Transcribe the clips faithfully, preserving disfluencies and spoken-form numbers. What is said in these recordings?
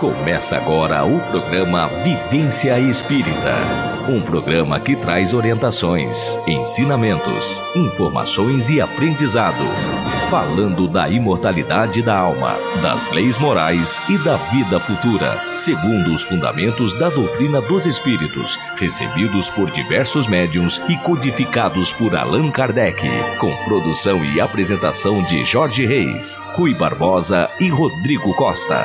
Começa agora o programa Vivência Espírita. Um programa que traz orientações, ensinamentos, informações e aprendizado. Falando da imortalidade da alma, das leis morais e da vida futura, segundo os fundamentos da doutrina dos espíritos, recebidos por diversos médiuns e codificados por Allan Kardec, com produção e apresentação de Jorge Reis, Rui Barbosa e Rodrigo Costa.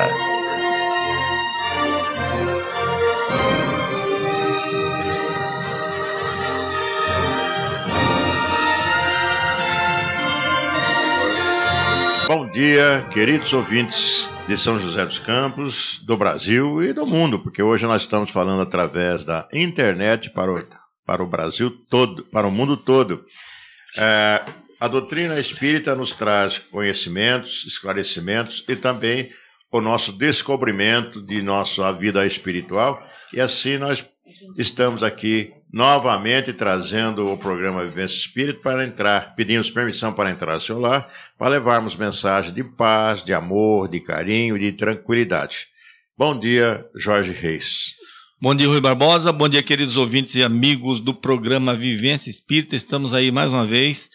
Bom dia, queridos ouvintes de São José dos Campos, do Brasil e do mundo, porque hoje nós estamos falando através da internet para o, para o Brasil todo, para o mundo todo. É, a doutrina espírita nos traz conhecimentos, esclarecimentos e também o nosso descobrimento de nossa vida espiritual, e assim nós estamos aqui novamente trazendo o programa Vivência Espírita para entrar, pedimos permissão para entrar ao seu lar, para levarmos mensagem de paz, de amor, de carinho, de tranquilidade. Bom dia, Jorge Reis. Bom dia, Rui Barbosa. Bom dia, queridos ouvintes e amigos do programa Vivência Espírita. Estamos aí mais uma vez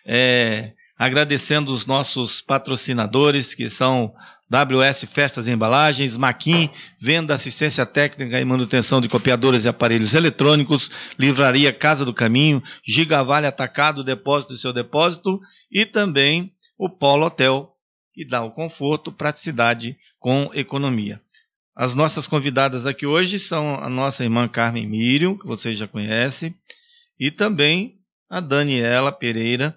é, agradecendo os nossos patrocinadores, que são W S Festas e Embalagens, Maquin, Venda, Assistência Técnica e Manutenção de Copiadoras e Aparelhos Eletrônicos, Livraria Casa do Caminho, Gigavale Atacado, Depósito e Seu Depósito, e também o Polo Hotel, que dá o conforto, praticidade com economia. As nossas convidadas aqui hoje são a nossa irmã Carmen Mírio, que vocês já conhecem, e também a Daniela Pereira,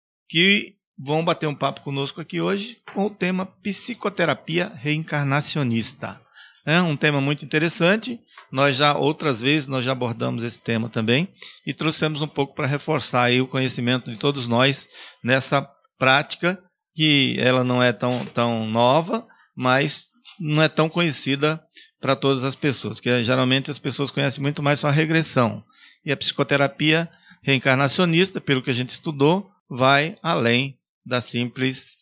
que vão bater um papo conosco aqui hoje com o tema psicoterapia reencarnacionista. É um tema muito interessante. Nós já, outras vezes, nós já abordamos esse tema também e trouxemos um pouco para reforçar aí o conhecimento de todos nós nessa prática, que ela não é tão, tão nova, mas não é tão conhecida para todas as pessoas, que geralmente as pessoas conhecem muito mais só a regressão. E a psicoterapia reencarnacionista, pelo que a gente estudou, vai além da simples,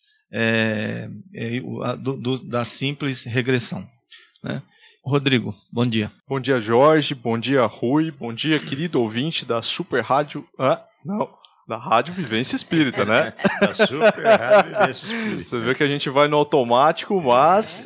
é, é, do, do, da simples regressão, né? Rodrigo, bom dia. Bom dia, Jorge. Bom dia, Rui. Bom dia, querido ouvinte da Super Rádio... Ah, não, da Rádio Vivência Espírita, né? Da Super Rádio Vivência Espírita. Você vê que a gente vai no automático, mas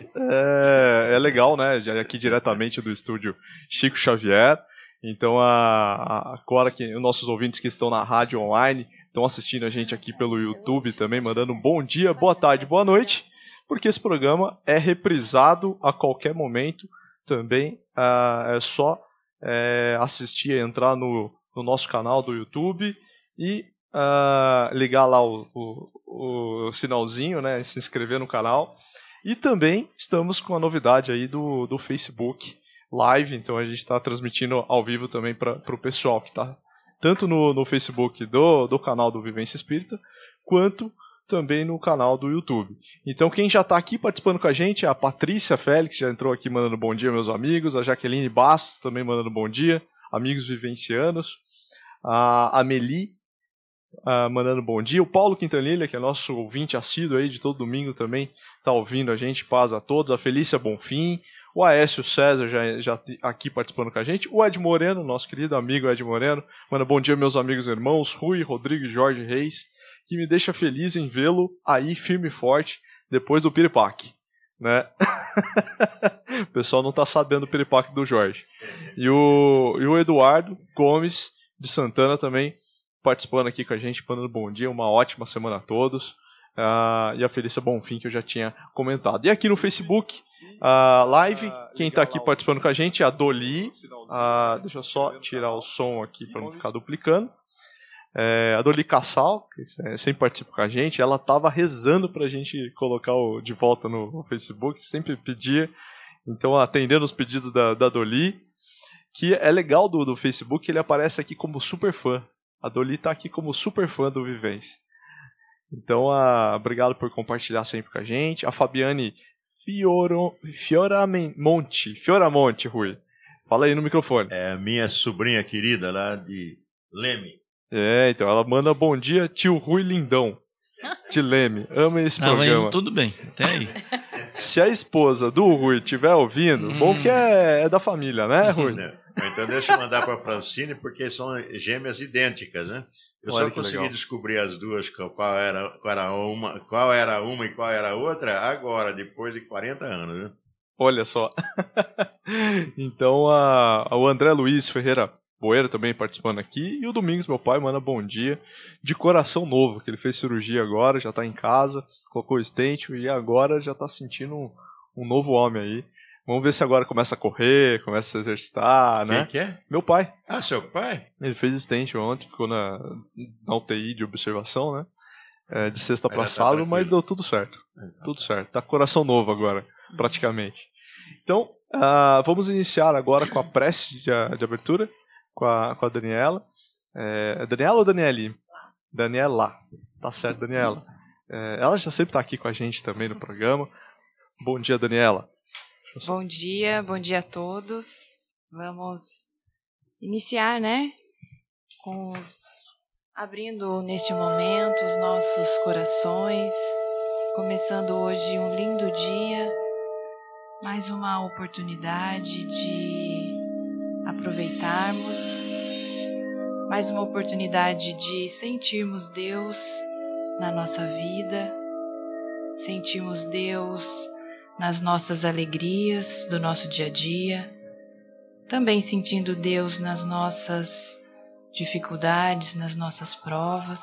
é, é legal, né? Aqui diretamente do estúdio Chico Xavier. Então, a, a, agora que os nossos ouvintes que estão na rádio online estão assistindo a gente aqui pelo YouTube também, mandando um bom dia, boa tarde, boa noite, porque esse programa é reprisado a qualquer momento. Também uh, é só é, assistir, entrar no, no nosso canal do YouTube e uh, ligar lá o, o, o sinalzinho, né, se inscrever no canal. E também estamos com a novidade aí do, do Facebook Live, então a gente está transmitindo ao vivo também para o pessoal que está tanto no, no Facebook do, do canal do Vivência Espírita, quanto também no canal do YouTube. Então quem já está aqui participando com a gente é a Patrícia Félix, já entrou aqui mandando bom dia, meus amigos, a Jaqueline Bastos também mandando bom dia, amigos vivencianos, a Amelie uh, mandando bom dia, o Paulo Quintanilha, que é nosso ouvinte assíduo aí de todo domingo também, está ouvindo a gente, paz a todos, a Felícia Bonfim, o Aécio César já, já aqui participando com a gente. O Ed Moreno, nosso querido amigo Ed Moreno. Manda bom dia, meus amigos e irmãos. Rui, Rodrigo e Jorge Reis. Que me deixa feliz em vê-lo aí firme e forte depois do piripaque, né? O pessoal não tá sabendo o piripaque do Jorge. E o, e o Eduardo Gomes de Santana também participando aqui com a gente. Mandando bom dia. Uma ótima semana a todos. Uh, e a Felícia Bonfim, que eu já tinha comentado. E aqui no Facebook, uh, live, quem está aqui participando com a gente é a Doli. Uh, deixa eu só tirar o som aqui para não ficar duplicando. É, a Doli Cassal, que sempre participa com a gente, ela estava rezando para a gente colocar o, de volta no, no Facebook, sempre pedia. Então, atendendo os pedidos da, da Doli, que é legal do, do Facebook, ele aparece aqui como super fã. A Doli está aqui como super fã do Vivência. Então, uh, obrigado por compartilhar sempre com a gente. A Fabiane Fioro, Fioramonte, Fioramonte, Rui. Fala aí no microfone. É minha sobrinha querida lá de Leme. É, então ela manda bom dia, tio Rui Lindão. de Leme, ama esse Tava programa. indo tudo bem, até aí. Se a esposa do Rui estiver ouvindo, Hum. bom que é, é da família, né, Rui? Então deixa eu mandar para a Francine, porque são gêmeas idênticas, né? Eu Olha só que consegui legal. descobrir as duas, qual era, qual, era uma, qual era uma e qual era a outra, agora, depois de quarenta anos, né? Olha só. Então, a, a- o André Luiz Ferreira Boeira também participando aqui. E o Domingos, meu pai, manda bom dia. De coração novo, que ele fez cirurgia agora, já tá em casa, colocou o stent e agora já tá sentindo um, um novo homem aí. Vamos ver se agora começa a correr, começa a se exercitar, Quem né? que é? Meu pai. Ah, seu pai? Ele fez stent ontem, ficou na, na U T I de observação, né? É, de sexta Mas pra já tá sábado, tranquilo. mas deu tudo certo. Então, Tudo certo. Tá com coração novo agora, praticamente. Então, ah, vamos iniciar agora com a prece de, de abertura, com a, com a Daniela. É, é Daniela ou Daniele? Daniela. Tá certo, Daniela. É, ela já sempre tá aqui com a gente também no programa. Bom dia, Daniela. Bom dia, bom dia a todos. Vamos iniciar, né? Com os... abrindo neste momento os nossos corações, começando hoje um lindo dia, mais uma oportunidade de aproveitarmos, mais uma oportunidade de sentirmos Deus na nossa vida, sentirmos Deus nas nossas alegrias do nosso dia a dia, também sentindo Deus nas nossas dificuldades, nas nossas provas.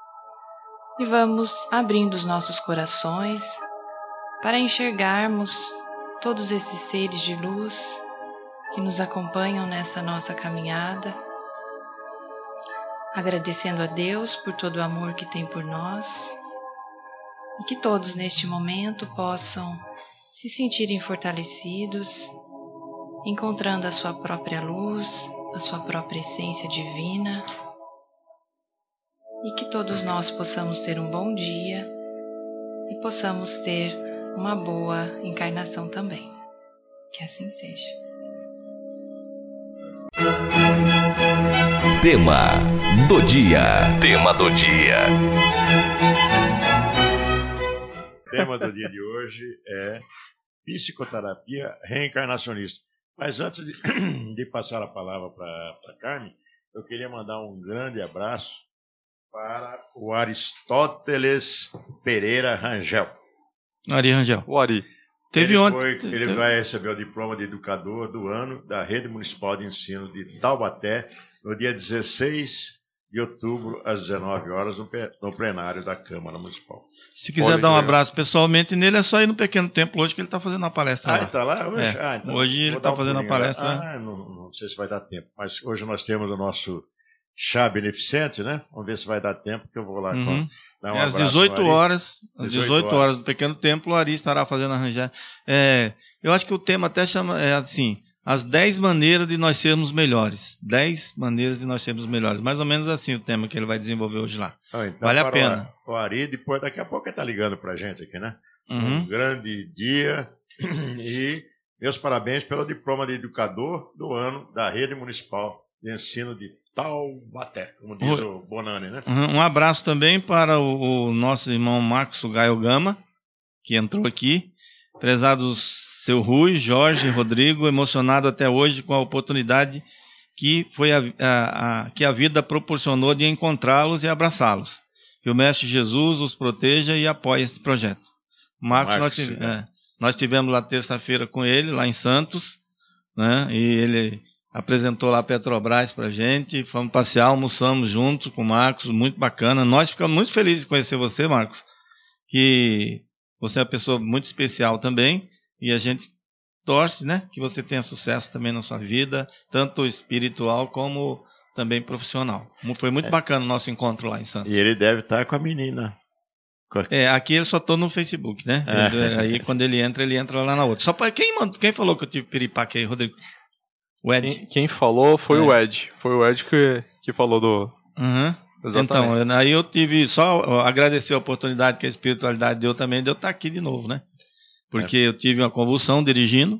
E vamos abrindo os nossos corações para enxergarmos todos esses seres de luz que nos acompanham nessa nossa caminhada, agradecendo a Deus por todo o amor que tem por nós e que todos neste momento possam se sentirem fortalecidos, encontrando a sua própria luz, a sua própria essência divina, e que todos nós possamos ter um bom dia e possamos ter uma boa encarnação também. Que assim seja. Tema do dia. Tema do dia. O tema do dia de hoje é psicoterapia reencarnacionista. Mas antes de, de passar a palavra para a Carmen, eu queria mandar um grande abraço para o Aristóteles Pereira Rangel. Ari Rangel. O Ari. Teve ele ontem. foi- ele teve- vai receber o diploma de educador do ano da Rede Municipal de Ensino de Taubaté no dia dezesseis de outubro, às dezenove horas, no, pe- no plenário da Câmara Municipal. Se quiser Pode dar um ver. abraço pessoalmente nele, é só ir no Pequeno Templo hoje que ele está fazendo uma palestra Ah, lá. ele está lá hoje? É, Ah, então hoje ele vou tá dar um fazendo a pulinho lá. palestra, Ah, não, não sei se vai dar tempo, mas hoje nós temos o nosso chá beneficente, né? Vamos ver se vai dar tempo, que eu vou lá com- Uhum. dar um É, às abraço dezoito no Ari. horas, às dezoito dezoito horas. horas do Pequeno Templo, o Ari estará fazendo arranjar. É, eu acho que o tema até chama, é assim, as dez maneiras de nós sermos melhores. dez maneiras de nós sermos melhores. Mais ou menos assim o tema que ele vai desenvolver hoje lá. Ah, então, Vale a para pena. O Ari, depois, daqui a pouco ele está ligando para a gente aqui, né? Um Uhum. grande dia e meus parabéns pelo diploma de educador do ano da Rede Municipal de Ensino de Taubaté, como diz Oi. o Bonani, né? Uhum. Um abraço também para o, o nosso irmão Marcos Gaio Gama, que entrou aqui. Prezados seu Rui, Jorge, Rodrigo, emocionado até hoje com a oportunidade que, foi a, a- a- que a vida proporcionou de encontrá-los e abraçá-los. Que o Mestre Jesus os proteja e apoie esse projeto. Marcos, Marcos, nós, tive- sim. é, nós tivemos lá terça-feira com ele, lá em Santos, né? E ele apresentou lá a Petrobras pra gente, fomos passear, almoçamos junto com o Marcos, muito bacana. Nós ficamos muito felizes de conhecer você, Marcos, que você é uma pessoa muito especial também, e a gente torce, né, que você tenha sucesso também na sua vida, tanto espiritual como também profissional. Foi muito É. bacana o nosso encontro lá em Santos. E ele deve estar com a menina. Com a- É, aqui eu só tô no Facebook, né? É. Ele- aí quando ele entra, ele entra lá na outra. Só para quem mandou, quem falou que eu tive piripaque aí, Rodrigo? O Ed. Quem, quem falou foi É. o Ed. Foi o Ed que, que falou do. Uhum. Exatamente. Então, aí eu tive só ó, agradecer a oportunidade que a espiritualidade deu também de eu estar aqui de novo, né? Porque eu tive uma convulsão dirigindo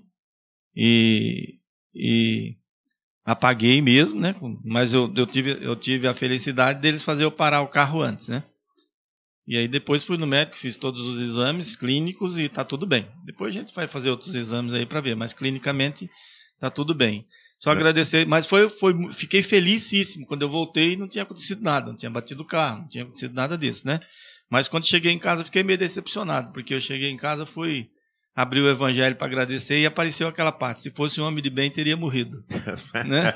e, e apaguei mesmo, né? Mas eu, eu, tive, eu tive a felicidade deles fazer eu parar o carro antes, né? E aí depois fui no médico, fiz todos os exames clínicos e está tudo bem. Depois a gente vai fazer outros exames aí para ver, mas clinicamente está tudo bem. Só agradecer, mas foi, foi, fiquei felicíssimo quando eu voltei e não tinha acontecido nada, não tinha batido o carro, não tinha acontecido nada disso, né? Mas quando cheguei em casa fiquei meio decepcionado, porque eu cheguei em casa, fui abrir o evangelho para agradecer e apareceu aquela parte, se fosse um homem de bem teria morrido, né?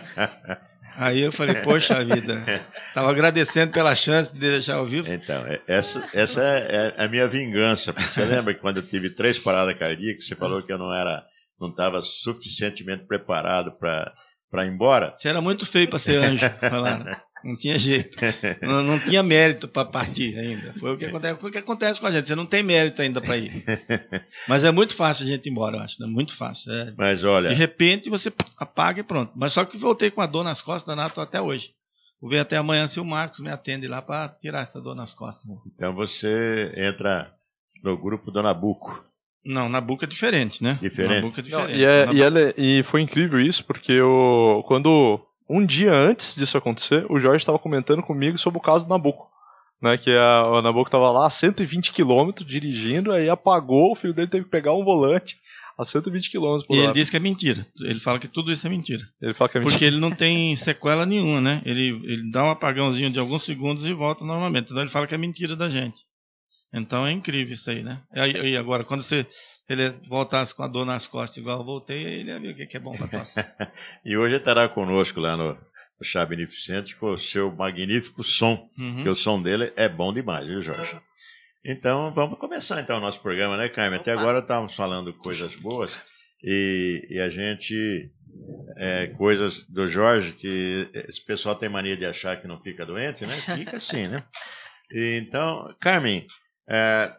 Aí eu falei, poxa vida, estava agradecendo pela chance de deixar ao vivo. Então, essa, essa é a minha vingança. Você lembra que quando eu tive três paradas cardíacas, você falou que eu não era, não estava suficientemente preparado para ir embora? Você era muito feio para ser anjo, falaram. Não tinha jeito, não, não tinha mérito para partir ainda. Foi o que acontece, foi o que acontece com a gente, você não tem mérito ainda para ir. Mas é muito fácil a gente ir embora, eu acho, né? Muito fácil. É. Mas olha... De repente você apaga e pronto. Mas só que voltei com a dor nas costas, danado, estou até hoje. Vou ver até amanhã se o Marcos me atende lá para tirar essa dor nas costas. Então você entra no grupo do Nabuco. Não, Nabuco é diferente, né? Diferente. Nabuco é diferente. Não, e, é, e, ela, e foi incrível isso, porque eu, quando... Um dia antes disso acontecer, o Jorge estava comentando comigo sobre o caso do Nabuco. Né, que a, o Nabuco estava lá a cento e vinte quilômetros dirigindo, aí apagou, o filho dele teve que pegar um volante a cento e vinte quilômetros por hora. E hora. ele disse que é mentira. Ele fala que tudo isso é mentira. Ele fala que é mentira. Porque ele não tem sequela nenhuma, né? Ele, ele dá um apagãozinho de alguns segundos e volta normalmente. Então ele fala que é mentira da gente. Então é incrível isso aí, né? E agora, quando você... ele voltasse com a dor nas costas igual eu voltei, ele ia ver o que é bom para tosse. E hoje estará conosco lá no, no Chá Beneficente com o seu magnífico som, uhum. Porque o som dele é bom demais, viu, Jorge? Então, vamos começar então o nosso programa, né, Carmen? Até agora estávamos falando coisas boas e, e a gente, é, coisas do Jorge, que esse pessoal tem mania de achar que não fica doente, né? Fica sim, né? E, então, Carmen, é,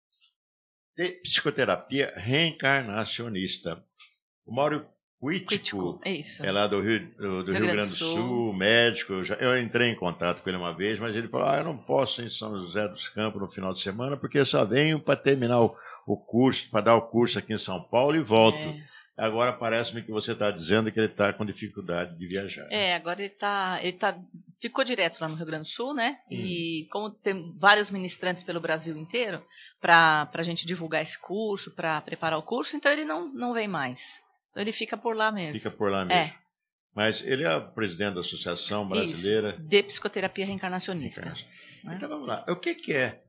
de psicoterapia reencarnacionista. O Mauro Quitico, é, é lá do Rio, do, do Rio, Rio Grande do Sul, Sul médico. Eu, já, eu entrei em contato com ele uma vez, mas ele falou: ah, eu não posso ir em São José dos Campos no final de semana, porque eu só venho para terminar o, o curso, para dar o curso aqui em São Paulo e volto. É. Agora parece-me que você está dizendo que ele está com dificuldade de viajar. É, agora ele está, ele tá, ficou direto lá no Rio Grande do Sul, né? Hum. E como tem vários ministrantes pelo Brasil inteiro, para a gente divulgar esse curso, para preparar o curso, então ele não, não vem mais. Então ele fica por lá mesmo. Fica por lá mesmo. É. Mas ele é o presidente da Associação Brasileira... Isso, de Psicoterapia Reencarnacionista. Reencarnacionista. Né? Então vamos lá. O que, que é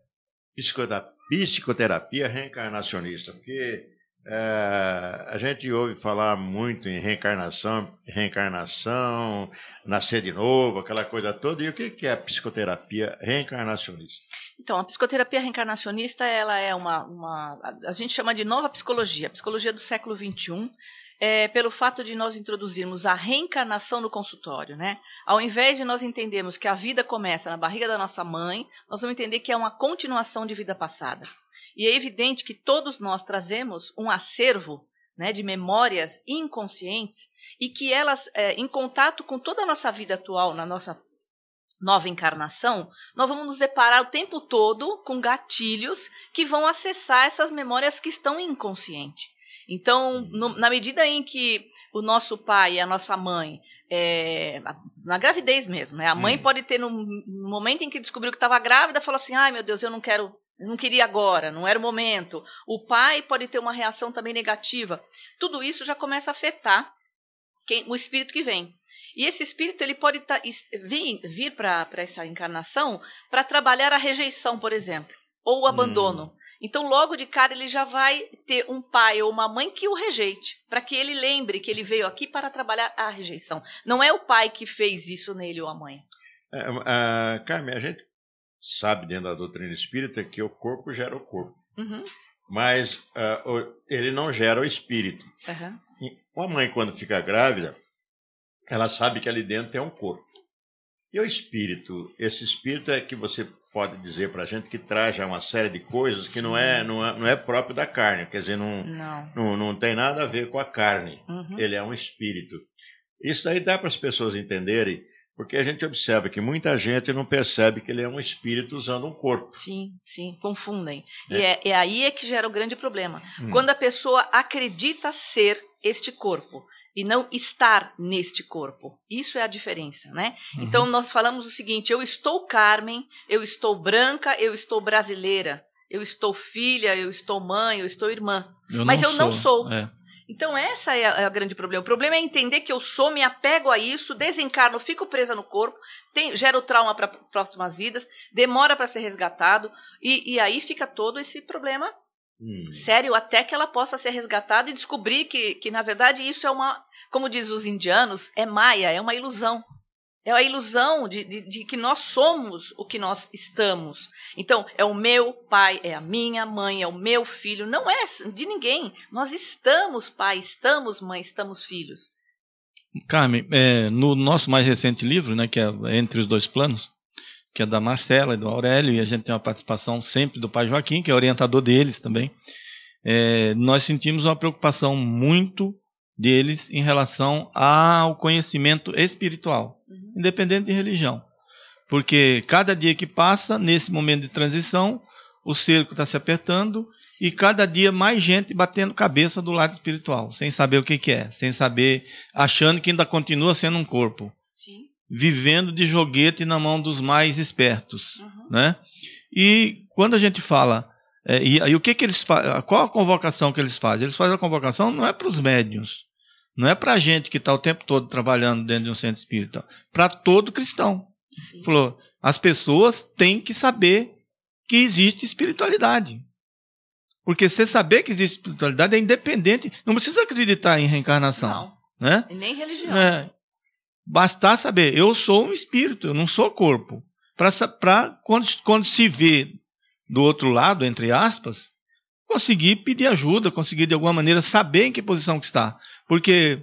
psicoterapia reencarnacionista? Porque... É, a gente ouve falar muito em reencarnação, reencarnação, nascer de novo, aquela coisa toda. E o que é a psicoterapia reencarnacionista? Então, a psicoterapia reencarnacionista, ela é uma, uma, a gente chama de nova psicologia, a psicologia do século vinte e um, é, pelo fato de nós introduzirmos a reencarnação no consultório, né? Ao invés de nós entendermos que a vida começa na barriga da nossa mãe, nós vamos entender que é uma continuação de vida passada. E é evidente que todos nós trazemos um acervo, né, de memórias inconscientes e que elas, é, em contato com toda a nossa vida atual, na nossa nova encarnação, nós vamos nos deparar o tempo todo com gatilhos que vão acessar essas memórias que estão inconscientes. Então, no, na medida em que o nosso pai e a nossa mãe, é, na gravidez mesmo, né, a mãe hum. pode ter, no, no momento em que descobriu que estava grávida, falar assim, ai meu Deus, eu não quero... não queria agora, não era o momento. O pai pode ter uma reação também negativa. Tudo isso já começa a afetar quem, o espírito que vem. E esse espírito ele pode tá, vir, vir para essa encarnação para trabalhar a rejeição, por exemplo, ou o abandono. Hum. Então, logo de cara, ele já vai ter um pai ou uma mãe que o rejeite, para que ele lembre que ele veio aqui para trabalhar a rejeição. Não é o pai que fez isso nele ou a mãe. É, uh, Carmen, a gente sabe dentro da doutrina espírita que o corpo gera o corpo. Uhum. Mas uh, o, ele não gera o espírito. Uhum. Uma mãe, quando fica grávida, ela sabe que ali dentro tem um corpo. E o espírito? Esse espírito é que você pode dizer para a gente que traz já uma série de coisas que não é, não, é, não é próprio da carne. Quer dizer, não, não. Não, não tem nada a ver com a carne. Uhum. Ele é um espírito. Isso daí dá para as pessoas entenderem. Porque a gente observa que muita gente não percebe que ele é um espírito usando um corpo. Sim, sim, confundem. É. E é, é aí é que gera o grande problema. Hum. Quando a pessoa acredita ser este corpo. e não estar neste corpo. Isso é a diferença, né? Uhum. Então nós falamos o seguinte: eu estou Carmen, eu estou branca, eu estou brasileira, eu estou filha, eu estou mãe, eu estou irmã. Eu mas não eu sou. não sou. É. Então essa é, a, é o grande problema. O problema é entender que eu sou, me apego a isso, desencarno, fico presa no corpo, tem, gero trauma para próximas vidas, demora para ser resgatado, e, e aí fica todo esse problema Hum. sério, até que ela possa ser resgatada e descobrir que, que, na verdade, isso é uma, como diz os indianos, é maia, é uma ilusão. É a ilusão de, de, de que nós somos o que nós estamos. Então, é o meu pai, é a minha mãe, é o meu filho. Não é de ninguém. Nós estamos pai, estamos mãe, estamos filhos. Carmen, é, no nosso mais recente livro, né, que é Entre os Dois Planos, que é da Marcela e do Aurélio, e a gente tem uma participação sempre do pai Joaquim, que é orientador deles também, é, nós sentimos uma preocupação muito deles em relação ao conhecimento espiritual, uhum. independente de religião. Porque cada dia que passa, nesse momento de transição, o cerco está se apertando e cada dia mais gente batendo cabeça do lado espiritual, sem saber o que, que é, sem saber, achando que ainda continua sendo um corpo. Sim. Vivendo de joguete na mão dos mais espertos, uhum. né? E quando a gente fala, é, e, e o que que eles fazem, qual a convocação que eles fazem? Eles fazem a convocação não é para os médiuns, não é para a gente que está o tempo todo trabalhando dentro de um centro espírita, para todo cristão. Sim. Falou, as pessoas têm que saber que existe espiritualidade. Porque você saber que existe espiritualidade é independente, não precisa acreditar em reencarnação. Não, né? E nem religião. É, bastar saber, eu sou um espírito, eu não sou corpo. Para quando, quando se vê do outro lado, entre aspas, conseguir pedir ajuda, conseguir de alguma maneira saber em que posição que está. Porque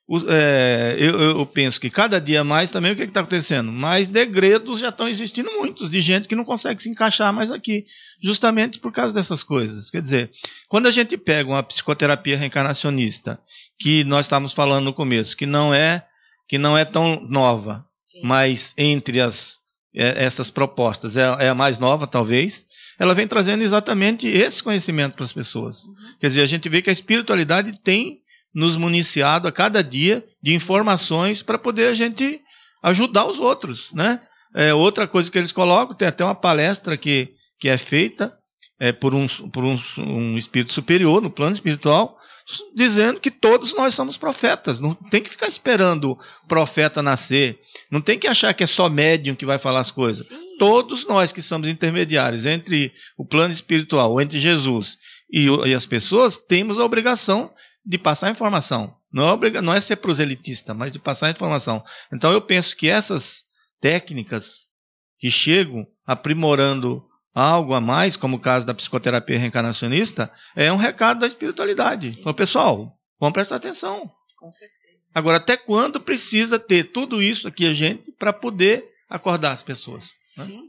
é, eu, eu penso que cada dia mais também o que está acontecendo? Mais degredos já estão existindo muitos, de gente que não consegue se encaixar mais aqui, justamente por causa dessas coisas. Quer dizer, quando a gente pega uma psicoterapia reencarnacionista, que nós estávamos falando no começo, que não é que não é tão nova, Sim. mas entre as, essas propostas é, é a mais nova, talvez, ela vem trazendo exatamente esse conhecimento para as pessoas. Uhum. Quer dizer, a gente vê que a espiritualidade tem nos municiado a cada dia de informações para poder a gente ajudar os outros, né? É, outra coisa que eles colocam, tem até uma palestra que, que é feita é, por, um, por um, um espírito superior, no plano espiritual, dizendo que todos nós somos profetas. Não tem que ficar esperando o profeta nascer. Não tem que achar que é só médium que vai falar as coisas. Sim. Todos nós que somos intermediários entre o plano espiritual, entre Jesus e, e as pessoas, temos a obrigação de passar informação. Não é, obriga- não é ser proselitista, mas de passar informação. Então eu penso que essas técnicas que chegam aprimorando algo a mais, como o caso da psicoterapia reencarnacionista, é um recado da espiritualidade. Então, pessoal, vamos prestar atenção. Com certeza. Agora, até quando precisa ter tudo isso aqui, a gente, para poder acordar as pessoas? Né? Sim.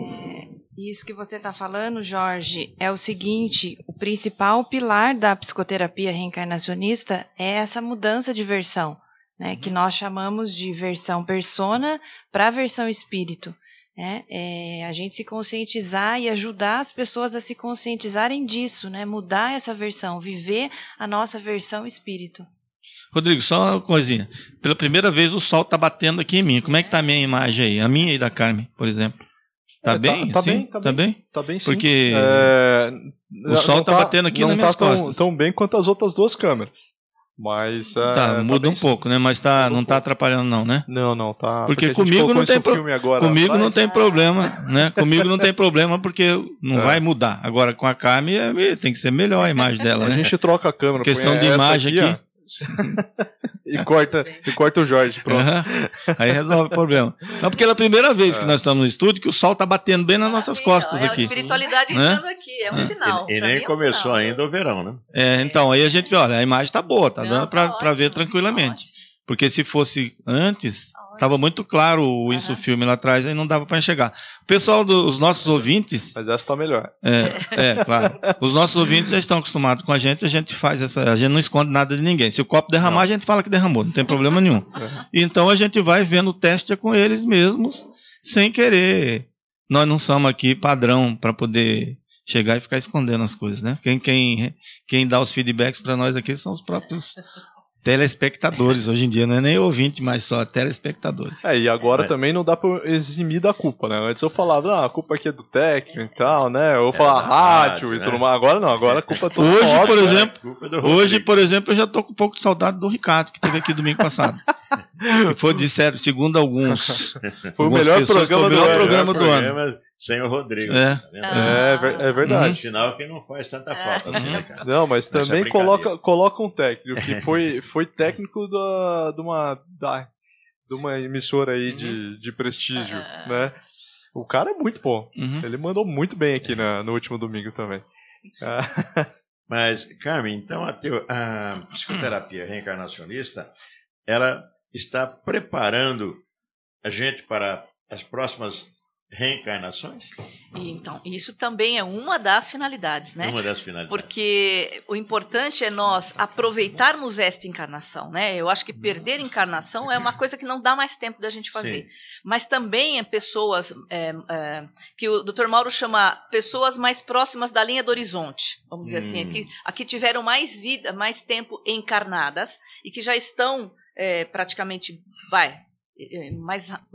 É, isso que você está falando, Jorge, é o seguinte, o principal pilar da psicoterapia reencarnacionista é essa mudança de versão, né, que nós chamamos de versão persona para a versão espírito. É, é, a gente se conscientizar e ajudar as pessoas a se conscientizarem disso, né? Mudar essa versão, viver a nossa versão espírito. Rodrigo, só uma coisinha. Pela primeira vez o sol está batendo aqui em mim. Como é que está a minha imagem aí? A minha e da Carmen, por exemplo. Está é, bem? Tá, tá sim? bem, tá, tá bem. bem? Tá bem, sim. Porque é, o sol está tá batendo aqui nas minhas tá tão, costas. Tão bem quanto as outras duas câmeras. Mas é, tá, muda tá um pouco, né? Mas tá, não está um atrapalhando não, né? Não, não, tá. Porque, porque comigo não tem pro... comigo atrás. não tem problema, né? Comigo não tem problema porque não é. vai mudar. Agora com a Carmen tem que ser melhor a imagem dela, a né? A gente troca a câmera. Questão de imagem aqui. aqui. e, corta, e corta o Jorge, pronto. Uhum. Aí resolve o problema. Não, porque é a primeira vez é. que nós estamos no estúdio que o sol está batendo bem nas nossas ah, costas é aqui. É a espiritualidade né? entrando aqui, é um é. sinal. E, e nem é um começou sinal. ainda o verão, né? É, então, aí a gente vê, olha, a imagem está boa, está dando para tá ver tranquilamente. Tá porque se fosse antes, estava muito claro o isso, uhum. o filme lá atrás, aí não dava para enxergar. O pessoal dos nossos ouvintes... Mas essa está melhor. É, é, claro. Os nossos ouvintes já estão acostumados com a gente, a gente faz essa... A gente não esconde nada de ninguém. Se o copo derramar, não. a gente fala que derramou, não tem problema nenhum. Uhum. Então a gente vai vendo o teste com eles mesmos, sem querer. Nós não somos aqui padrão para poder chegar e ficar escondendo as coisas, né? Quem, quem, quem dá os feedbacks para nós aqui são os próprios telespectadores hoje em dia, não é nem ouvinte, mas só telespectadores. É, e agora é. também não dá pra eximir da culpa, né? Antes eu falava, ah, a culpa aqui é do técnico e tal, né? Eu É, falava da rádio, rádio, e né? tudo mais. Agora não, agora a culpa é toda Hoje, nossa. por É, exemplo, culpa do hoje, Rodrigo. por exemplo, eu já tô com um pouco de saudade do Ricardo, que teve aqui domingo passado. Que foi, disseram, segundo alguns, Foi o algumas melhor pessoas, programa foi o do melhor ano. programa do ano. Programa sem o Rodrigo. É. Tá vendo? É, ver- é verdade. É sinal que não faz tanta falta assim, né, cara? Não, mas Mas isso é também brincadeira. coloca, coloca um técnico que foi, foi técnico da, de, uma, da, de uma emissora aí de, de prestígio, Ah. né? O cara é muito bom. Uhum. Ele mandou muito bem aqui na, no último domingo também. Ah, Mas, Carmen, então a, teo- a psicoterapia reencarnacionista, ela está preparando a gente para as próximas reencarnações? E, então, isso também é uma das finalidades, né? Uma das finalidades. Porque o importante é nós aproveitarmos esta encarnação, né? Eu acho que perder encarnação é uma coisa que não dá mais tempo da gente fazer. Sim. Mas também é pessoas é, é, que o doutor Mauro chama pessoas mais próximas da linha do horizonte, vamos dizer Hum. assim, que aqui tiveram mais vida, mais tempo encarnadas e que já estão é, praticamente, vai, é, mais ra-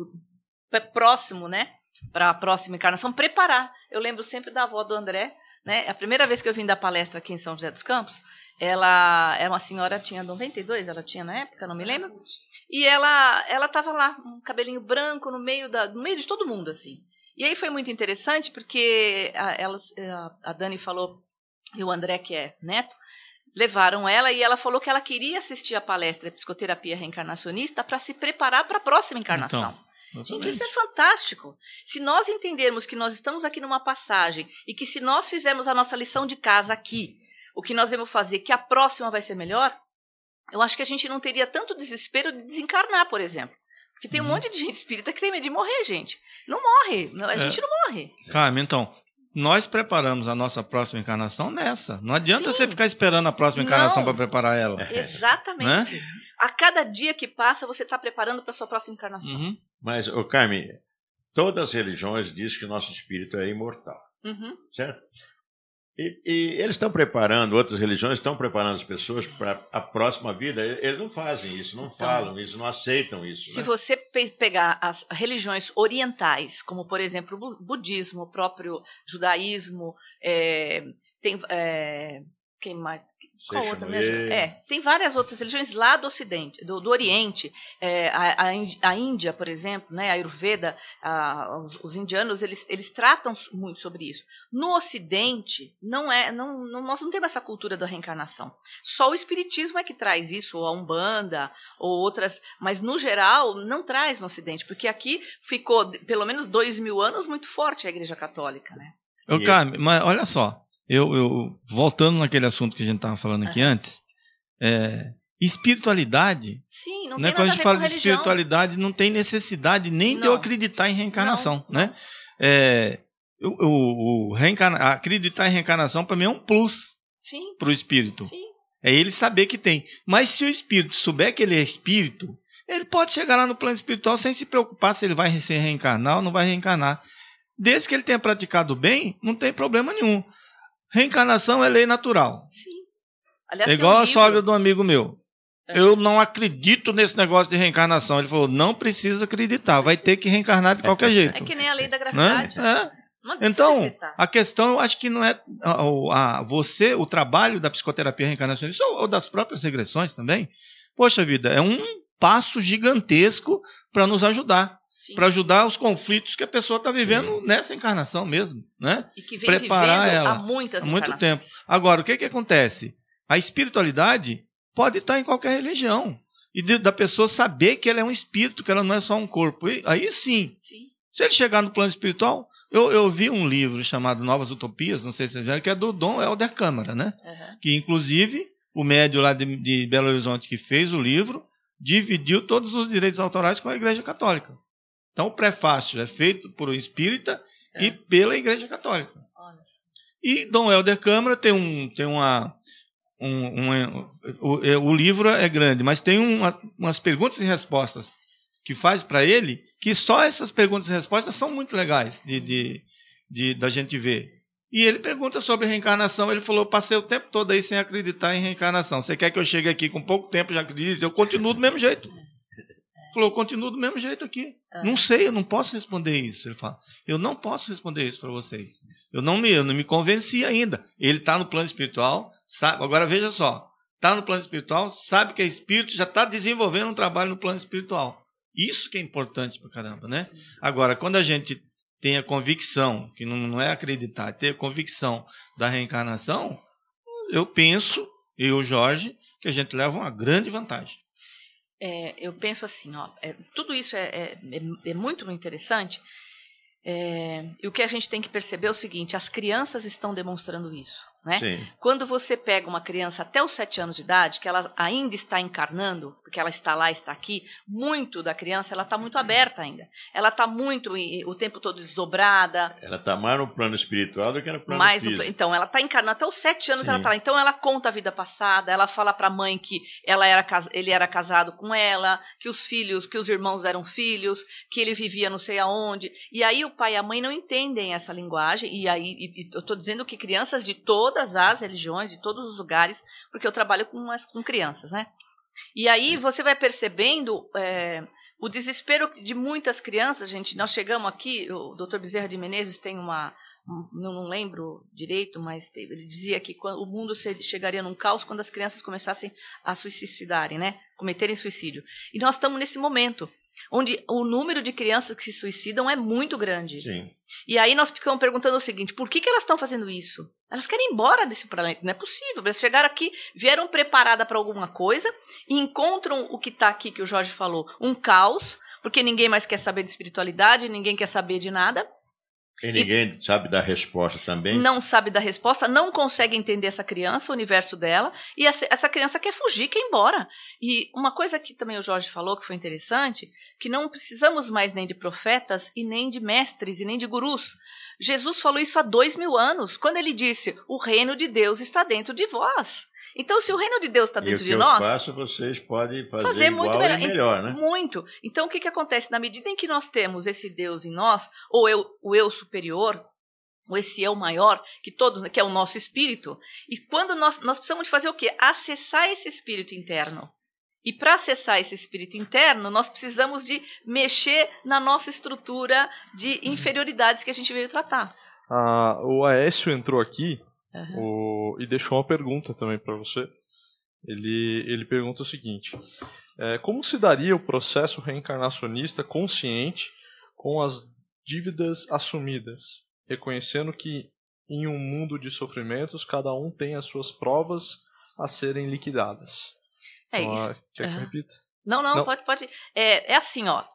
próximo, né? Para a próxima encarnação, preparar. Eu lembro sempre da avó do André, né? A primeira vez que eu vim dar palestra aqui em São José dos Campos, ela era uma senhora, tinha noventa e dois, ela tinha na época, não me lembro, e ela ela estava lá, um cabelinho branco no meio, da, no meio de todo mundo, assim. E aí foi muito interessante, porque a, elas, a, a Dani falou, e o André, que é neto, levaram ela e ela falou que ela queria assistir a palestra de psicoterapia reencarnacionista para se preparar para a próxima encarnação. Então, Gente, isso é fantástico. Se nós entendermos que nós estamos aqui numa passagem e que se nós fizermos a nossa lição de casa aqui, o que nós vamos fazer, que a próxima vai ser melhor, eu acho que a gente não teria tanto desespero de desencarnar, por exemplo. Porque tem um Uhum. monte de gente espírita que tem medo de morrer, gente. Não morre, a É. gente não morre. Carmen, então, nós preparamos a nossa próxima encarnação nessa. Não adianta Sim. você ficar esperando a próxima encarnação Não. para preparar ela. Exatamente. A cada dia que passa, você está preparando para a sua próxima encarnação. Uhum. Mas, ô, Carmen, todas as religiões dizem que o nosso espírito é imortal, Uhum. certo? E, e eles estão preparando, outras religiões estão preparando as pessoas para a próxima vida. Eles não fazem isso, não falam isso, não aceitam isso. Se né? você pe- pegar as religiões orientais, como por exemplo o bu- budismo, o próprio judaísmo, é, tem é, quem mais? Qual Seixamê. outra mesmo? É, tem várias outras religiões lá do Ocidente, do, do Oriente, é, a, a Ín- a Índia, por exemplo, né, a Ayurveda, a- os, os indianos, eles, eles tratam muito sobre isso. No Ocidente, não é, não, não- nós não temos essa cultura da reencarnação. Só o Espiritismo é que traz isso, ou a Umbanda, ou outras, mas no geral não traz no Ocidente, porque aqui ficou pelo menos dois mil anos muito forte a Igreja Católica, né? Ô, E- Carmen, mas olha só, eu, eu voltando naquele assunto que a gente estava falando aqui antes, é, espiritualidade, Sim, não né, tem quando nada a gente a ver fala com de religião. espiritualidade, não tem necessidade nem de eu Não. acreditar em reencarnação, Não, né? É, o, o- o reencarna- acreditar em reencarnação para mim é um plus Sim, para o espírito. sim. É ele saber que tem. Mas se o espírito souber que ele é espírito, ele pode chegar lá no plano espiritual sem se preocupar se ele vai se reencarnar ou não vai reencarnar. Desde que ele tenha praticado bem, não tem problema nenhum. Reencarnação é lei natural. Sim. Aliás, É tem igual um a livro- sogra de um amigo meu. É. Eu não acredito nesse negócio de reencarnação. Ele falou, não precisa acreditar, vai ter que reencarnar de qualquer jeito. É que nem a lei da Né? gravidade. É. Não precisa Então, acreditar. a questão eu acho que não é a, a- você, o trabalho da psicoterapia reencarnacionista ou, ou das próprias regressões também. Poxa vida, é um passo gigantesco para nos ajudar, Sim. para ajudar os conflitos que a pessoa está vivendo nessa encarnação mesmo, né? E que vem preparar vivendo ela há muitas há muito encarnações. tempo. Agora, o que que acontece? A espiritualidade pode estar em qualquer religião e de- da pessoa saber que ela é um espírito, que ela não é só um corpo. E, aí sim, Sim. se ele chegar no plano espiritual, eu, eu vi um livro chamado Novas Utopias, não sei se você já, que é do Dom Helder Câmara, né? Uhum. Que inclusive o médio lá de, de Belo Horizonte que fez o livro dividiu todos os direitos autorais com a Igreja Católica. Então o prefácio é feito por um espírita É. e pela Igreja Católica. Olha só. E Dom Helder Câmara tem um tem uma um, um- o, o livro é grande, mas tem uma, umas perguntas e respostas que faz para ele, que só essas perguntas e respostas são muito legais de, de, de da gente ver. E ele pergunta sobre reencarnação. Ele falou, passei o tempo todo aí sem acreditar em reencarnação. Você quer que eu chegue aqui com pouco tempo, já acredito? Eu continuo do mesmo jeito. Falou, eu continuo do mesmo jeito aqui. Uhum. Não sei, eu não posso responder isso. Ele fala, eu não posso responder isso para vocês. Eu não me, eu não me convenci ainda. Ele está no plano espiritual, sabe? Agora veja só, está no plano espiritual, sabe que é espírito, já está desenvolvendo um trabalho no plano espiritual. Isso que é importante para caramba, né? Agora, quando a gente tem a convicção, que não, não é acreditar, ter a convicção da reencarnação, eu penso, eu, Jorge, que a gente leva uma grande vantagem. É, eu penso assim, ó, é, tudo isso é, é, é muito interessante, é, e o que a gente tem que perceber é o seguinte, as crianças estão demonstrando isso, né? Sim. Quando você pega uma criança até os sete anos de idade, que ela ainda está encarnando, porque ela está lá, está aqui, muito da criança, ela está muito aberta ainda. Ela está muito, o tempo todo desdobrada. Ela está mais no plano espiritual do que no plano mais físico. No, então, ela está encarnando até os sete anos, Sim. ela está lá. Então, ela conta a vida passada, ela fala para a mãe que ela era, ele era casado com ela, que os filhos, que os irmãos eram filhos, que ele vivia não sei aonde. E aí, o pai e a mãe não entendem essa linguagem. E aí, e, e eu estou dizendo que crianças de todas as religiões, de todos os lugares, porque eu trabalho com, com crianças, né? E aí você vai percebendo é, o desespero de muitas crianças, gente. Nós chegamos aqui, o doutor Bezerra de Menezes tem uma, um, não lembro direito, mas ele dizia que quando, o mundo chegaria num caos quando as crianças começassem a suicidarem, né? Cometerem suicídio. E nós estamos nesse momento, onde o número de crianças que se suicidam é muito grande. Sim. E aí nós ficamos perguntando o seguinte, por que, que elas estão fazendo isso? Elas querem ir embora desse planeta, não é possível. Elas chegaram aqui, vieram preparadas para alguma coisa e encontram o que está aqui, que o Jorge falou, um caos, porque ninguém mais quer saber de espiritualidade, ninguém quer saber de nada. E ninguém e sabe dar resposta também. Não sabe dar resposta, não consegue entender essa criança, o universo dela, e essa, essa criança quer fugir, quer ir embora. E uma coisa que também o Jorge falou, que foi interessante, que não precisamos mais nem de profetas, e nem de mestres, e nem de gurus. Jesus falou isso há dois mil anos, quando ele disse, o reino de Deus está dentro de vós. Então, se o reino de Deus está dentro de nós... E o que eu faço, vocês podem fazer, fazer igual muito melhor, e melhor, né? Muito. Então, o que, que acontece? Na medida em que nós temos esse Deus em nós, ou eu, o eu superior, ou esse eu maior, que, todo, que é o nosso espírito, e quando nós, nós precisamos de fazer o quê? Acessar esse espírito interno. E para acessar esse espírito interno, nós precisamos de mexer na nossa estrutura de inferioridades que a gente veio tratar. Ah, o Aécio entrou aqui... Uhum. O, e deixou uma pergunta também para você. Ele, ele pergunta o seguinte: é, como se daria o processo reencarnacionista consciente com as dívidas assumidas, reconhecendo que em um mundo de sofrimentos cada um tem as suas provas a serem liquidadas? É então, isso. Ah, quer uhum. que eu repita? Não, não, não, pode, pode. É, é assim, ó.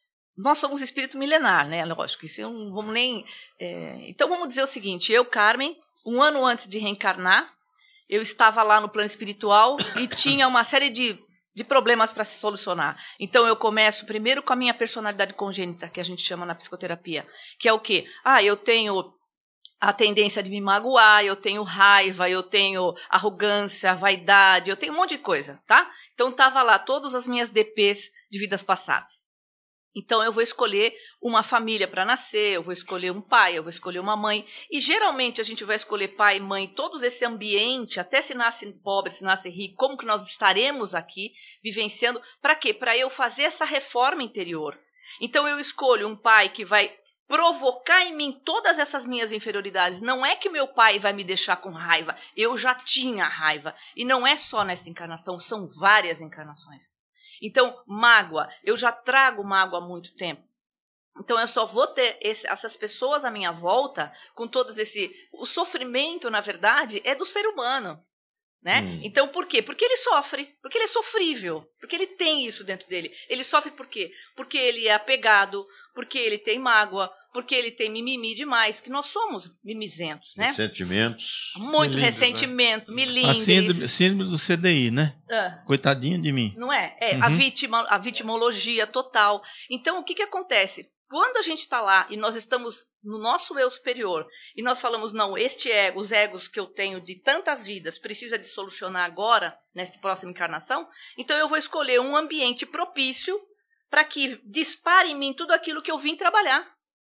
Nós somos espírito milenar, né? Lógico, isso não vamos nem. É... Então vamos dizer o seguinte: eu, Carmen, um ano antes de reencarnar, eu estava lá no plano espiritual e tinha uma série de, de problemas para se solucionar. Então eu começo primeiro com a minha personalidade congênita, que a gente chama na psicoterapia, que é o quê? Ah, eu tenho a tendência de me magoar, eu tenho raiva, eu tenho arrogância, vaidade, eu tenho um monte de coisa, tá? Então estava lá todas as minhas D Ps de vidas passadas. Então, eu vou escolher uma família para nascer, eu vou escolher um pai, eu vou escolher uma mãe. E, geralmente, a gente vai escolher pai, mãe, todo esse ambiente, até se nasce pobre, se nasce rico, como que nós estaremos aqui vivenciando. Para quê? Para eu fazer essa reforma interior. Então, eu escolho um pai que vai provocar em mim todas essas minhas inferioridades. Não é que meu pai vai me deixar com raiva. Eu já tinha raiva. E não é só nessa encarnação, são várias encarnações. Então, mágoa, eu já trago mágoa há muito tempo. Então, eu só vou ter esse, essas pessoas à minha volta com todos esse... O sofrimento, na verdade, é do ser humano, né? Hum. Então, por quê? Porque ele sofre, porque ele é sofrível, porque ele tem isso dentro dele. Ele sofre por quê? Porque ele é apegado, porque ele tem mágoa, porque ele tem mimimi demais, que nós somos mimizentos, né? Ressentimentos. Muito milindres, ressentimento, né? milindres. A síndrome, síndrome do C D I, né? Ah. Coitadinho de mim. Não é? É, uhum. a, vitima, a vitimologia total. Então, o que, que acontece? Quando a gente está lá e nós estamos no nosso eu superior e nós falamos, não, este ego, os egos que eu tenho de tantas vidas, precisa de solucionar agora, nesta próxima encarnação, então eu vou escolher um ambiente propício para que dispare em mim tudo aquilo que eu vim trabalhar.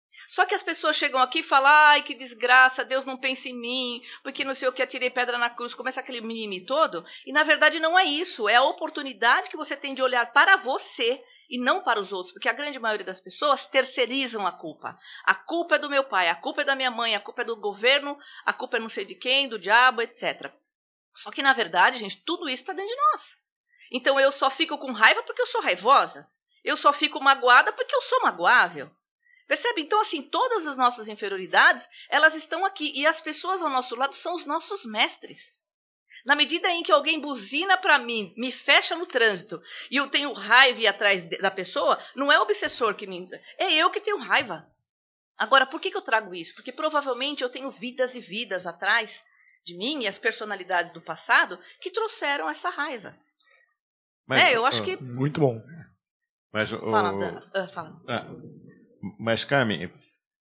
Só que as pessoas chegam aqui e falam, ai, que desgraça, Deus não pensa em mim, porque não sei o que, atirei pedra na cruz, começa aquele mimimi todo, e na verdade não é isso, é a oportunidade que você tem de olhar para você e não para os outros, porque a grande maioria das pessoas terceirizam a culpa. A culpa é do meu pai, a culpa é da minha mãe, a culpa é do governo, a culpa é não sei de quem, do diabo, etcétera. Só que na verdade, gente, tudo isso está dentro de nós. Então eu só fico com raiva porque eu sou raivosa, eu só fico magoada porque eu sou magoável. Percebe? Então, assim, todas as nossas inferioridades, elas estão aqui. E as pessoas ao nosso lado são os nossos mestres. Na medida em que alguém buzina para mim, me fecha no trânsito, e eu tenho raiva e ir atrás da pessoa, não é o obsessor que me... É eu que tenho raiva. Agora, por que, que eu trago isso? Porque provavelmente eu tenho vidas e vidas atrás de mim e as personalidades do passado que trouxeram essa raiva. Mas, é, eu acho uh, que... Muito bom. Mas, uh, fala, uh, fala. Uh, Mas, Carmen,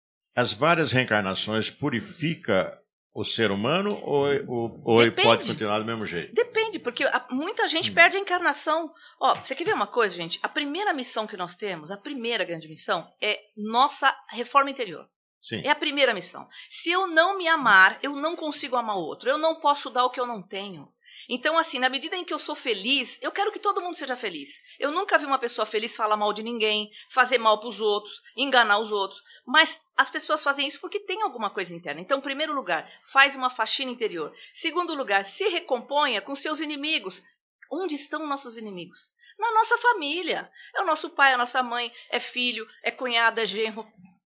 as várias reencarnações purifica o ser humano ou, ou, ou ele pode continuar do mesmo jeito? Depende, porque muita gente hum. perde a encarnação. Ó, você quer ver uma coisa, gente? A primeira missão que nós temos, a primeira grande missão, é nossa reforma interior. Sim. É a primeira missão. Se eu não me amar, eu não consigo amar o outro. Eu não posso dar o que eu não tenho. Então, assim, na medida em que eu sou feliz, eu quero que todo mundo seja feliz. Eu nunca vi uma pessoa feliz falar mal de ninguém, fazer mal para os outros, enganar os outros. Mas as pessoas fazem isso porque tem alguma coisa interna. Então, em primeiro lugar, faz uma faxina interior. Segundo lugar, se recomponha com seus inimigos. Onde estão nossos inimigos? Na nossa família. É o nosso pai, a nossa mãe, é filho, é cunhado, é genro,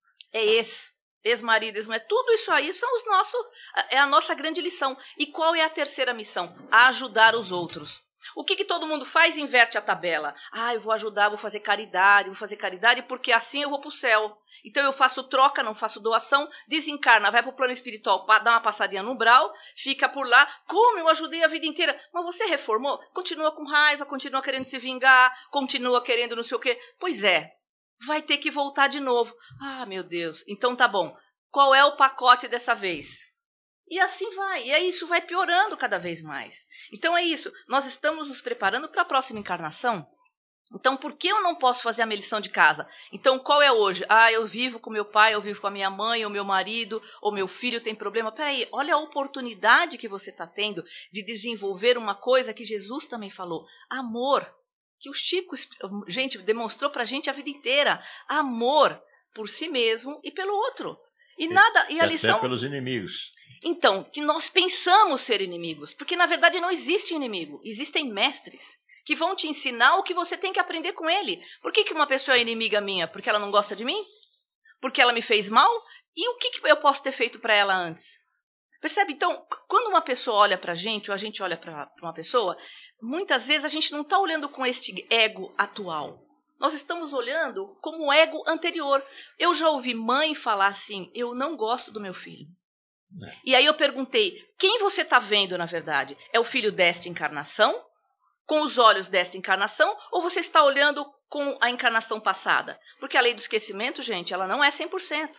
é ex. Ex-marido, ex-mulher, tudo isso aí são os nossos, é a nossa grande lição. E qual é a terceira missão? A ajudar os outros. O que, que todo mundo faz? Inverte a tabela. Ah, eu vou ajudar, vou fazer caridade, vou fazer caridade porque assim eu vou para o céu. Então eu faço troca, não faço doação, desencarna, vai para o plano espiritual, dá uma passadinha no umbral, fica por lá. Como eu ajudei a vida inteira? Mas você reformou? Continua com raiva, continua querendo se vingar, continua querendo não sei o quê. Pois é. Vai ter que voltar de novo. Ah, meu Deus. Então tá bom. Qual é o pacote dessa vez? E assim vai. E aí isso vai piorando cada vez mais. Então é isso. Nós estamos nos preparando para a próxima encarnação. Então por que eu não posso fazer a minha lição de casa? Então qual é hoje? Ah, eu vivo com meu pai, eu vivo com a minha mãe, ou meu marido, ou meu filho tem problema. Peraí, olha a oportunidade que você está tendo de desenvolver uma coisa que Jesus também falou. Amor. Que o Chico, gente, demonstrou pra gente a vida inteira. Amor por si mesmo e pelo outro. E, e nada, e a lição... Até pelos inimigos. Então, que nós pensamos ser inimigos. Porque, na verdade, não existe inimigo. Existem mestres que vão te ensinar o que você tem que aprender com ele. Por que, que uma pessoa é inimiga minha? Porque ela não gosta de mim? Porque ela me fez mal? E o que, que eu posso ter feito para ela antes? Percebe? Então, quando uma pessoa olha pra gente, ou a gente olha para uma pessoa... Muitas vezes a gente não está olhando com este ego atual. Nós estamos olhando como o ego anterior. Eu já ouvi mãe falar assim, eu não gosto do meu filho. É. E aí eu perguntei, quem você está vendo na verdade? É o filho desta encarnação? Com os olhos desta encarnação? Ou você está olhando com a encarnação passada? Porque a lei do esquecimento, gente, ela não é cem por cento.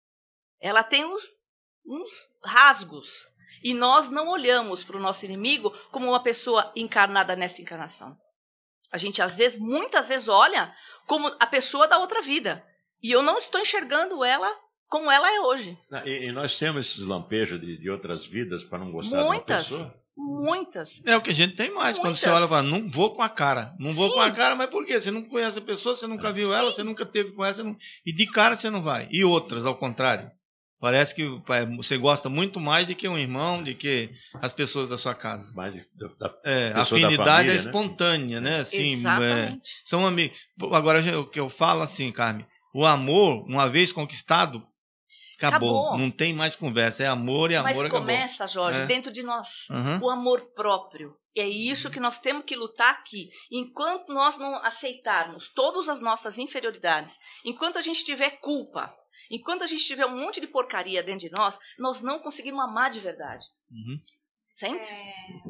Ela tem uns, uns rasgos. E nós não olhamos para o nosso inimigo como uma pessoa encarnada nessa encarnação. A gente, às vezes, muitas vezes olha como a pessoa da outra vida. E eu não estou enxergando ela como ela é hoje. E, e nós temos esses lampejos de, de outras vidas para não gostar muitas, de uma pessoa? Muitas. É o que a gente tem mais. Muitas. Quando você olha e fala, não vou com a cara. Não vou Sim. com a cara, mas por quê? Você não conhece a pessoa, você nunca viu Sim. ela, você nunca teve com ela, você não... e de cara você não vai. E outras, ao contrário. Parece que você gosta muito mais do que um irmão, do que as pessoas da sua casa. Mais da, da é, a afinidade família, é espontânea, né? né? Assim, Exatamente. É, são amigos. Agora, o que eu falo assim, Carmen, o amor, uma vez conquistado, acabou. acabou. Não tem mais conversa. É amor e amor Mas acabou. começa, Jorge, é. dentro de nós. Uhum. O amor próprio. É isso que nós temos que lutar aqui. Enquanto nós não aceitarmos todas as nossas inferioridades, enquanto a gente tiver culpa, enquanto a gente tiver um monte de porcaria dentro de nós, nós não conseguimos amar de verdade. Uhum. Sente? É,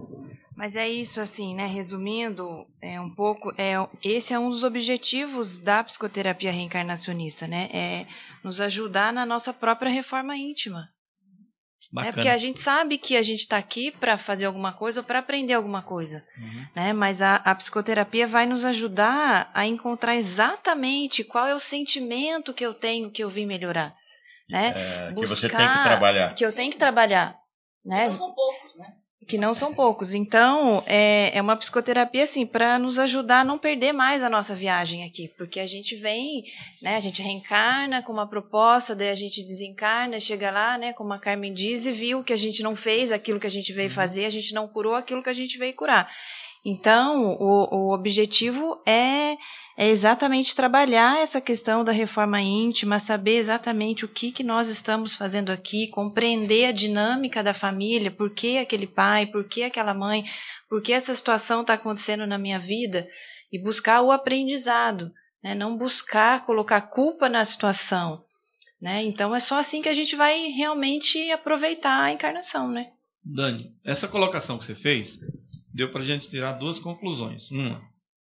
mas é isso, assim, né? Resumindo, é um pouco, é, esse é um dos objetivos da psicoterapia reencarnacionista, né? É nos ajudar na nossa própria reforma íntima. Bacana. É porque a gente sabe que a gente está aqui para fazer alguma coisa ou para aprender alguma coisa, uhum. né? Mas a, a psicoterapia vai nos ajudar a encontrar exatamente qual é o sentimento que eu tenho que eu vim melhorar. né? É, Buscar, que você tem que trabalhar. Que eu tenho que trabalhar, né? Não são poucos, né? Que não são poucos. Então, é, é uma psicoterapia, assim, para nos ajudar a não perder mais a nossa viagem aqui. Porque a gente vem, né, a gente reencarna com uma proposta, daí a gente desencarna, chega lá, né, como a Carmen diz, e viu que a gente não fez aquilo que a gente veio fazer, a gente não curou aquilo que a gente veio curar. Então, o, o objetivo é, é exatamente trabalhar essa questão da reforma íntima, saber exatamente o que, que nós estamos fazendo aqui, compreender a dinâmica da família, por que aquele pai, por que aquela mãe, por que essa situação está acontecendo na minha vida, e buscar o aprendizado, né? Não buscar colocar culpa na situação, né? Então, é só assim que a gente vai realmente aproveitar a encarnação, né? Dani, essa colocação que você fez deu para a gente tirar duas conclusões. Uma,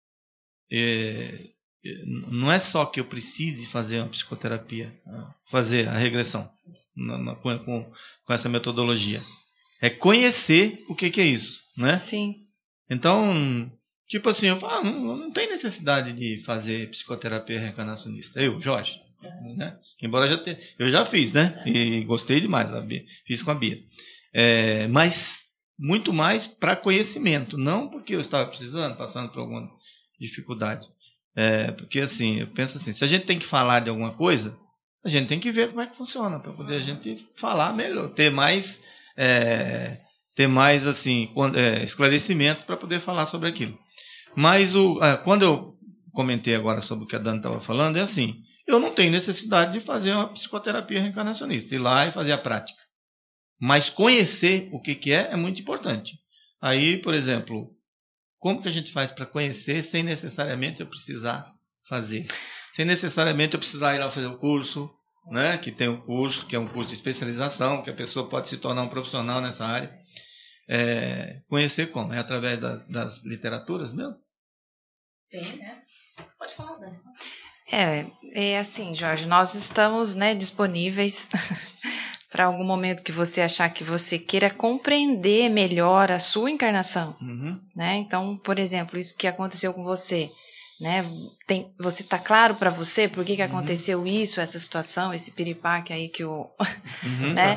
é, não é só que eu precise fazer uma psicoterapia, fazer a regressão na, na, com, com essa metodologia. É conhecer o que, que é isso, né? Sim. Então, tipo assim, eu falo, ah, não, não tem necessidade de fazer psicoterapia reencarnacionista. Eu, Jorge, uhum. né? Embora já tenha, eu já fiz, né? E gostei demais, a Bia, fiz com a Bia. É, mas muito mais para conhecimento, não porque eu estava precisando, passando por alguma dificuldade. É, porque assim, eu penso assim, se a gente tem que falar de alguma coisa, a gente tem que ver como é que funciona, para poder a gente falar melhor, ter mais, é, ter mais assim, é, esclarecimento para poder falar sobre aquilo. Mas o, é, quando eu comentei agora sobre o que a Dani estava falando, é assim, eu não tenho necessidade de fazer uma psicoterapia reencarnacionista, ir lá e fazer a prática. Mas conhecer o que, que é é muito importante. Aí, por exemplo, como que a gente faz para conhecer sem necessariamente eu precisar fazer? Sem necessariamente eu precisar ir lá fazer o curso, né? Que tem o curso, que é um curso de especialização, que a pessoa pode se tornar um profissional nessa área. É, conhecer como? É através da, das literaturas mesmo? Tem, né? Pode falar, Dani. É, é assim, Jorge, nós estamos, né, disponíveis para algum momento que você achar que você queira compreender melhor a sua encarnação, uhum. né? Então, por exemplo, isso que aconteceu com você, né? Tem, você está claro para você por que, que aconteceu uhum. isso, essa situação, esse piripaque aí que o... Uhum. né?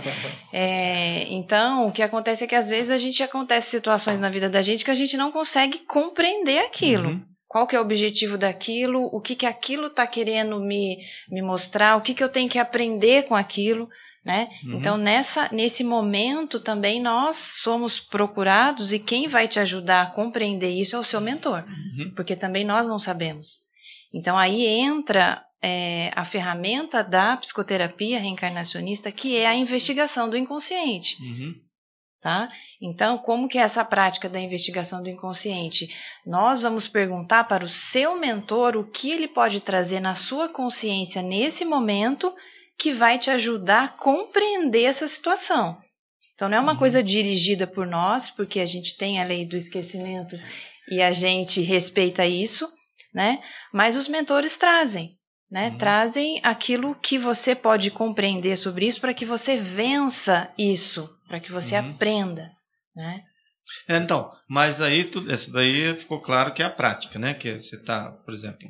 É, então, o que acontece é que às vezes a gente acontece situações na vida da gente que a gente não consegue compreender aquilo. Uhum. Qual que é o objetivo daquilo, o que, que aquilo está querendo me, me mostrar, o que, que eu tenho que aprender com aquilo, né? Uhum. Então, nessa, nesse momento também nós somos procurados e quem vai te ajudar a compreender isso é o seu mentor, uhum. porque também nós não sabemos. Então, aí entra é, a ferramenta da psicoterapia reencarnacionista, que é a investigação do inconsciente. Uhum. Tá? Então, como que é essa prática da investigação do inconsciente? Nós vamos perguntar para o seu mentor o que ele pode trazer na sua consciência nesse momento que vai te ajudar a compreender essa situação. Então, não é uma uhum. coisa dirigida por nós, porque a gente tem a lei do esquecimento e a gente respeita isso, né? Mas os mentores trazem, né? Uhum. Trazem aquilo que você pode compreender sobre isso para que você vença isso, para que você uhum. aprenda, né? É, então, mas aí, tudo, essa daí ficou claro que é a prática, né? Que você está, por exemplo...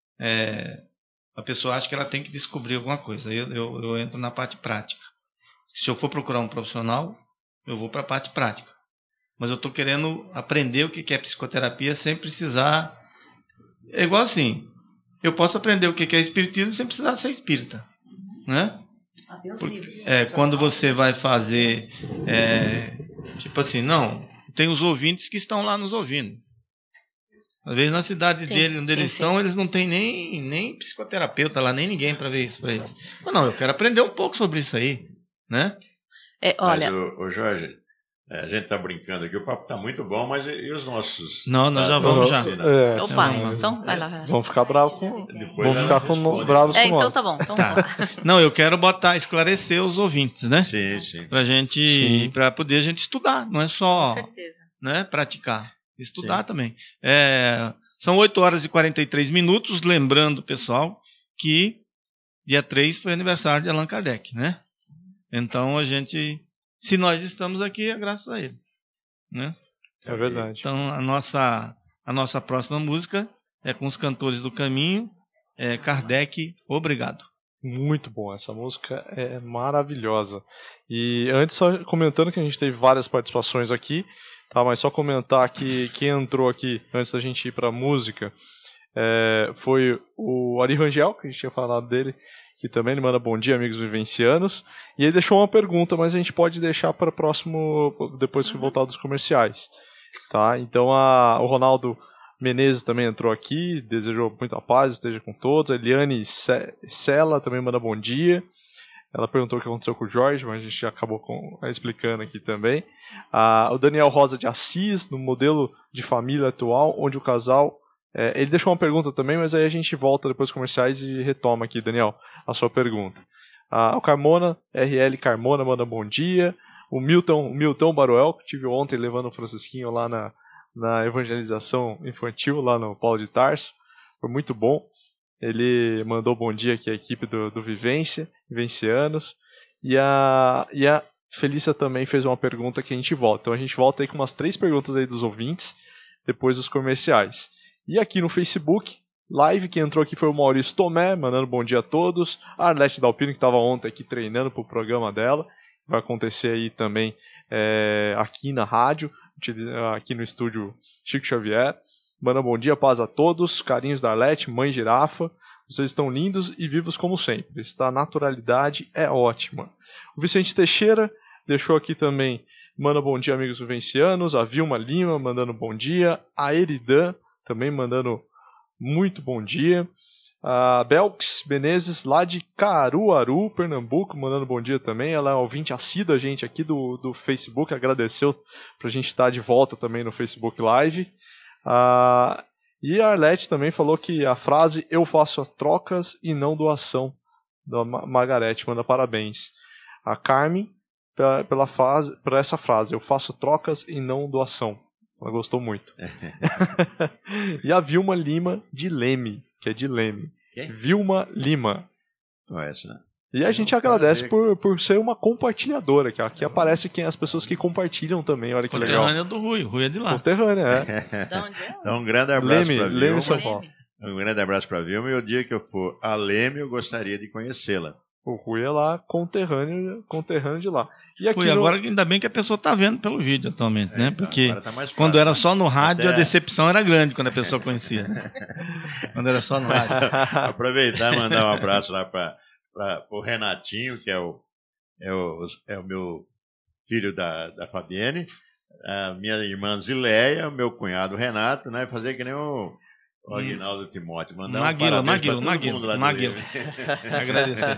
É, a pessoa acha que ela tem que descobrir alguma coisa. Aí eu, eu, eu entro na parte prática. Se eu for procurar um profissional, eu vou para a parte prática. Mas eu estou querendo aprender o que é psicoterapia sem precisar... É igual assim, eu posso aprender o que é espiritismo sem precisar ser espírita, né? Porque, é, quando você vai fazer... É, tipo assim, não, tem os ouvintes que estão lá nos ouvindo. Às vezes na cidade sim, dele, onde sim, eles sim. estão, eles não têm nem, nem psicoterapeuta lá, nem ninguém para ver isso para eles. Mas não, eu quero aprender um pouco sobre isso aí, né? É, olha... Mas, ô, ô Jorge, a gente está brincando aqui, o papo está muito bom, mas e, e os nossos... Não, nós já vamos já. É, Opa, então vai lá. Vai lá. Vamos ficar bravos com... Vamos ficar com, bravos é, com então nós. tá bom, então tá. vamos lá. Não, eu quero botar, esclarecer os ouvintes, né? Sim, sim. Pra gente, para poder a gente estudar, não é só... Com certeza. Né, praticar. Estudar sim. também. É, são oito horas e quarenta e três minutos, lembrando, pessoal, que dia três foi aniversário de Allan Kardec, né? Então a gente, se nós estamos aqui, é graças a ele, né? É verdade. Então a nossa, a nossa próxima música é com os Cantores do Caminho, é Kardec, Obrigado. Muito bom, essa música é maravilhosa. E antes, só comentando que a gente teve várias participações aqui, tá? Mas só comentar que quem entrou aqui antes da gente ir para a música é, foi o Ari Rangel, que a gente tinha falado dele, que também ele manda bom dia, amigos vivencianos. E ele deixou uma pergunta, mas a gente pode deixar para o próximo, depois que voltar dos comerciais. Tá? Então a, o Ronaldo Menezes também entrou aqui, desejou muita paz, esteja com todos. A Eliane Sela também manda bom dia. Ela perguntou o que aconteceu com o Jorge, mas a gente já acabou com, explicando aqui também. Ah, o Daniel Rosa de Assis, no modelo de família atual, onde o casal... É, ele deixou uma pergunta também, mas aí a gente volta depois dos comerciais e retoma aqui, Daniel, a sua pergunta. Ah, o Carmona, R L Carmona, manda bom dia. O Milton, o Milton Baruel, que tive ontem levando o Francisquinho lá na... na evangelização infantil lá no Paulo de Tarso, foi muito bom. Ele mandou bom dia aqui à equipe do, do Vivência, Vivencianos, e a, e a Felícia também fez uma pergunta que a gente volta. Então a gente volta aí com umas três perguntas aí dos ouvintes, depois dos comerciais. E aqui no Facebook, live, quem entrou aqui foi o Maurício Tomé, mandando bom dia a todos. A Arlete Dalpino, que estava ontem aqui treinando para o programa dela, vai acontecer aí também é, aqui na rádio, aqui no estúdio Chico Xavier. Manda bom dia, paz a todos, carinhos da Arlete, mãe girafa, vocês estão lindos e vivos como sempre, esta naturalidade é ótima. O Vicente Teixeira deixou aqui também, manda bom dia, amigos vivencianos. A Vilma Lima mandando bom dia, a Eridan também mandando muito bom dia. A Belks Menezes, lá de Caruaru, Pernambuco, mandando bom dia também. Ela é ouvinte assídua a gente aqui do, do Facebook, agradeceu para a gente estar de volta também no Facebook Live. Ah, e a Arlete também falou que a frase "eu faço trocas e não doação", da Margarete, manda parabéns. A Carmen, pela, pela frase, por essa frase, "eu faço trocas e não doação". Ela gostou muito. E a Vilma Lima, de Leme, que é de Leme. Quem? Vilma Lima. Conhece, né? E a gente agradece por, por ser uma compartilhadora, que aqui aparece quem as pessoas que compartilham também, olha que legal. Conterrânea do Rui, o Rui é de lá. Conterrânea, é. Então um grande abraço para Vilma. Leme, São Paulo. Um grande abraço para Vilma, e o dia que eu for a Leme, eu gostaria de conhecê-la. O Rui é lá, conterrâneo, conterrâneo de lá. E aqui Rui, no... agora ainda bem que a pessoa está vendo pelo vídeo atualmente, é, né? Porque tá fácil, quando era né? só no rádio, Até... a decepção era grande quando a pessoa conhecia. Né? Quando era só no rádio. Aproveitar e mandar um abraço lá para o Renatinho, que é o, é o, é o meu filho da, da Fabienne, a minha irmã Zileia, o meu cunhado Renato, né? Fazer que nem o... O Aguinaldo Timóteo, mandar Maguila, um Maguila, Maguila, Maguila. Agradecer.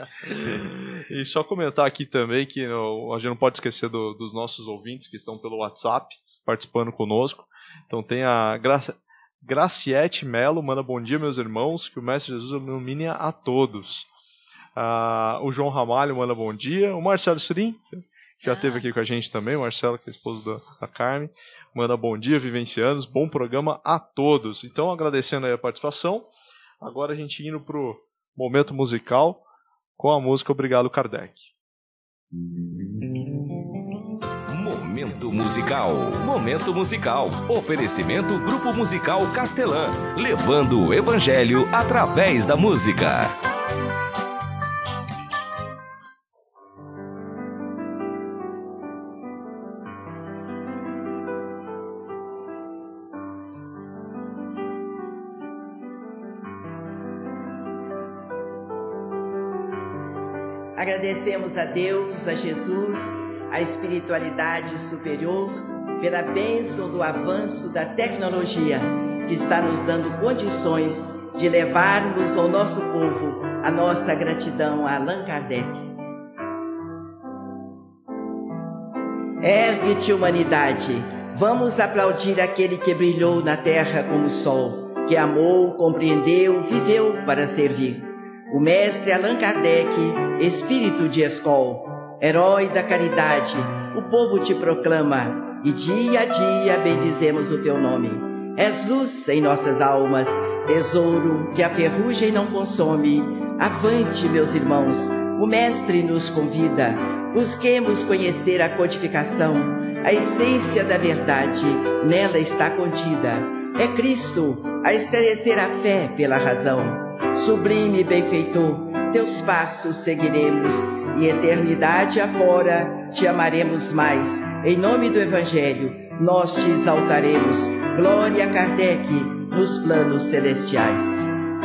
E só comentar aqui também que no, a gente não pode esquecer do, dos nossos ouvintes que estão pelo WhatsApp participando conosco. Então tem a Gra, Graciete Melo, manda bom dia, meus irmãos, que o Mestre Jesus ilumine a todos. Ah, o João Ramalho manda bom dia. O Marcelo Surim, que já esteve aqui com a gente também, o Marcelo, que é esposo da, da Carmen. Manda bom dia, vivencianos, bom programa a todos. Então, agradecendo aí a participação, agora a gente indo pro momento musical com a música Obrigado, Kardec. Momento musical, momento musical. Oferecimento Grupo Musical Castelã, levando o evangelho através da música. Agradecemos a Deus, a Jesus, a espiritualidade superior, pela bênção do avanço da tecnologia, que está nos dando condições de levarmos ao nosso povo a nossa gratidão a Allan Kardec. Ergue-te, humanidade, vamos aplaudir aquele que brilhou na terra como o sol, que amou, compreendeu, viveu para servir. O mestre Allan Kardec, espírito de escola, herói da caridade, o povo te proclama, e dia a dia bendizemos o teu nome. És luz em nossas almas, tesouro que a ferrugem não consome. Avante, meus irmãos, o mestre nos convida, busquemos conhecer a codificação, a essência da verdade, nela está contida. É Cristo a esclarecer a fé pela razão. Sublime benfeitor, teus passos seguiremos e eternidade afora te amaremos mais. Em nome do Evangelho, nós te exaltaremos. Glória a Kardec nos planos celestiais.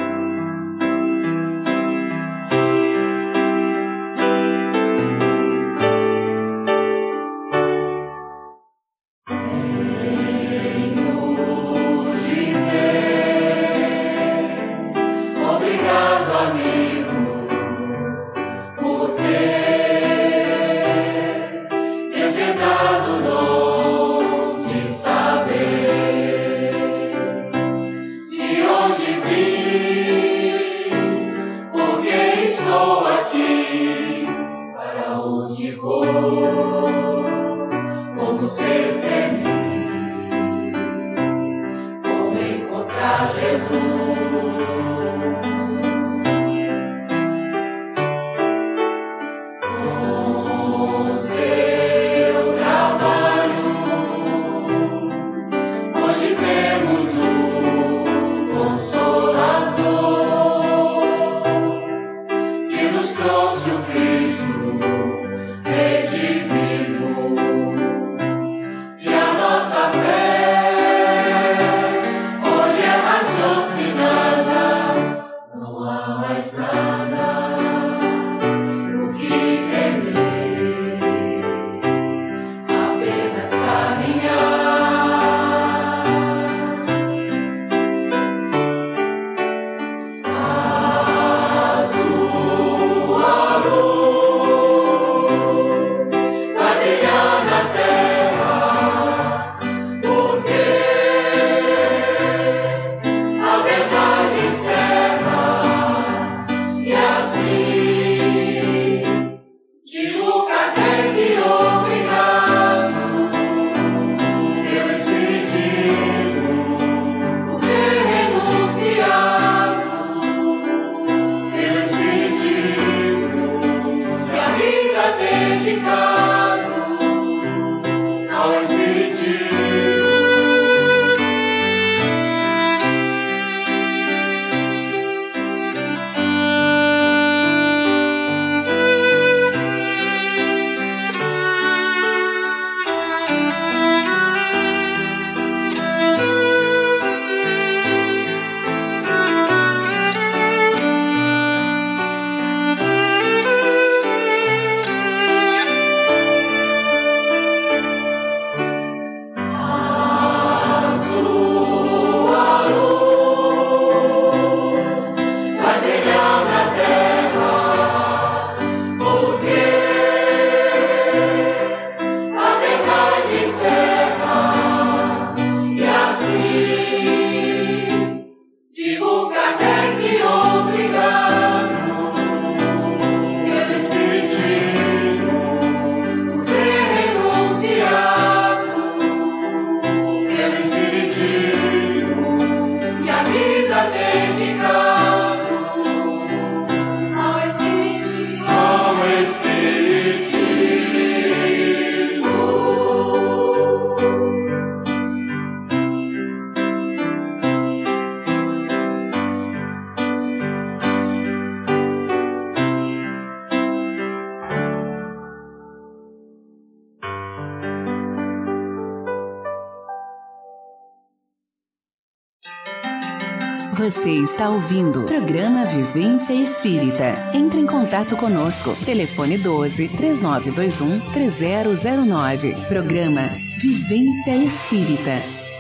Você está ouvindo o programa Vivência Espírita. Entre em contato conosco. Telefone doze, três nove dois um, três zero zero nove. Programa Vivência Espírita.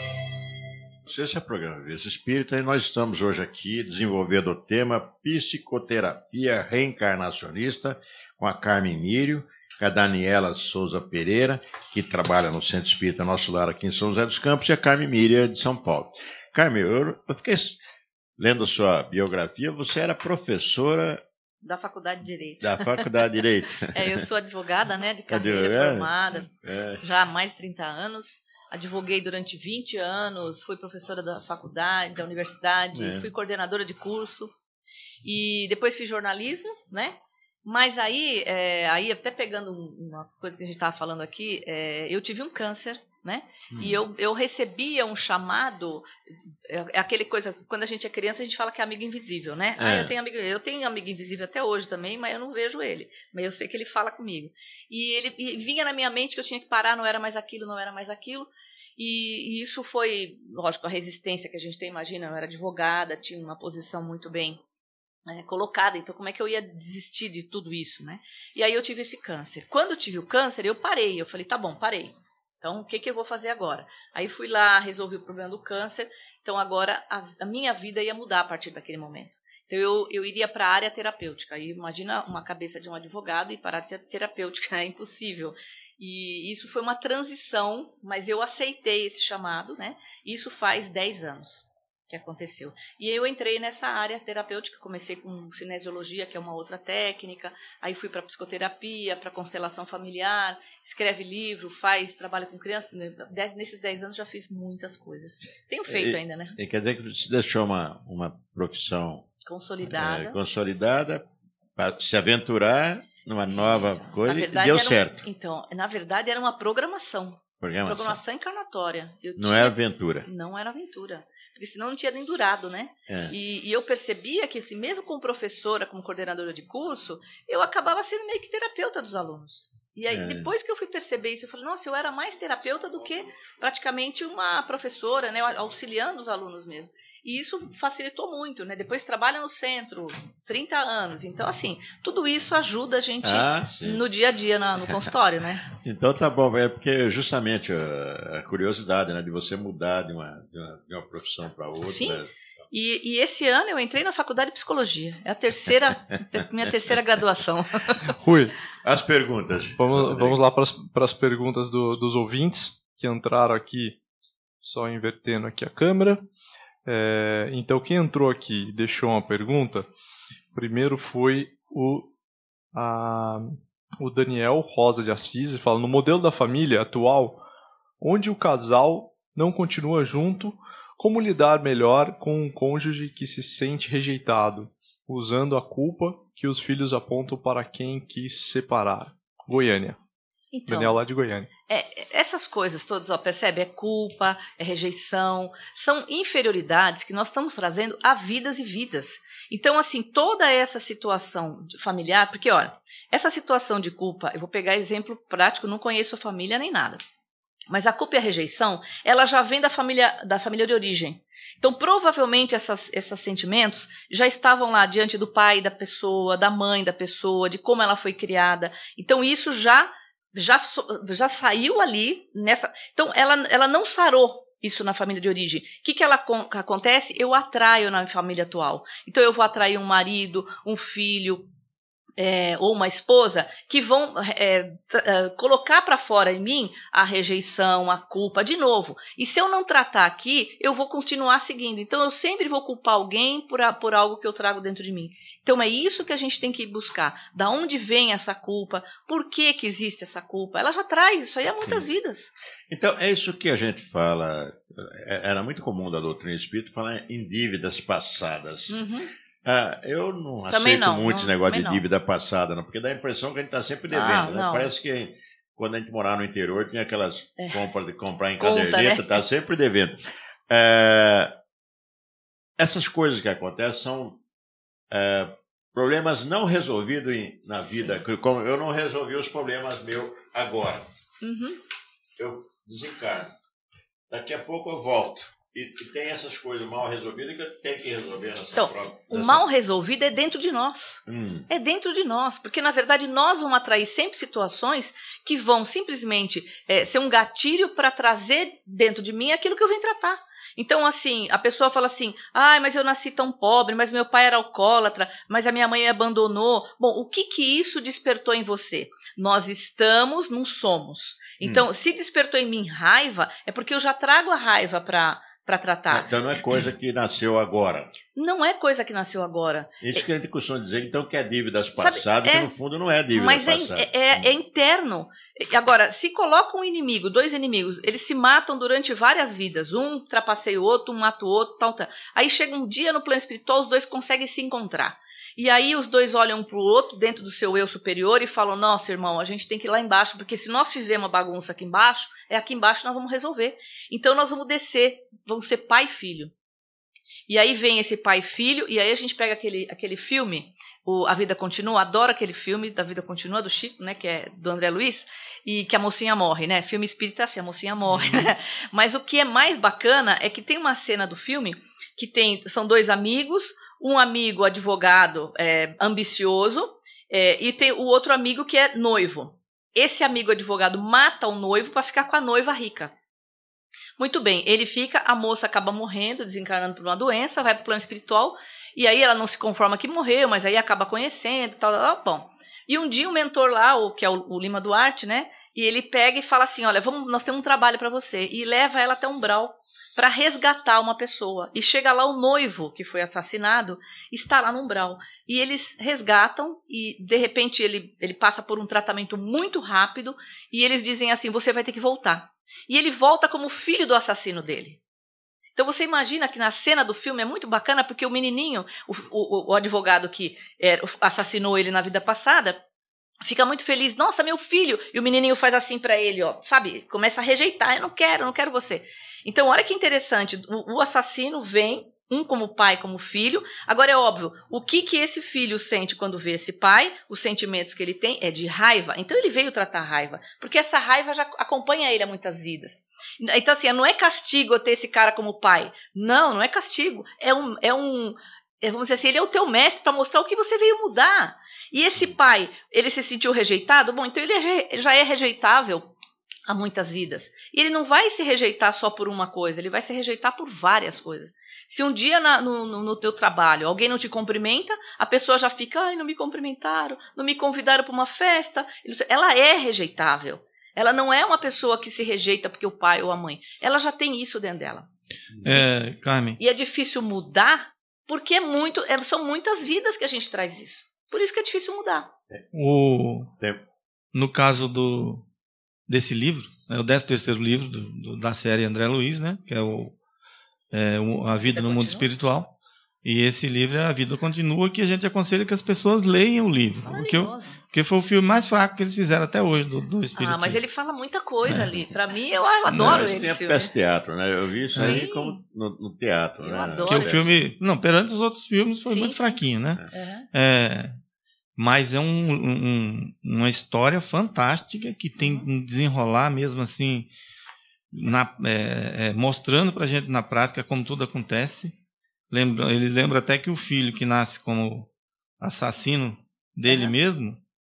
Esse é o programa Vivência Espírita e nós estamos hoje aqui desenvolvendo o tema Psicoterapia Reencarnacionista com a Carmen Mírio, com a Daniela Souza Pereira, que trabalha no Centro Espírita Nosso Lar aqui em São José dos Campos, e a Carmen Mírio de São Paulo. Carmen, eu, eu fiquei lendo a sua biografia, você era professora... Da Faculdade de Direito. Da Faculdade de Direito. É, eu sou advogada, né, de carreira advogada, formada, é. já há mais de trinta anos. Advoguei durante vinte anos, fui professora da faculdade, da universidade, é. fui coordenadora de curso. E depois fiz jornalismo, né? Mas aí, é, aí até pegando uma coisa que a gente estava falando aqui, é, eu tive um câncer né? Hum. E eu, eu recebia um chamado, é aquele coisa, quando a gente é criança a gente fala que é amigo invisível, né? É. Ah, eu tenho amigo, eu tenho amigo invisível até hoje também, mas eu não vejo ele, mas eu sei que ele fala comigo. E ele e vinha na minha mente que eu tinha que parar, não era mais aquilo, não era mais aquilo. E, e isso foi, lógico, a resistência que a gente tem, imagina, eu era advogada, tinha uma posição muito bem é, colocada, então como é que eu ia desistir de tudo isso, né? E aí eu tive esse câncer. Quando eu tive o câncer, eu parei, eu falei, tá bom, parei. Então, o que, que eu vou fazer agora? Aí fui lá, resolvi o problema do câncer, então agora a, a minha vida ia mudar a partir daquele momento. Então, eu, eu iria para a área terapêutica. Aí, imagina uma cabeça de um advogado e para a área terapêutica, é impossível. E isso foi uma transição, mas eu aceitei esse chamado, né? Isso faz dez anos que aconteceu. E eu entrei nessa área terapêutica, comecei com cinesiologia, que é uma outra técnica, aí fui para psicoterapia, para constelação familiar, escreve livro, faz, trabalha com crianças. Nesses dez anos já fiz muitas coisas. Tenho feito e, ainda, né? E quer dizer que você deixou uma, uma profissão consolidada, é, consolidada para se aventurar numa nova coisa e deu era certo. Um, então, na verdade, era uma programação. Programação, programação encarnatória. Eu não tinha, é aventura. Não era aventura. Porque senão não tinha nem durado, né? É. E, e eu percebia que, assim, mesmo como professora, como coordenadora de curso, eu acabava sendo meio que terapeuta dos alunos. E aí, é. depois que eu fui perceber isso, eu falei, nossa, eu era mais terapeuta do que praticamente uma professora, né? Auxiliando os alunos mesmo. E isso facilitou muito, né? Depois trabalha no centro, trinta anos. Então, assim, tudo isso ajuda a gente ah, no dia a dia na, no consultório, né? Então tá bom, é porque justamente a, a curiosidade, né, de você mudar de uma, de uma, de uma profissão para outra. Sim. E, e esse ano eu entrei na faculdade de psicologia. É a terceira, minha terceira graduação. Rui, as perguntas. Vamos, vamos lá para as perguntas do, dos ouvintes que entraram aqui, só invertendo aqui a câmera. É, então, quem entrou aqui e deixou uma pergunta, primeiro foi o, a, o Daniel Rosa de Assis, fala, no modelo da família atual, onde o casal não continua junto, como lidar melhor com um cônjuge que se sente rejeitado, usando a culpa que os filhos apontam para quem quis separar? Goiânia. Então, Daniel lá de Goiânia. É, essas coisas todas, ó, percebe? É culpa, é rejeição, são inferioridades que nós estamos trazendo a vidas e vidas. Então, assim, toda essa situação familiar, porque, olha, essa situação de culpa, eu vou pegar exemplo prático, não conheço a família nem nada. Mas a culpa e a rejeição, ela já vem da família, da família de origem. Então, provavelmente, essas, esses sentimentos já estavam lá diante do pai da pessoa, da mãe da pessoa, de como ela foi criada. Então, isso já, já, já saiu ali nessa... Então, ela, ela não sarou isso na família de origem. O que, que ela que acontece? Eu atraio na família atual. Então, eu vou atrair um marido, um filho... É, ou uma esposa que vão é, é, colocar para fora em mim a rejeição, a culpa, de novo. E se eu não tratar aqui, eu vou continuar seguindo. Então, eu sempre vou culpar alguém por, a, por algo que eu trago dentro de mim. Então, é isso que a gente tem que buscar. Da onde vem essa culpa? Por que que existe essa culpa? Ela já traz isso aí há muitas Sim. vidas. Então, é isso que a gente fala. Era muito comum da doutrina espírita falar em dívidas passadas. Uhum. Ah, eu não Também aceito não, muito não, esse negócio de não. dívida passada, não, porque dá a impressão que a gente está sempre devendo. Ah, né? não. Parece que quando a gente morava no interior tinha aquelas É. compras de comprar em Conta, caderneta, né? tá sempre devendo. É, essas coisas que acontecem são é, problemas não resolvidos em, na vida. Como eu não resolvi os problemas meus agora. Uhum. Eu desencarno. Daqui a pouco eu volto. E, e tem essas coisas mal resolvidas que eu tenho que resolver nessa Então, própria. o nessa... mal resolvido é dentro de nós. Hum. É dentro de nós, porque na verdade nós vamos atrair sempre situações que vão simplesmente é, ser um gatilho para trazer dentro de mim aquilo que eu venho tratar. Então, assim, a pessoa fala assim, ai, mas eu nasci tão pobre, mas meu pai era alcoólatra, mas a minha mãe me abandonou. Bom, o que que isso despertou em você? Nós estamos, não somos. Então, hum. se despertou em mim raiva, é porque eu já trago a raiva para... para tratar. Então não é coisa que nasceu agora. Não é coisa que nasceu agora. Isso é, que a gente costuma dizer, então, que é dívidas passadas, sabe, é, que no fundo não é dívida mas passada. Mas é, é, é interno. Agora, se coloca um inimigo, dois inimigos, eles se matam durante várias vidas. Um trapaceia o outro, um mata o outro, tal, tal. Aí chega um dia no plano espiritual, os dois conseguem se encontrar. E aí os dois olham um para o outro, dentro do seu eu superior, e falam, nossa, irmão, a gente tem que ir lá embaixo, porque se nós fizermos uma bagunça aqui embaixo, é aqui embaixo que nós vamos resolver. Então nós vamos descer, vamos ser pai e filho. E aí vem esse pai e filho, e aí a gente pega aquele, aquele filme, o A Vida Continua, adoro aquele filme da Vida Continua, do Chico, né, que é do André Luiz, e que a mocinha morre, né? Filme espírita assim, a mocinha morre, uhum. né? Mas o que é mais bacana é que tem uma cena do filme que tem, são dois amigos, um amigo advogado é, ambicioso, é, e tem o outro amigo que é noivo. Esse amigo advogado mata o noivo para ficar com a noiva rica. Muito bem, ele fica, a moça acaba morrendo, desencarnando por uma doença, vai para o plano espiritual, e aí ela não se conforma que morreu, mas aí acaba conhecendo, tal, tal, tal, bom. E um dia o mentor lá, o, que é o, o Lima Duarte, né, e ele pega e fala assim, olha, vamos, nós temos um trabalho para você, e leva ela até um umbral para resgatar uma pessoa. E chega lá o noivo, que foi assassinado, está lá no umbral. E eles resgatam, e de repente ele, ele passa por um tratamento muito rápido, e eles dizem assim, você vai ter que voltar. E ele volta como filho do assassino dele. Então você imagina que na cena do filme é muito bacana, porque o menininho, o, o, o advogado que é, assassinou ele na vida passada, fica muito feliz, nossa, meu filho, e o menininho faz assim para ele, ó, sabe, começa a rejeitar, eu não quero, eu não quero você. Então olha que interessante, o, o assassino vem, um como pai, como filho, agora é óbvio, o que que esse filho sente quando vê esse pai, os sentimentos que ele tem é de raiva, então ele veio tratar a raiva, porque essa raiva já acompanha ele há muitas vidas. Então assim, não é castigo eu ter esse cara como pai, não, não é castigo, é um, é um é, vamos dizer assim, ele é o teu mestre para mostrar o que você veio mudar. E esse pai, ele se sentiu rejeitado, bom, então ele é, já é rejeitável há muitas vidas. E ele não vai se rejeitar só por uma coisa, ele vai se rejeitar por várias coisas. Se um dia na, no, no teu trabalho alguém não te cumprimenta, a pessoa já fica, ai, não me cumprimentaram, não me convidaram para uma festa. Ela é rejeitável. Ela não é uma pessoa que se rejeita porque o pai ou a mãe. Ela já tem isso dentro dela. É, Carmen. E é difícil mudar porque é muito, é, são muitas vidas que a gente traz isso. Por isso que é difícil mudar. O, no caso do, desse livro, é o décimo terceiro livro do, do, da série André Luiz, né, que é, o, é o, A Vida no Mundo Espiritual. E esse livro é A Vida Continua, que a gente aconselha que as pessoas leiam o livro. Porque, porque foi o filme mais fraco que eles fizeram até hoje do, do Espiritismo. Ah, mas ele fala muita coisa é. ali. Para mim, eu, eu adoro ele. Tem a peça teatro, né? Eu vi isso sim. aí como no, no teatro. Eu né? adoro. Que o filme, não, perante os outros filmes foi sim, muito sim. fraquinho, né? Uhum. É, mas é um, um, uma história fantástica que tem um desenrolar mesmo assim, na, é, é, mostrando pra gente na prática como tudo acontece. Lembra, ele lembra até que o filho que nasce como assassino dele uhum. mesmo,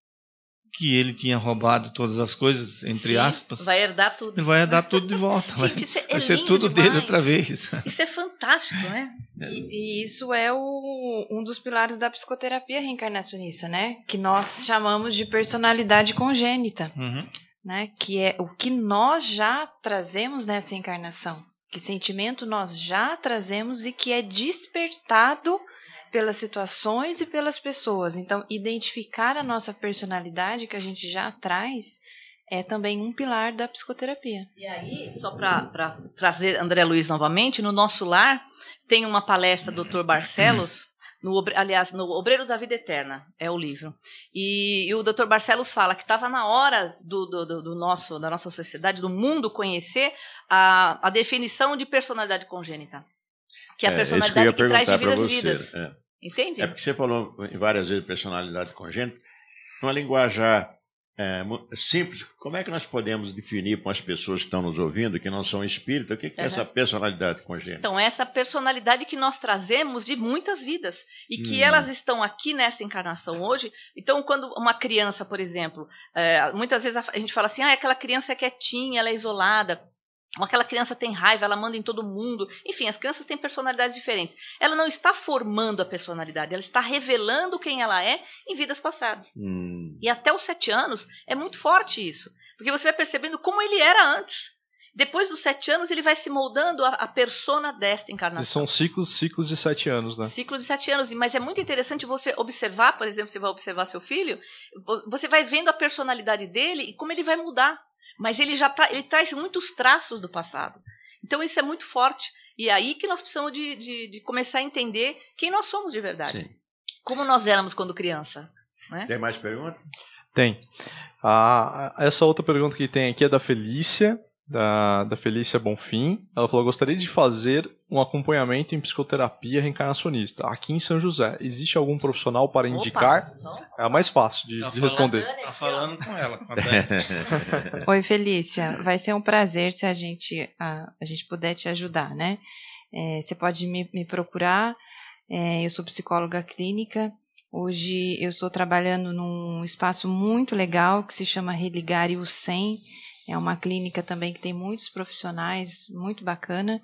que ele tinha roubado todas as coisas, entre Sim, aspas, vai herdar tudo. Ele vai herdar tudo de volta. Gente, vai isso é vai ser tudo demais. dele outra vez. Isso é fantástico, né? E, e isso é o, um dos pilares da psicoterapia reencarnacionista, né? Que nós chamamos de personalidade congênita, uhum. né? Que é o que nós já trazemos nessa encarnação. Que sentimento nós já trazemos e que é despertado pelas situações e pelas pessoas. Então, identificar a nossa personalidade que a gente já traz é também um pilar da psicoterapia. E aí, só para trazer André Luiz novamente, no nosso lar tem uma palestra do doutor Barcelos, no, aliás, no Obreiro da Vida Eterna, é o livro. E, e o doutor Barcelos fala que estava na hora do, do, do nosso, da nossa sociedade, do mundo, conhecer a, a definição de personalidade congênita. Que é a é, personalidade que, que traz de vidas você, vidas. É. Entende? É porque você falou várias vezes personalidade congênita, numa linguajar é, simples. Como é que nós podemos definir para as pessoas que estão nos ouvindo, que não são espíritas, o que, que uhum. é essa personalidade congênita? Então, essa personalidade que nós trazemos de muitas vidas e que hum. elas estão aqui nessa encarnação hoje. Então, quando uma criança, por exemplo, é, muitas vezes a gente fala assim, ah, aquela criança é quietinha, ela é isolada. Ou aquela criança tem raiva, ela manda em todo mundo. Enfim, as crianças têm personalidades diferentes. Ela não está formando a personalidade, ela está revelando quem ela é em vidas passadas. Hum. E até os sete anos é muito forte isso. Porque você vai percebendo como ele era antes. Depois dos sete anos, ele vai se moldando a, a persona desta encarnação. E são ciclos, ciclos de sete anos, né? Ciclo de sete anos. Mas é muito interessante você observar, por exemplo, você vai observar seu filho, você vai vendo a personalidade dele e como ele vai mudar. Mas ele já tá, ele traz muitos traços do passado. Então isso é muito forte. E é aí que nós precisamos de, de, de começar a entender quem nós somos de verdade. Sim. Como nós éramos quando criança. Né? Tem mais perguntas? Tem. Ah, essa outra pergunta que tem aqui é da Felícia. Da, da Felícia Bonfim. Ela falou: gostaria de fazer um acompanhamento em psicoterapia reencarnacionista aqui em São José. Existe algum profissional para Opa, indicar? Então. É a mais fácil de, tá de responder. Tá falando com ela. Com a Oi, Felícia. Vai ser um prazer se a gente, a, a gente puder te ajudar, né? É, você pode me, me procurar. É, eu sou psicóloga clínica. Hoje eu estou trabalhando num espaço muito legal que se chama Religare o cem. É uma clínica também que tem muitos profissionais, muito bacana.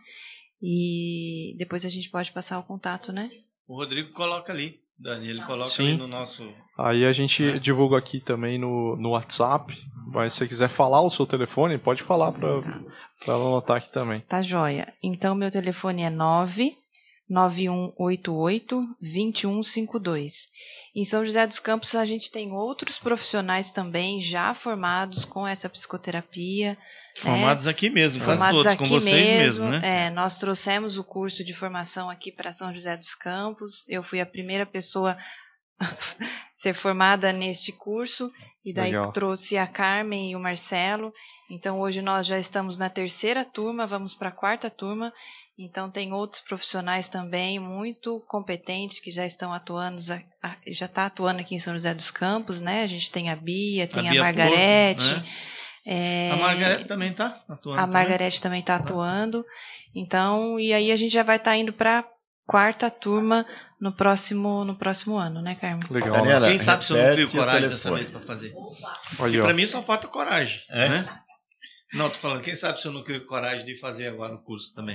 E depois a gente pode passar o contato, né? O Rodrigo coloca ali, Dani, ele coloca Sim. ali no nosso... Aí a gente é. divulga aqui também no, no WhatsApp. Mas se você quiser falar o seu telefone, pode falar para tá. ela anotar aqui também. Tá joia. Então, meu telefone é nove nove um oito oito, dois um cinco dois. Em São José dos Campos, a gente tem outros profissionais também já formados com essa psicoterapia. Formados né? aqui mesmo, formados quase todos, aqui com vocês mesmo, mesmo, né? É, nós trouxemos o curso de formação aqui para São José dos Campos. Eu fui a primeira pessoa a ser formada neste curso. E daí Legal. trouxe a Carmen e o Marcelo. Então, hoje nós já estamos na terceira turma, vamos para a quarta turma. Então, tem outros profissionais também muito competentes que já estão atuando, já está atuando aqui em São José dos Campos, né? A gente tem a Bia, tem a, a Margarete. Né? É... A Margarete também está atuando. A Margarete também está atuando. Então, e aí a gente já vai estar tá indo para a quarta turma no próximo, no próximo ano, né, Carmen? Legal. Daniela, quem sabe se eu não crio coragem dessa vez para fazer? Porque para mim só falta coragem, é? né? Não, tô falando, quem sabe se eu não crio coragem de fazer agora o curso também.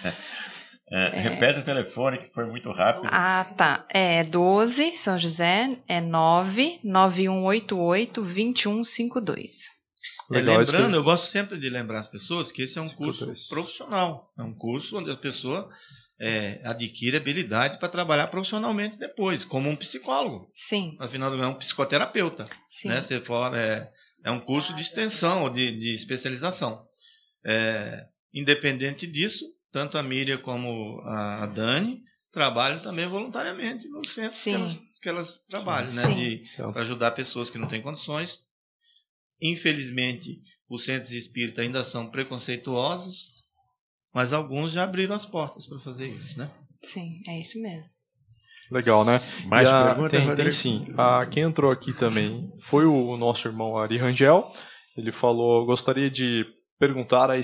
é, é... Repete o telefone, que foi muito rápido. Ah, tá. É doze, São José, é nove nove um oito oito, dois um cinco dois. É, lembrando, eu gosto sempre de lembrar as pessoas que esse é um curso profissional. É um curso onde a pessoa é, adquire habilidade para trabalhar profissionalmente depois, como um psicólogo. Sim. Afinal, é um psicoterapeuta. Sim. Né? Você for, é, É um curso de extensão ou de, de especialização. É, independente disso, tanto a Miriam como a Dani trabalham também voluntariamente no centro que elas, que elas trabalham, né? Para ajudar pessoas que não têm condições. Infelizmente, os centros espíritas ainda são preconceituosos, mas alguns já abriram as portas para fazer isso, né? Sim, é isso mesmo. Legal, né? Mais a, perguntas, tem, Rodrigo? tem sim. A, quem entrou aqui também foi o nosso irmão Ari Rangel. Ele falou: gostaria de perguntar a,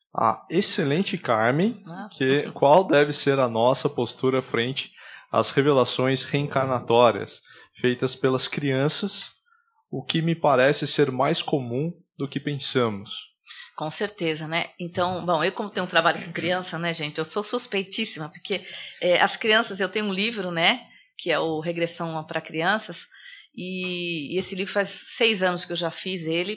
a excelente Carmen que, qual deve ser a nossa postura frente às revelações reencarnatórias feitas pelas crianças, o que me parece ser mais comum do que pensamos. Com certeza, né? Então, bom, eu como tenho um trabalho com criança, né, gente, eu sou suspeitíssima, porque é, as crianças, eu tenho um livro, né, que é o Regressão para Crianças, e, e esse livro faz seis anos que eu já fiz ele,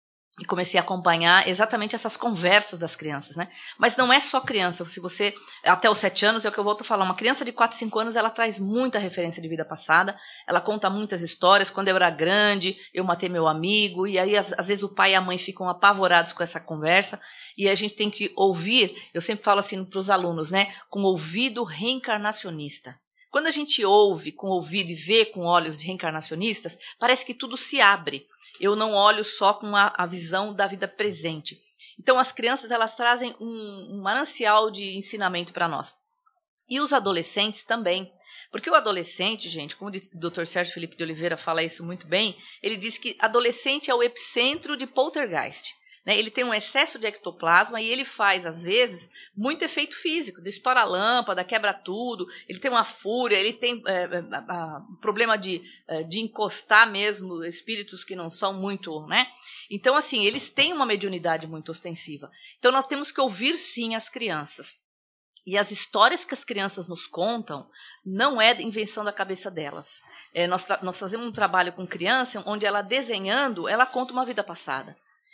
e comecei a acompanhar exatamente essas conversas das crianças, né? Mas não é só criança, se você, até os sete anos, é o que eu volto a falar, uma criança de quatro, cinco anos, ela traz muita referência de vida passada, ela conta muitas histórias, quando eu era grande, eu matei meu amigo, e aí às, às vezes o pai e a mãe ficam apavorados com essa conversa, e a gente tem que ouvir, eu sempre falo assim para os alunos, né? Com ouvido reencarnacionista. Quando a gente ouve com ouvido e vê com olhos de reencarnacionistas, parece que tudo se abre. Eu não olho só com a, a visão da vida presente. Então, as crianças, elas trazem um, um manancial de ensinamento para nós. E os adolescentes também. Porque o adolescente, gente, como o doutor Sérgio Felipe de Oliveira fala isso muito bem, ele diz que adolescente é o epicentro de poltergeist. Né? Ele tem um excesso de ectoplasma e ele faz, às vezes, muito efeito físico. Ele estoura a lâmpada, quebra tudo, ele tem uma fúria, ele tem é, a, a, problema de, de encostar mesmo espíritos que não são muito... né? Então, assim, eles têm uma mediunidade muito ostensiva. Então, nós temos que ouvir, sim, as crianças. E as histórias que as crianças nos contam não é invenção da cabeça delas. É, nós, nós fazemos um trabalho com criança onde ela, desenhando, ela conta uma vida passada.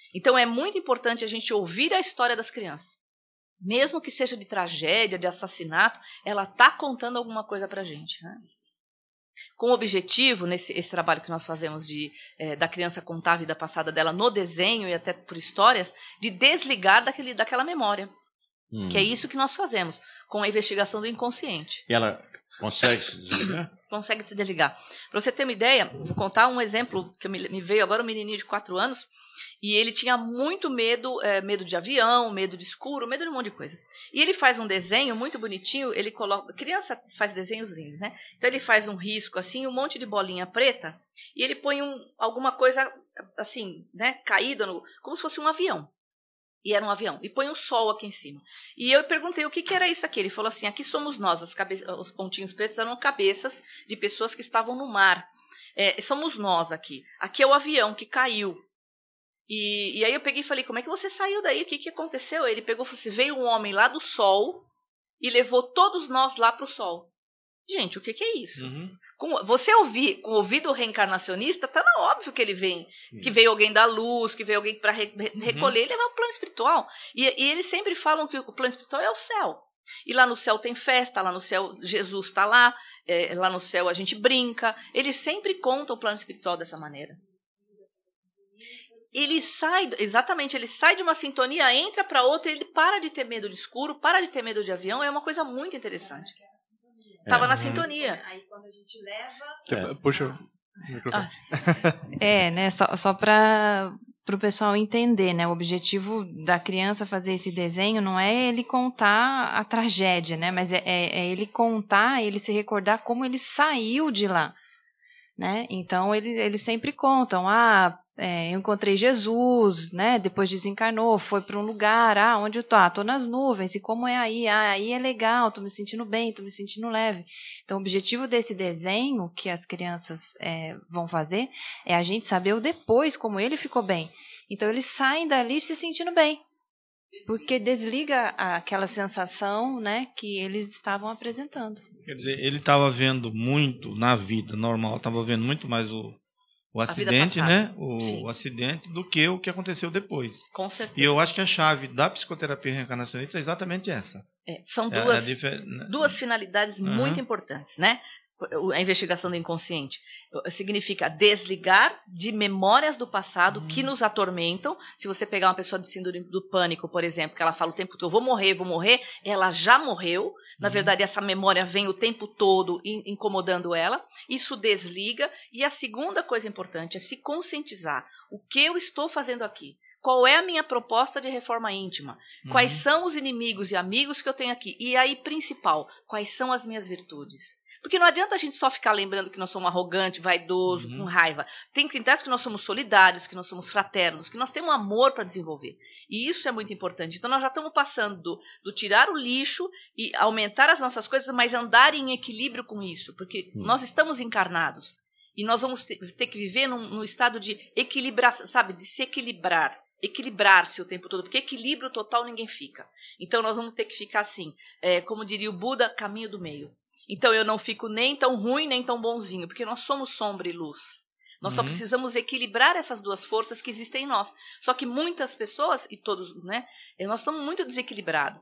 Então é muito importante a gente ouvir a história das crianças. Mesmo que seja de tragédia, de assassinato, ela está contando alguma coisa para a gente, né? Com o objetivo, nesse esse trabalho que nós fazemos de, é, da criança contar a vida passada dela no desenho e até por histórias, de desligar daquele, daquela memória. Hum. Que é isso que nós fazemos com a investigação do inconsciente. E ela consegue se desligar? Consegue se desligar. Para você ter uma ideia, vou contar um exemplo que me, me veio agora, um menininho de quatro anos, e ele tinha muito medo, é, medo de avião, medo de escuro, medo de um monte de coisa. E ele faz um desenho muito bonitinho, ele coloca, criança faz desenhos lindos, né? Então ele faz um risco assim, um monte de bolinha preta, e ele põe um, alguma coisa assim, né, caída, no, como se fosse um avião. E era um avião. E põe um sol aqui em cima. E eu perguntei o que, que era isso aqui. Ele falou assim, aqui somos nós, as cabe- os pontinhos pretos eram cabeças de pessoas que estavam no mar. É, somos nós aqui. Aqui é o avião que caiu. E, e aí eu peguei e falei, como é que você saiu daí? O que, que aconteceu? Ele pegou e falou assim, veio um homem lá do sol e levou todos nós lá para o sol. Gente, o que, que é isso? Uhum. Com, você ouvir com o ouvido reencarnacionista, tá na óbvio que ele vem, uhum. que veio alguém da luz, que veio alguém para re, recolher uhum. e levar o plano espiritual. E, e eles sempre falam que o plano espiritual é o céu. E lá no céu tem festa, lá no céu Jesus está lá, é, lá no céu a gente brinca. Eles sempre contam o plano espiritual dessa maneira. Ele sai, exatamente, ele sai de uma sintonia, entra para outra, ele para de ter medo de escuro, para de ter medo de avião, é uma coisa muito interessante. Tava é, na sintonia. Aí quando a gente leva... É. Puxa o microfone. Ah. É, né, só, só para o pessoal entender, né, o objetivo da criança fazer esse desenho não é ele contar a tragédia, né, mas é, é, é ele contar, ele se recordar como ele saiu de lá, né, então eles, eles sempre contam, ah, é, eu encontrei Jesus, né, depois desencarnou, foi para um lugar, ah, onde eu tô? Ah, tô nas nuvens, e como é aí? Ah, aí é legal, tô me sentindo bem, tô me sentindo leve. Então, o objetivo desse desenho que as crianças é, vão fazer é a gente saber o depois, como ele ficou bem. Então, eles saem dali se sentindo bem, porque desliga aquela sensação, né, que eles estavam apresentando. Quer dizer, ele estava vendo muito na vida normal, estava vendo muito mais o O acidente, né? O, o acidente do que o que aconteceu depois. Com certeza. E eu acho que a chave da psicoterapia reencarnacionista é exatamente essa. É, são duas, é, é difer... duas finalidades uhum. muito importantes, né? A investigação do inconsciente significa desligar de memórias do passado uhum. que nos atormentam. Se você pegar uma pessoa de síndrome do pânico, por exemplo, que ela fala o tempo todo, eu vou morrer, vou morrer, ela já morreu. Na verdade, essa memória vem o tempo todo incomodando ela. Isso desliga. E a segunda coisa importante é se conscientizar. O que eu estou fazendo aqui? Qual é a minha proposta de reforma íntima? Uhum. Quais são os inimigos e amigos que eu tenho aqui? E aí, principal, quais são as minhas virtudes? Porque não adianta a gente só ficar lembrando que nós somos arrogantes, vaidosos, uhum. com raiva. Tem que entender que nós somos solidários, que nós somos fraternos, que nós temos amor para desenvolver. E isso é muito importante. Então, nós já estamos passando do, do tirar o lixo e aumentar as nossas coisas, mas andar em equilíbrio com isso. Porque uhum. nós estamos encarnados. E nós vamos ter, ter que viver num, num estado de equilibrar, sabe? De se equilibrar. Equilibrar-se o tempo todo. Porque equilíbrio total ninguém fica. Então, nós vamos ter que ficar assim. É, como diria o Buda, caminho do meio. Então, eu não fico nem tão ruim, nem tão bonzinho, porque nós somos sombra e luz. Nós uhum. só precisamos equilibrar essas duas forças que existem em nós. Só que muitas pessoas, e todos, né, nós estamos muito desequilibrados.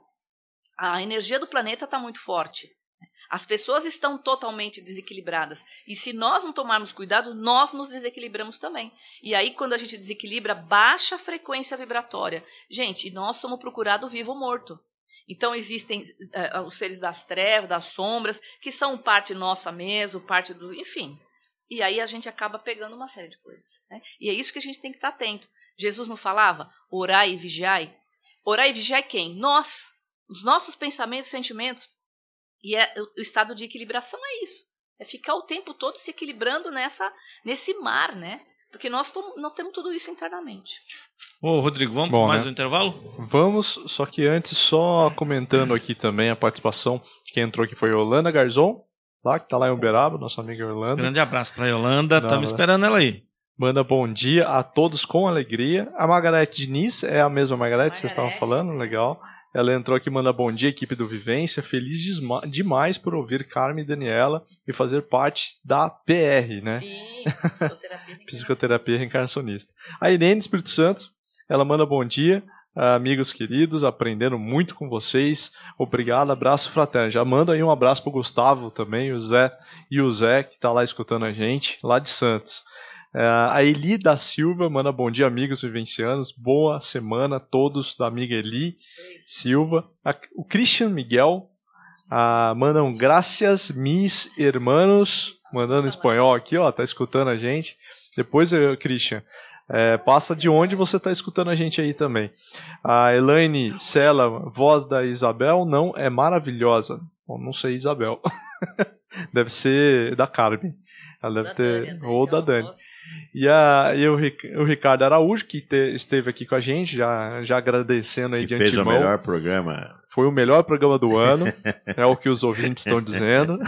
A energia do planeta está muito forte. As pessoas estão totalmente desequilibradas. E se nós não tomarmos cuidado, nós nos desequilibramos também. E aí, quando a gente desequilibra, baixa a frequência vibratória. Gente, nós somos procurados vivo ou morto. Então, existem uh, os seres das trevas, das sombras, que são parte nossa mesmo, parte do... Enfim. E aí a gente acaba pegando uma série de coisas. Né? E é isso que a gente tem que estar atento. Jesus não falava, orai e vigiai? Orai e vigiai quem? Nós. Os nossos pensamentos e sentimentos. E é, o estado de equilibração é isso. É ficar o tempo todo se equilibrando nessa, nesse mar, né? Porque nós, tom, nós temos tudo isso internamente. Ô, Rodrigo, vamos Bom, para mais né? um intervalo? Vamos, só que antes, só comentando aqui também a participação, quem entrou aqui foi a Yolanda Garzon, lá, que está lá em Uberaba, nossa amiga Yolanda. Grande abraço para a Yolanda, estamos esperando ela aí. Manda bom dia a todos com alegria. A Margarete Diniz, é a mesma Margarete que vocês estavam falando, legal. Ela entrou aqui, manda bom dia, equipe do Vivência. Feliz demais por ouvir Carmen e Daniela e fazer parte da P R, né? Sim, psicoterapia, psicoterapia reencarnacionista. A Irene Espírito Santo, ela manda bom dia, amigos queridos, aprendendo muito com vocês. Obrigado, abraço fraterno. Já manda aí um abraço pro Gustavo também, o Zé e o Zé, que tá lá escutando a gente, lá de Santos. Uh, a Eli da Silva manda bom dia, amigos vivencianos. Boa semana a todos, da amiga Eli Silva. A, o Christian Miguel uh, manda um gracias, mis hermanos. Mandando em espanhol aqui, ó, tá escutando a gente. Depois, uh, Christian, uh, passa de onde você tá escutando a gente aí também. A Elaine Sela, voz da Isabel, não é maravilhosa. Bom, não sei, Isabel. Deve ser da Carmen. Ela deve ter. Dani, ou da Dani. E, a, e o, o Ricardo Araújo, que te, esteve aqui com a gente, já, já agradecendo aí que de fez antemão. Fez o melhor programa. Foi o melhor programa do ano, é o que os ouvintes estão dizendo.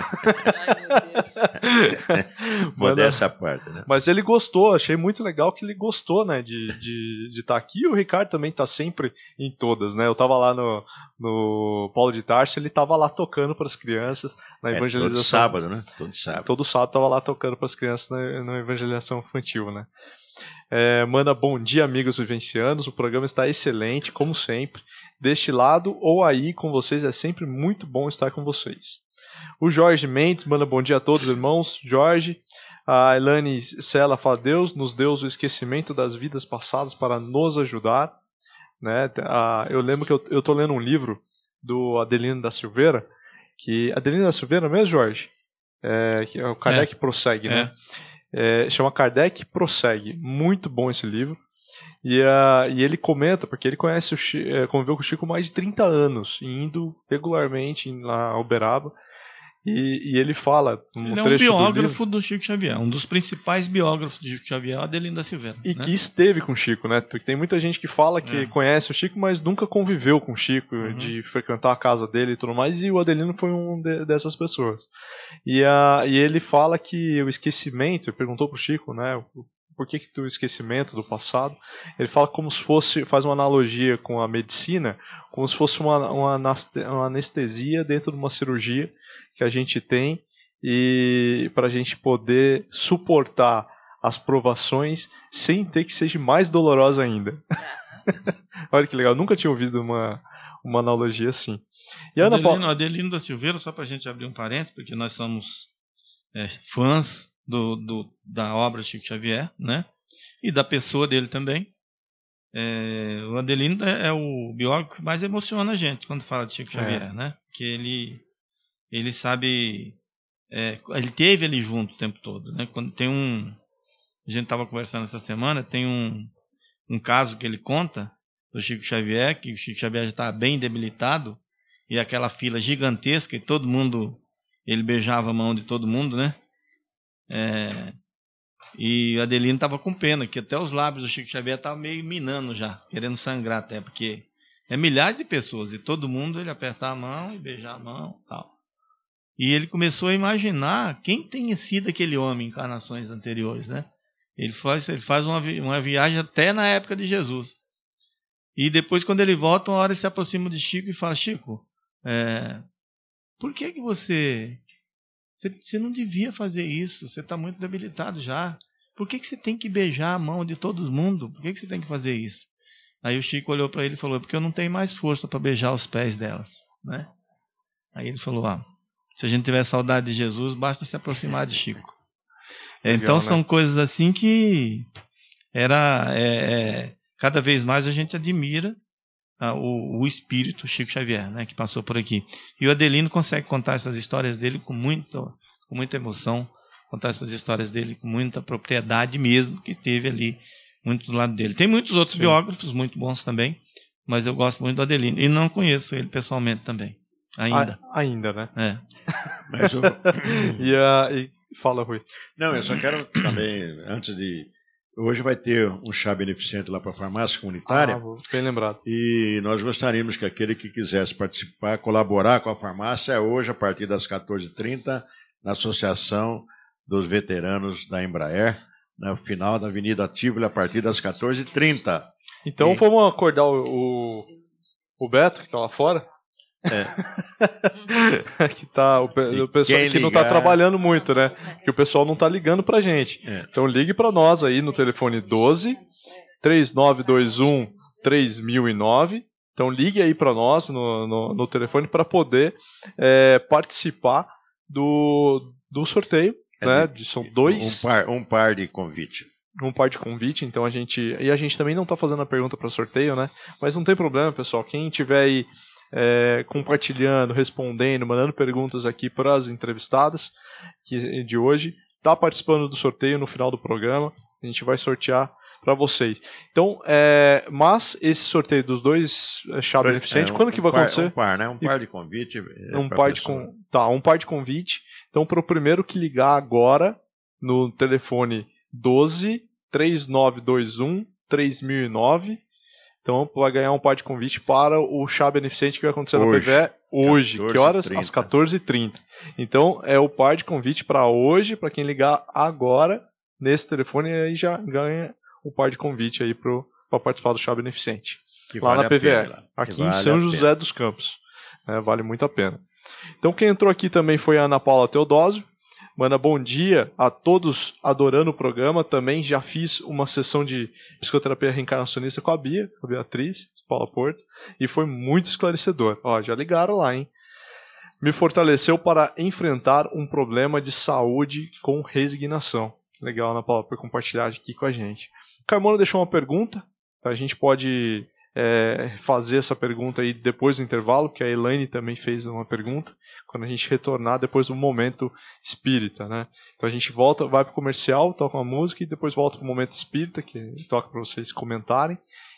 Modéstia à parte, né? Mas ele gostou, achei muito legal que ele gostou, né, de estar de, de tá aqui. O Ricardo também está sempre em todas, né? Eu estava lá no, no Paulo de Tarso, ele estava lá tocando para as crianças na é, evangelização. Todo sábado, né? Todo sábado. Todo sábado estava lá tocando para as crianças na, na evangelização infantil, né? É, manda bom dia, amigos vivencianos. O programa está excelente, como sempre. Deste lado ou aí com vocês, é sempre muito bom estar com vocês. O Jorge Mendes manda bom dia a todos, irmãos. Jorge. A Elane Sela fala: Deus nos deu o esquecimento das vidas passadas para nos ajudar. Né? Eu lembro que eu estou lendo um livro do Adelino da Silveira, que Adelino da Silveira mesmo, Jorge? É, que é o Kardec é. Prossegue, né? É. É, chama Kardec Prossegue. Muito bom esse livro. E, uh, e ele comenta, porque ele conhece o Chico, é, conviveu com o Chico há mais de trinta anos, indo regularmente lá a Uberaba. E, e ele fala. Um ele é um biógrafo do, do Chico Xavier, um dos principais biógrafos do Chico Xavier, Adelino da Silveira. E né? que esteve com o Chico, né? Porque tem muita gente que fala que é. conhece o Chico, mas nunca conviveu com o Chico, uhum. de frequentar a casa dele e tudo mais, e o Adelino foi um de, dessas pessoas. E, uh, e ele fala que o esquecimento, ele perguntou pro Chico, né? Por que, que o esquecimento do passado? Ele fala como se fosse, faz uma analogia com a medicina, como se fosse uma, uma, uma anestesia dentro de uma cirurgia que a gente tem, e para a gente poder suportar as provações sem ter que seja mais dolorosa ainda. Olha que legal, nunca tinha ouvido uma, uma analogia assim. E Ana Adelino, Paula... Adelino da Silveira, só para a gente abrir um parênteses, porque nós somos é, fãs do, do, da obra de Chico Xavier, né? E da pessoa dele também. É, o Adelino é, é o biógrafo que mais emociona a gente quando fala de Chico Xavier, é. né? Porque ele, ele sabe, é, ele teve ali junto o tempo todo, né? Quando tem um, a gente estava conversando essa semana, tem um, um caso que ele conta do Chico Xavier, que o Chico Xavier já estava bem debilitado, e aquela fila gigantesca, e todo mundo, ele beijava a mão de todo mundo, né? É, e o Adelino estava com pena, que até os lábios do Chico Xavier estavam meio minando já, querendo sangrar até, porque é milhares de pessoas, e todo mundo ele apertar a mão e beijar a mão e tal. E ele começou a imaginar quem tenha sido aquele homem em encarnações anteriores, né? Ele faz, ele faz uma, vi, uma viagem até na época de Jesus. E depois, quando ele volta, uma hora ele se aproxima de Chico e fala: Chico, é, por que que você... Você, você não devia fazer isso, você está muito debilitado já. Por que que você tem que beijar a mão de todo mundo? Por que que você tem que fazer isso? Aí o Chico olhou para ele e falou: porque eu não tenho mais força para beijar os pés delas, né? Aí ele falou: ah, se a gente tiver saudade de Jesus, basta se aproximar de Chico. Legal, então são né? coisas assim que era, é, é, cada vez mais a gente admira ah, o, o espírito Chico Xavier, né, que passou por aqui. E o Adelino consegue contar essas histórias dele com, muito, com muita emoção, contar essas histórias dele com muita propriedade mesmo, que esteve ali muito do lado dele. Tem muitos outros Sim. biógrafos muito bons também, mas eu gosto muito do Adelino. E não conheço ele pessoalmente também. Ainda. A, ainda, né? É. Mas eu... e, uh, e fala, Rui. Não, eu só quero também, antes de... Hoje vai ter um chá beneficente lá para a farmácia comunitária. Ah, bem lembrado. E nós gostaríamos que aquele que quisesse participar, colaborar com a farmácia, é hoje, a partir das quatorze e trinta, na Associação dos Veteranos da Embraer, no final da Avenida Tivoli, a partir das quatorze e trinta. Então e... vamos acordar o, o, o Beto, que está lá fora. É. que tá, o, o pessoal que não está trabalhando muito, né? Que o pessoal não está ligando pra gente. É. Então ligue para nós aí no telefone doze, três nove dois um, três mil e nove. Então ligue aí para nós no, no, no telefone para poder é, participar do, do sorteio. É, né? De, são dois... Um par, um par de convite. Um par de convite, então a gente... E a gente também não está fazendo a pergunta para sorteio, né? Mas não tem problema, pessoal. Quem tiver aí é, compartilhando, respondendo, mandando perguntas aqui para as entrevistadas que, de hoje, está participando do sorteio no final do programa. A gente vai sortear para vocês. Então, é, mas esse sorteio dos dois chá beneficente, é, um, quando que vai um par, acontecer? Um par, né? Um par de convite. É um par de con... Tá, um par de convite. Então, para o primeiro que ligar agora no telefone doze, três nove dois um, três mil e nove, então vai ganhar um par de convite para o chá beneficente que vai acontecer hoje, na P V E hoje. Que horas? Às quatorze e trinta. Então, é o par de convite para hoje, para quem ligar agora nesse telefone, aí já ganha o par de convite aí para participar do chá beneficente. Que lá vale na P V E, pena, aqui vale em São José dos Campos. É, vale muito a pena. Então quem entrou aqui também foi a Ana Paula Teodósio. Manda bom dia a todos adorando o programa. Também já fiz uma sessão de psicoterapia reencarnacionista com a Bia, com a Beatriz, Paula Porto, e foi muito esclarecedor. Ó, já ligaram lá, hein? Me fortaleceu para enfrentar um problema de saúde com resignação. Legal, Ana Paula, por compartilhar aqui com a gente. Carmona deixou uma pergunta, tá? A gente pode é, fazer essa pergunta aí depois do intervalo, porque a Elaine também fez uma pergunta, quando a gente retornar depois do momento espírita, né? Então a gente volta, vai pro comercial, toca uma música e depois volta pro momento espírita, que toca para vocês comentarem.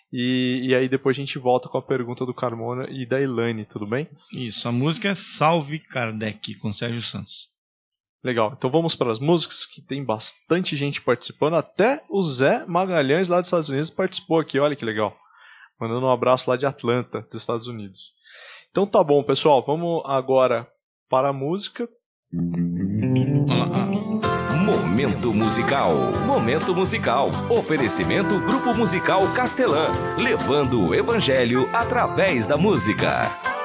E, e aí depois a gente volta com a pergunta do Carmona e da Elaine, tudo bem? Isso, a música é Salve Kardec, com Sérgio Santos. Legal, então vamos para as músicas, que tem bastante gente participando, até o Zé Magalhães lá dos Estados Unidos participou aqui, olha que legal, mandando um abraço lá de Atlanta, dos Estados Unidos. Então tá bom, pessoal, vamos agora para a música. Momento musical, momento musical, oferecimento Grupo Musical Castelã, levando o evangelho através da música.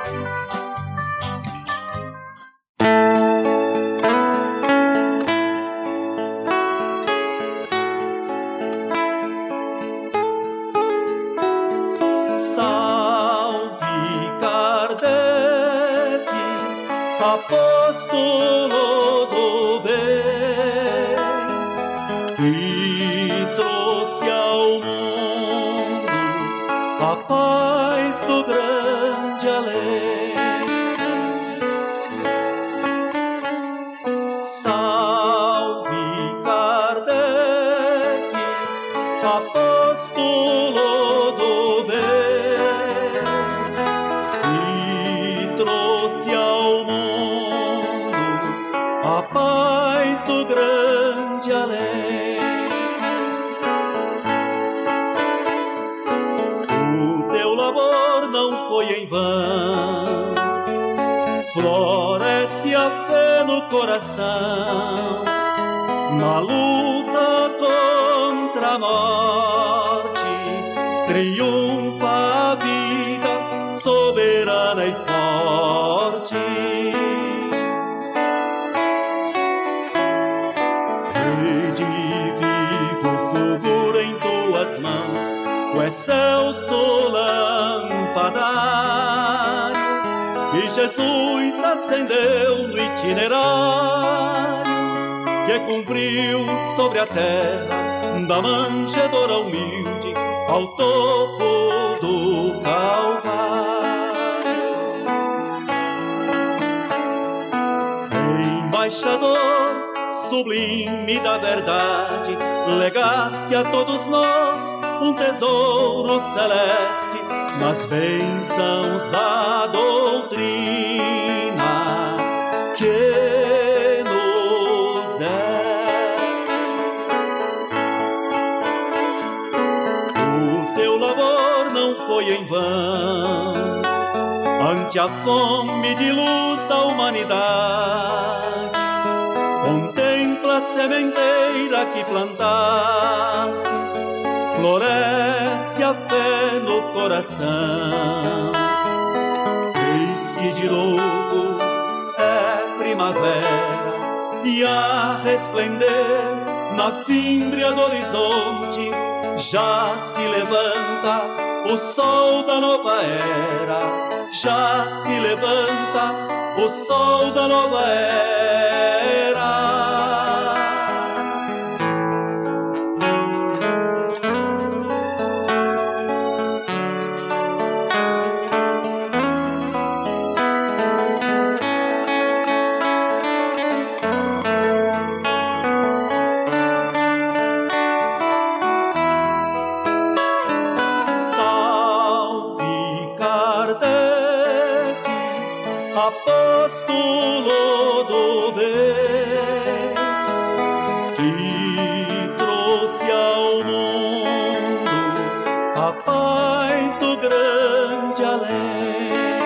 Apóstolo do bem, que trouxe ao mundo a paz do grande além. Salve Kardec, apóstolo do bem, que trouxe ao mundo a paz do grande além. O teu labor não foi em vão, floresce a fé no coração, na luta contra a morte, triunfa a vida soberana e forte. Mãos, o excelso lampadário que Jesus acendeu no itinerário que cumpriu sobre a terra da manjedoura humilde ao topo do Calvário. Embaixador sublime da verdade, legaste a todos nós um tesouro celeste nas bênçãos da doutrina que nos deste. O teu labor não foi em vão, ante a fome de luz da humanidade. Contempla a sementeira que plantaste, floresce a fé no coração. Eis que de novo é primavera e a resplender na fímbria do horizonte já se levanta o sol da nova era, já se levanta o sol da nova era. Apóstolo do bem, que trouxe ao mundo a paz do grande além.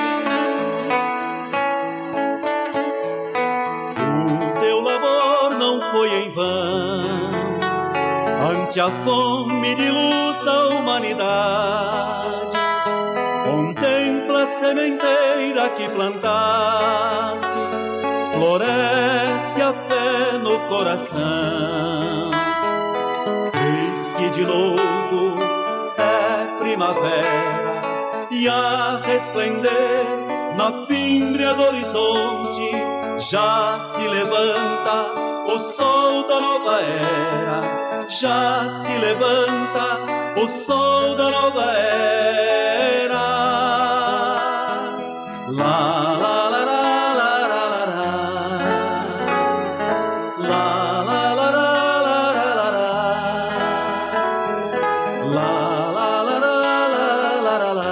O teu labor não foi em vão, ante a fome de luz da humanidade. Contempla a sementeira que plantaste, floresce a fé no coração. Eis que de novo é primavera, e a resplender na fímbria do horizonte já se levanta o sol da nova era, já se levanta o sol da nova era. La la la la la la la la la la la la la la la la la la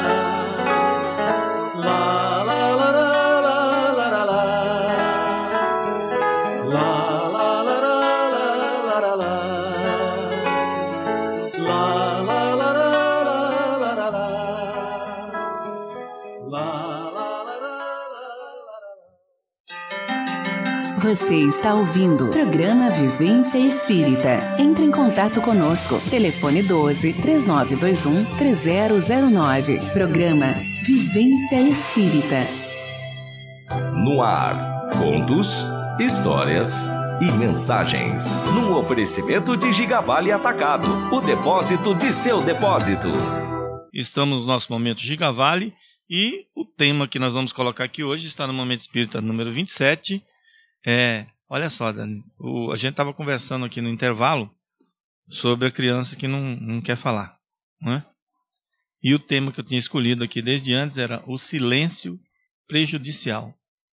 Você está ouvindo o programa Vivência Espírita. Entre em contato conosco. Telefone doze, três nove dois um, três zero zero nove. Programa Vivência Espírita. No ar, contos, histórias e mensagens. Num oferecimento de Gigavale Atacado, o depósito de seu depósito. Estamos no nosso momento Gigavale e o tema que nós vamos colocar aqui hoje está no Momento Espírita número vinte e sete. É, olha só, Dani, o, a gente estava conversando aqui no intervalo sobre a criança que não, não quer falar, não é? E o tema que eu tinha escolhido aqui desde antes era o silêncio prejudicial.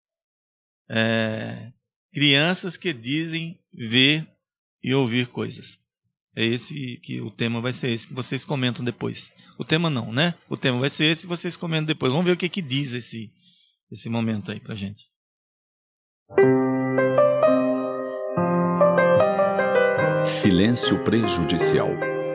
É, crianças que dizem ver e ouvir coisas. É esse que o tema vai ser esse que vocês comentam depois. O tema não, né? O tema vai ser esse e vocês comentam depois. Vamos ver o que que diz esse, esse momento aí pra gente. Silêncio prejudicial.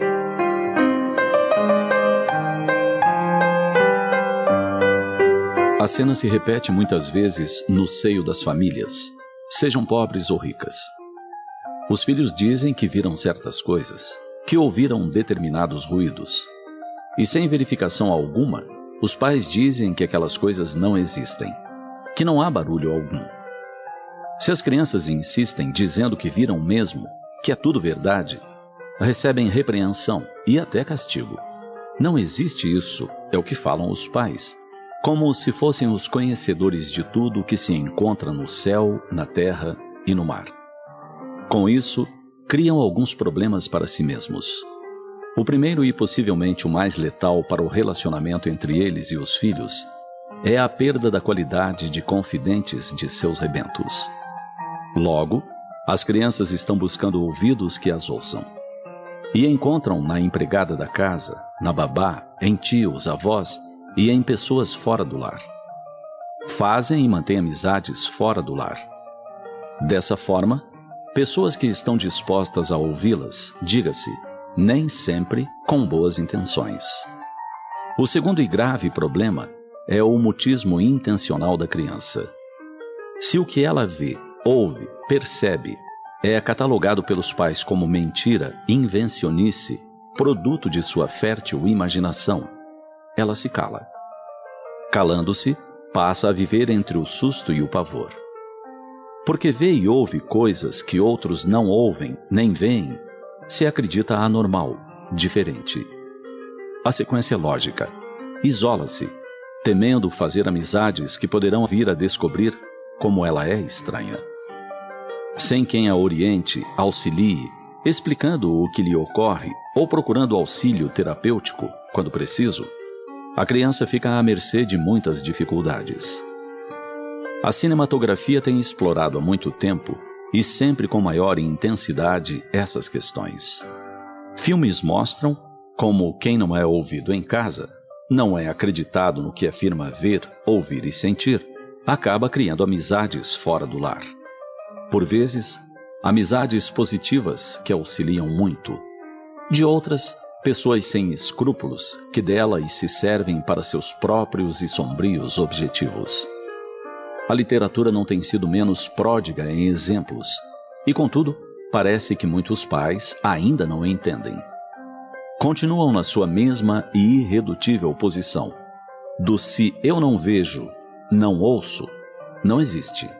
A cena se repete muitas vezes no seio das famílias, sejam pobres ou ricas. Os filhos dizem que viram certas coisas, que ouviram determinados ruídos. E sem verificação alguma, os pais dizem que aquelas coisas não existem, que não há barulho algum. Se as crianças insistem dizendo que viram mesmo, que é tudo verdade, recebem repreensão e até castigo. Não existe isso, é o que falam os pais, como se fossem os conhecedores de tudo que se encontra no céu, na terra e no mar. Com isso, criam alguns problemas para si mesmos. O primeiro e possivelmente o mais letal para o relacionamento entre eles e os filhos é a perda da qualidade de confidentes de seus rebentos. Logo, as crianças estão buscando ouvidos que as ouçam. E encontram na empregada da casa, na babá, em tios, avós e em pessoas fora do lar. Fazem e mantêm amizades fora do lar. Dessa forma, pessoas que estão dispostas a ouvi-las, diga-se, nem sempre com boas intenções. O segundo e grave problema é o mutismo intencional da criança. Se o que ela vê, ouve, percebe, é catalogado pelos pais como mentira, invencionice, produto de sua fértil imaginação, ela se cala. Calando-se, passa a viver entre o susto e o pavor. Porque vê e ouve coisas que outros não ouvem nem veem, se acredita anormal, diferente. A sequência é lógica. Isola-se, temendo fazer amizades que poderão vir a descobrir como ela é estranha. Sem quem a oriente, auxilie, explicando o que lhe ocorre ou procurando auxílio terapêutico quando preciso, a criança fica à mercê de muitas dificuldades. A cinematografia tem explorado há muito tempo e sempre com maior intensidade essas questões. Filmes mostram como quem não é ouvido em casa, não é acreditado no que afirma ver, ouvir e sentir, acaba criando amizades fora do lar. Por vezes, amizades positivas que auxiliam muito. De outras, pessoas sem escrúpulos que delas se servem para seus próprios e sombrios objetivos. A literatura não tem sido menos pródiga em exemplos, e contudo, parece que muitos pais ainda não entendem. Continuam na sua mesma e irredutível posição. Do se eu não vejo, não ouço, não existe.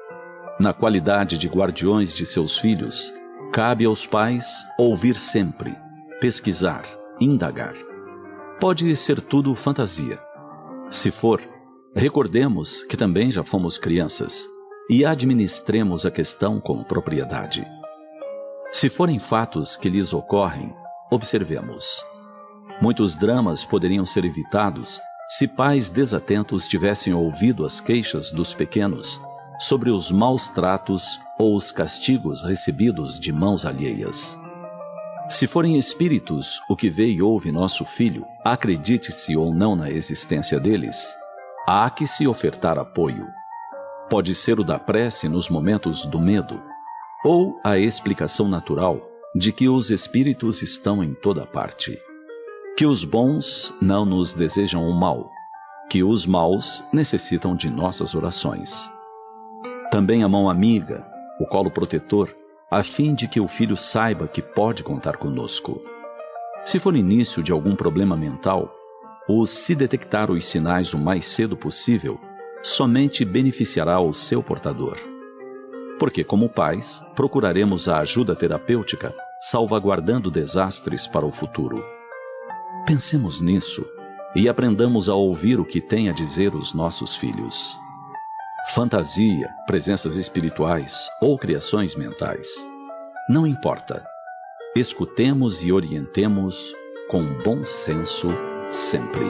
Na qualidade de guardiões de seus filhos, cabe aos pais ouvir sempre, pesquisar, indagar. Pode ser tudo fantasia. Se for, recordemos que também já fomos crianças e administremos a questão com propriedade. Se forem fatos que lhes ocorrem, observemos. Muitos dramas poderiam ser evitados se pais desatentos tivessem ouvido as queixas dos pequenos sobre os maus tratos ou os castigos recebidos de mãos alheias. Se forem espíritos o que vê e ouve nosso filho, acredite-se ou não na existência deles, há que se ofertar apoio. Pode ser o da prece nos momentos do medo, ou a explicação natural de que os espíritos estão em toda parte. Que os bons não nos desejam o mal, que os maus necessitam de nossas orações. Também a mão amiga, o colo protetor, a fim de que o filho saiba que pode contar conosco. Se for início de algum problema mental, ou se detectar os sinais o mais cedo possível, somente beneficiará o seu portador. Porque, como pais, procuraremos a ajuda terapêutica, salvaguardando desastres para o futuro. Pensemos nisso e aprendamos a ouvir o que têm a dizer os nossos filhos. Fantasia, presenças espirituais ou criações mentais. Não importa. Escutemos e orientemos com bom senso sempre.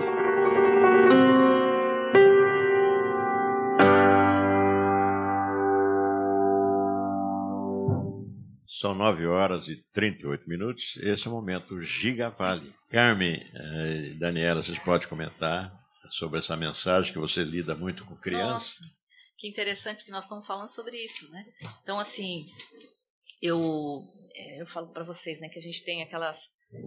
São nove horas e trinta e oito minutos. Esse é o momento Gigavale. Carmen, eh, Daniela, vocês podem comentar sobre essa mensagem que você lida muito com crianças? Nossa, que interessante que nós estamos falando sobre isso, né? Então, assim, eu, eu falo para vocês, né, que a gente tem aquelas,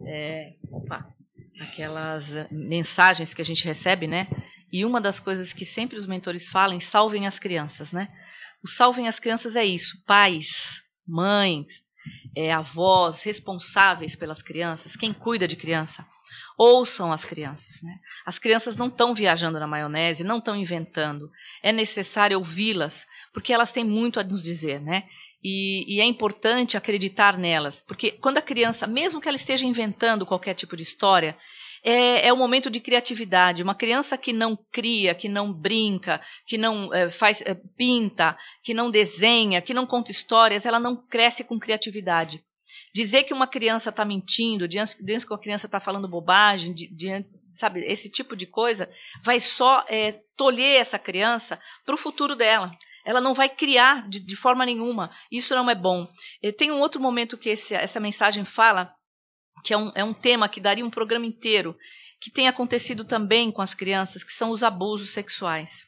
é, opa, aquelas mensagens que a gente recebe, né? E uma das coisas que sempre os mentores falam, salvem as crianças, né? O salvem as crianças é isso, pais, mães, é, avós responsáveis pelas crianças, quem cuida de criança, ouçam as crianças, né? As crianças não estão viajando na maionese, não estão inventando, é necessário ouvi-las, porque elas têm muito a nos dizer, né? E, e é importante acreditar nelas, porque quando a criança, mesmo que ela esteja inventando qualquer tipo de história, É, é um momento de criatividade. Uma criança que não cria, que não brinca, que não é, faz, é, pinta, que não desenha, que não conta histórias, ela não cresce com criatividade. Dizer que uma criança está mentindo, diante que uma criança está falando bobagem, de, de, sabe, esse tipo de coisa, vai só é, tolher essa criança para o futuro dela. Ela não vai criar de, de forma nenhuma. Isso não é bom. E tem um outro momento que esse, essa mensagem fala, que é um, é um tema que daria um programa inteiro, que tem acontecido também com as crianças, que são os abusos sexuais.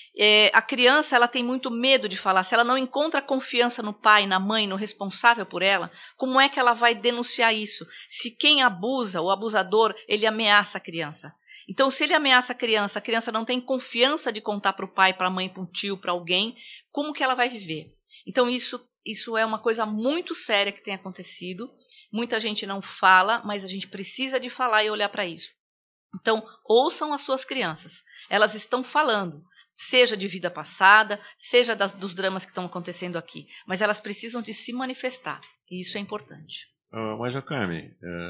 É, a criança ela tem muito medo de falar. Se ela não encontra confiança no pai, na mãe, no responsável por ela, como é que ela vai denunciar isso? Se quem abusa, o abusador, ele ameaça a criança. Então, se ele ameaça a criança, a criança não tem confiança de contar para o pai, para a mãe, para um tio, para alguém, como que ela vai viver? Então, isso, isso é uma coisa muito séria que tem acontecido. Muita gente não fala, mas a gente precisa de falar e olhar para isso. Então, ouçam as suas crianças. Elas estão falando, seja de vida passada, seja das, dos dramas que estão acontecendo aqui. Mas elas precisam de se manifestar. E isso é importante. Uh, mas, Carmen, uh,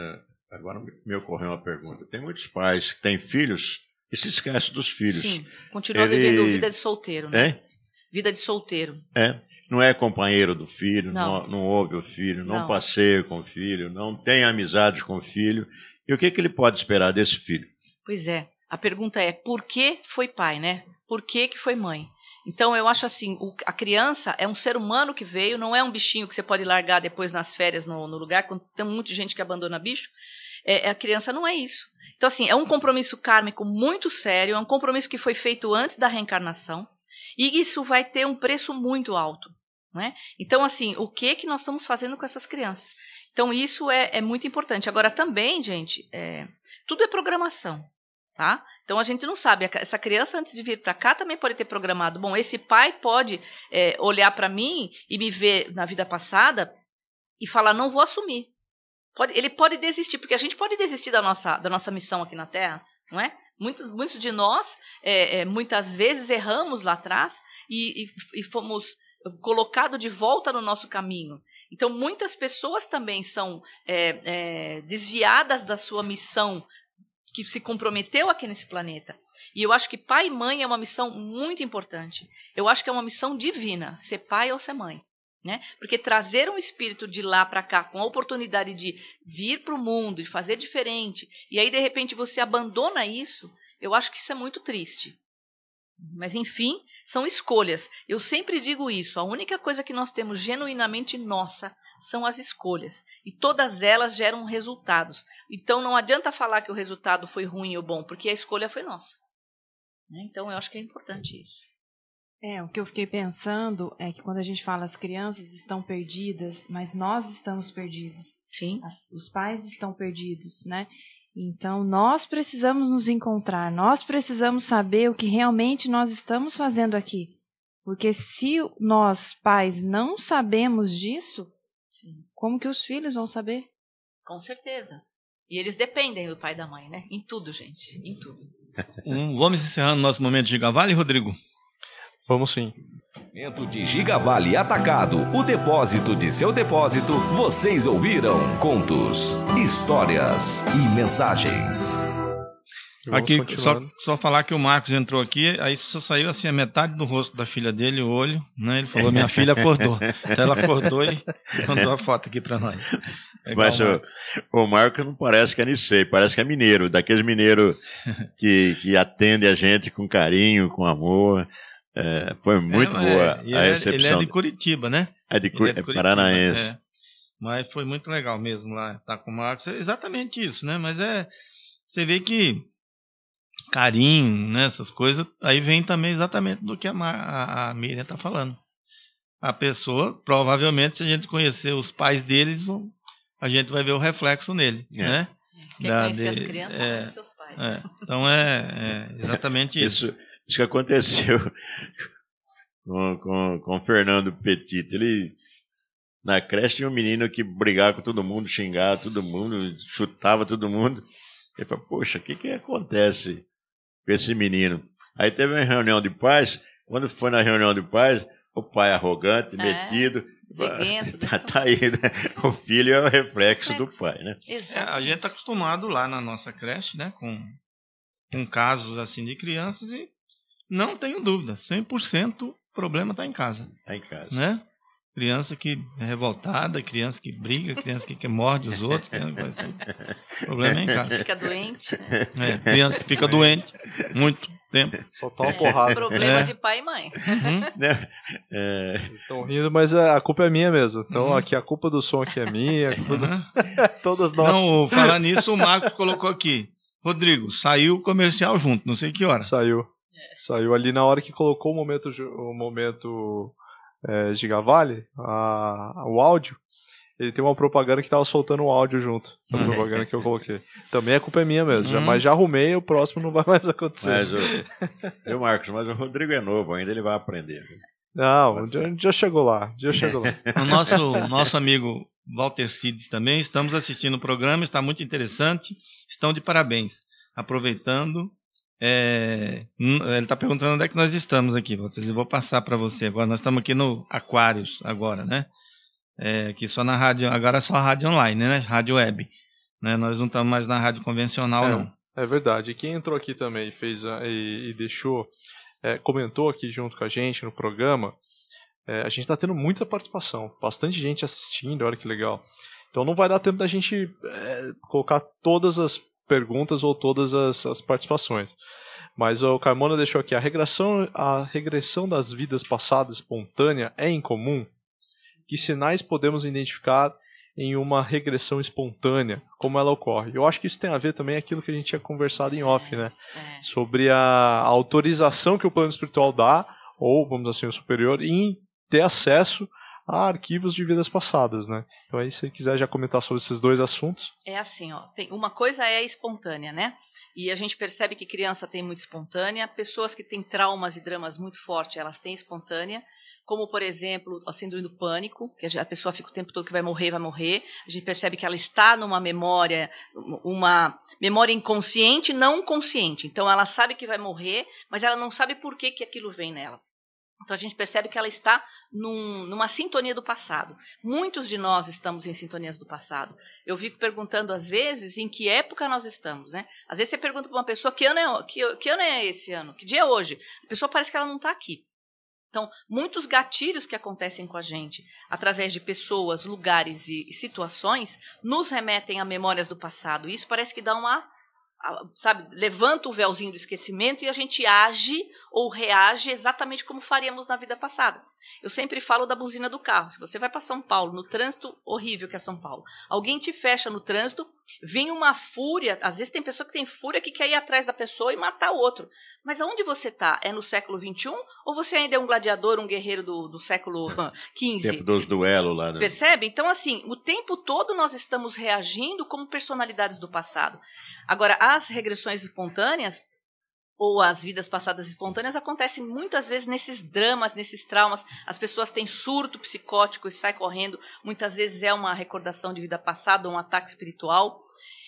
Agora me ocorreu uma pergunta. Tem muitos pais que têm filhos e se esquecem dos filhos. Sim, continua Ele... vivendo vida de solteiro, né? É? Vida de solteiro. É. Não é companheiro do filho, Não. não, não ouve o filho, não, Não. passeia com o filho, não tem amizade com o filho. E o que, que ele pode esperar desse filho? Pois é. A pergunta é, por que foi pai, né? Por que que foi mãe? Então, eu acho assim, o, a criança é um ser humano que veio, não é um bichinho que você pode largar depois nas férias no, no lugar, quando tem muita gente que abandona bicho. É, a criança não é isso. Então, assim, é um compromisso kármico muito sério, é um compromisso que foi feito antes da reencarnação, e isso vai ter um preço muito alto, né? Então, assim, o que que nós estamos fazendo com essas crianças? Então, isso é, é muito importante. Agora, também, gente, é, tudo é programação. Tá? Então a gente não sabe, essa criança antes de vir para cá também pode ter programado, bom, esse pai pode é, olhar para mim e me ver na vida passada e falar, não vou assumir. Pode, ele pode desistir, porque a gente pode desistir da nossa, da nossa missão aqui na Terra, não é? Muitos, muitos de nós, é, é, muitas vezes erramos lá atrás e, e, e fomos colocados de volta no nosso caminho. Então muitas pessoas também são é, é, desviadas da sua missão que se comprometeu aqui nesse planeta. E eu acho que pai e mãe é uma missão muito importante. Eu acho que é uma missão divina, ser pai ou ser mãe. Né? Porque trazer um espírito de lá para cá, com a oportunidade de vir para o mundo, de fazer diferente, e aí de repente você abandona isso, eu acho que isso é muito triste. Mas enfim, são escolhas. Eu sempre digo isso, a única coisa que nós temos genuinamente nossa são as escolhas. E todas elas geram resultados. Então não adianta falar que o resultado foi ruim ou bom, porque a escolha foi nossa. Então eu acho que é importante isso. É, o que eu fiquei pensando é que quando a gente fala as crianças estão perdidas, mas nós estamos perdidos. Sim. As, os pais estão perdidos, né? Então, nós precisamos nos encontrar, nós precisamos saber o que realmente nós estamos fazendo aqui. Porque se nós, pais, não sabemos disso, Sim. como que os filhos vão saber? Com certeza. E eles dependem do pai e da mãe, né? Em tudo, gente, em tudo. Um, vamos encerrando nosso momento de Gigavale, Rodrigo? Vamos sim. Momento de Gigavale Atacado, o depósito de seu depósito. Vocês ouviram contos, histórias e mensagens. Aqui, só, só falar que o Marcos entrou aqui, aí só saiu assim a metade do rosto da filha dele, o olho, né? Ele falou, minha filha acordou. Então ela acordou e mandou a foto aqui pra nós. Legal, mas o, o Marcos não parece que é Nicei, parece que é mineiro, daqueles mineiros que, que atendem a gente com carinho, com amor. É, foi muito é, boa é, a é, recepção. Ele é de Curitiba, né? É de, Cur... é de Curitiba, paranaense. É. Mas foi muito legal mesmo lá, tá com o Marcos. É exatamente isso, né? Mas é, você vê que carinho, né, essas coisas, aí vem também exatamente do que a, Mar... a, a Miriam tá falando. A pessoa, provavelmente, se a gente conhecer os pais deles, a gente vai ver o reflexo nele, é. né? Quer da, conhecer de... as crianças, é, conhece seus pais. É. Então é, é exatamente isso. isso. Isso que aconteceu com, com, com o Fernando Petit. Ele, na creche, tinha um menino que brigava com todo mundo, xingava todo mundo, chutava todo mundo. Ele falou, poxa, o que, que acontece com esse menino? Aí teve uma reunião de pais. Quando foi na reunião de pais, o pai arrogante, é, metido. Veguento, tá, tá aí, né? O filho é o reflexo, reflexo. do pai, né? É, a gente está acostumado lá na nossa creche, né? Com, com casos assim de crianças e não tenho dúvida, cem por cento o problema está em casa. Está em casa. Né? Criança que é revoltada, criança que briga, criança que, que morde os outros. O problema é em casa. Fica doente. Né? É, criança que fica doente muito tempo. Só tá uma porrada. É, problema é. de pai e mãe. Uhum. É. Vocês estão rindo, mas a culpa é minha mesmo. Então uhum. aqui a culpa do som aqui é minha. A culpa uhum. do... Todas nós. Não, falar nisso, o Marcos colocou aqui. Rodrigo, saiu o comercial junto, não sei que hora. Saiu. Saiu ali na hora que colocou o momento, o momento é, Gigavale, a, o áudio. Ele tem uma propaganda que tava soltando o áudio junto. A propaganda que eu coloquei. Também a culpa é minha mesmo. Já, mas já arrumei, o próximo não vai mais acontecer. Mas o, eu, Marcos, mas o Rodrigo é novo, ainda ele vai aprender. Não, um dia, um dia chegou lá. Um dia chegou lá. O nosso, nosso amigo Walter Cides também, estamos assistindo o programa, está muito interessante. Estão de parabéns. Aproveitando. É, ele está perguntando onde é que nós estamos aqui, Walter. Eu vou passar para você agora. Nós estamos aqui no Aquários agora, né? É, aqui só na rádio, agora é só a rádio online, né? Rádio web. né? Nós não estamos mais na rádio convencional, é, não. É verdade. E quem entrou aqui também fez a, e, e deixou, é, comentou aqui junto com a gente no programa, é, a gente está tendo muita participação, bastante gente assistindo, olha que legal. Então não vai dar tempo da gente é, colocar todas as perguntas ou todas as, as participações. Mas o Carmona deixou aqui, a regressão, a regressão das vidas passadas espontânea é incomum? Que sinais podemos identificar em uma regressão espontânea, como ela ocorre? Eu acho que isso tem a ver também com aquilo que a gente tinha conversado em off, né? É. Sobre a, a autorização que o plano espiritual dá, ou vamos dizer assim, o superior, em ter acesso a arquivos de vidas passadas, né? Então aí, se você quiser já comentar sobre esses dois assuntos. É assim, ó, tem, uma coisa é espontânea, né? E a gente percebe que criança tem muito espontânea, pessoas que têm traumas e dramas muito fortes, elas têm espontânea, como, por exemplo, a síndrome do pânico, que a pessoa fica o tempo todo que vai morrer, vai morrer. A gente percebe que ela está numa memória, uma memória inconsciente, não consciente. Então, ela sabe que vai morrer, mas ela não sabe por que, que aquilo vem nela. Então, a gente percebe que ela está num, numa sintonia do passado. Muitos de nós estamos em sintonias do passado. Eu fico perguntando, às vezes, em que época nós estamos, né? Às vezes você pergunta para uma pessoa, que ano, é, que, que ano é esse ano? Que dia é hoje? A pessoa parece que ela não está aqui. Então, muitos gatilhos que acontecem com a gente, através de pessoas, lugares e, e situações, nos remetem a memórias do passado. E isso parece que dá uma... sabe, levanta o véuzinho do esquecimento e a gente age ou reage exatamente como faríamos na vida passada. Eu sempre falo da buzina do carro. Se você vai para São Paulo, no trânsito horrível que é São Paulo, alguém te fecha no trânsito, vem uma fúria, às vezes tem pessoa que tem fúria que quer ir atrás da pessoa e matar o outro. Mas aonde você está? É no século vinte e um ou você ainda é um gladiador, um guerreiro do, do século quinze? Tempo dos duelos lá, né? Percebe? Então, assim, o tempo todo nós estamos reagindo como personalidades do passado. Agora, as regressões espontâneas ou as vidas passadas espontâneas acontecem muitas vezes nesses dramas, nesses traumas. As pessoas têm surto psicótico e saem correndo. Muitas vezes é uma recordação de vida passada, um ataque espiritual.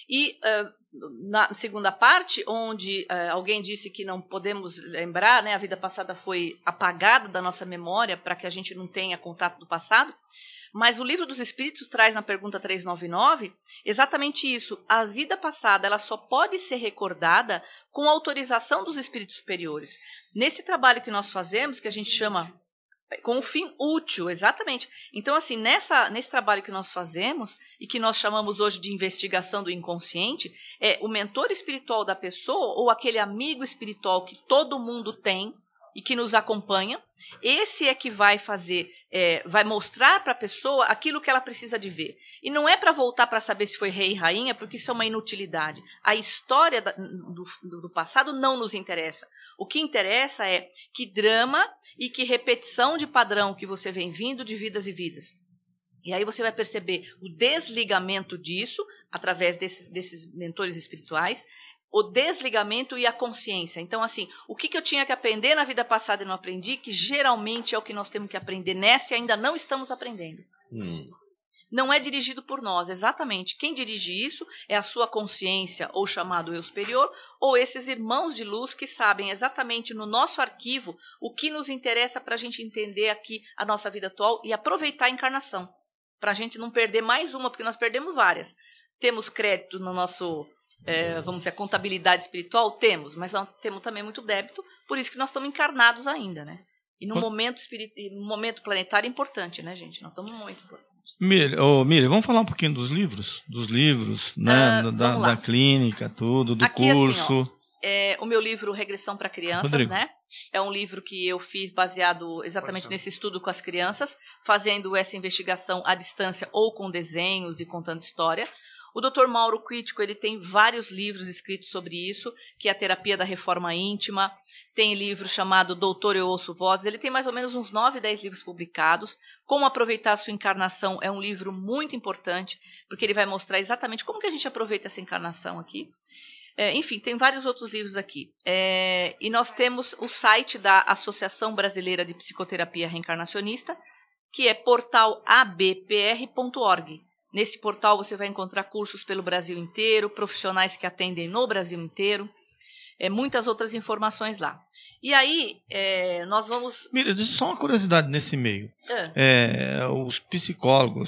E uh, na segunda parte, onde uh, alguém disse que não podemos lembrar, né, a vida passada foi apagada da nossa memória para que a gente não tenha contato do passado. Mas o Livro dos Espíritos traz na pergunta trezentos e noventa e nove exatamente isso. A vida passada ela só pode ser recordada com a autorização dos espíritos superiores. Nesse trabalho que nós fazemos, que a gente chama com um fim útil, exatamente. Então, assim, nessa, nesse trabalho que nós fazemos e que nós chamamos hoje de investigação do inconsciente, é o mentor espiritual da pessoa ou aquele amigo espiritual que todo mundo tem e que nos acompanha, esse é que vai fazer, é, vai mostrar para a pessoa aquilo que ela precisa de ver. E não é para voltar para saber se foi rei e rainha, porque isso é uma inutilidade. A história da, do, do passado não nos interessa. O que interessa é que drama e que repetição de padrão que você vem vindo de vidas e vidas. E aí você vai perceber o desligamento disso, através desses, desses mentores espirituais, o desligamento e a consciência. Então, assim, o que, que eu tinha que aprender na vida passada e não aprendi, que geralmente é o que nós temos que aprender nessa e ainda não estamos aprendendo. Hum. Não é dirigido por nós, exatamente. Quem dirige isso é a sua consciência, ou chamado eu superior, ou esses irmãos de luz que sabem exatamente no nosso arquivo o que nos interessa para a gente entender aqui a nossa vida atual e aproveitar a encarnação, para a gente não perder mais uma, porque nós perdemos várias. Temos crédito no nosso... É, vamos dizer, a contabilidade espiritual? Temos, mas nós temos também muito débito, por isso que nós estamos encarnados ainda, né? E no momento, espirit... no momento planetário é importante, né, gente? Nós estamos muito importantes. Miriam, oh, Miriam, vamos falar um pouquinho dos livros? Dos livros, né? Uh, da, da clínica, tudo, do Aqui, curso. Assim, ó, é, o meu livro Regressão para Crianças, Rodrigo. né? É um livro que eu fiz baseado exatamente nesse estudo com as crianças, fazendo essa investigação à distância ou com desenhos e contando história. O doutor Mauro Quitico, ele tem vários livros escritos sobre isso, que é a terapia da reforma íntima, tem livro chamado Doutor Eu Ouço Vozes, ele tem mais ou menos uns nove, dez livros publicados. Como aproveitar a sua encarnação é um livro muito importante, porque ele vai mostrar exatamente como que a gente aproveita essa encarnação aqui. É, enfim, tem vários outros livros aqui. É, e nós temos o site da Associação Brasileira de Psicoterapia Reencarnacionista, que é portal a b p r ponto org. Nesse portal você vai encontrar cursos pelo Brasil inteiro, profissionais que atendem no Brasil inteiro, é, muitas outras informações lá. E aí, é, nós vamos... Mira, só uma curiosidade nesse meio. É. É, os psicólogos,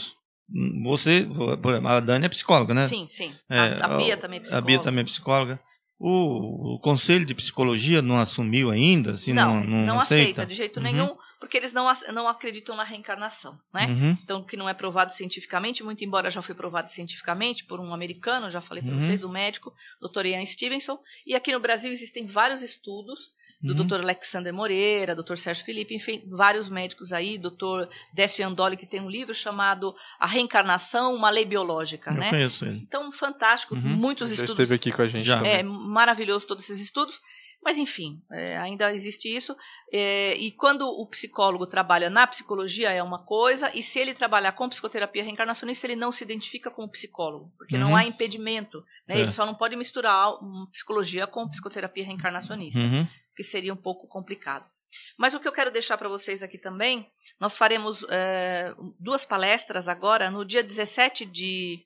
você, a Dani é psicóloga, né? Sim, sim. É, a, a Bia também é psicóloga. A Bia também é psicóloga. O, o Conselho de Psicologia não assumiu ainda? Assim, não, não, não, não aceita? aceita de jeito uhum. nenhum, porque eles não, não acreditam na reencarnação, né? Uhum. Então, que não é provado cientificamente, muito embora já foi provado cientificamente por um americano, já falei para uhum. vocês, do médico, doutor Ian Stevenson, e aqui no Brasil existem vários estudos do uhum. doutor Alexander Moreira, doutor Sérgio Felipe, enfim, vários médicos aí, doutor Décio Andoli, que tem um livro chamado A Reencarnação, uma Lei Biológica, Eu né? conheço ele. Então, fantástico, uhum. muitos já estudos. Já esteve aqui com a gente já. também. É maravilhoso todos esses estudos, mas enfim, é, ainda existe isso, é, e quando o psicólogo trabalha na psicologia é uma coisa, e se ele trabalhar com psicoterapia reencarnacionista, ele não se identifica como psicólogo, porque uhum. não há impedimento, né? Ele só não pode misturar psicologia com psicoterapia reencarnacionista, uhum. que seria um pouco complicado. Mas o que eu quero deixar para vocês aqui também, nós faremos é, duas palestras agora, no dia dezessete de...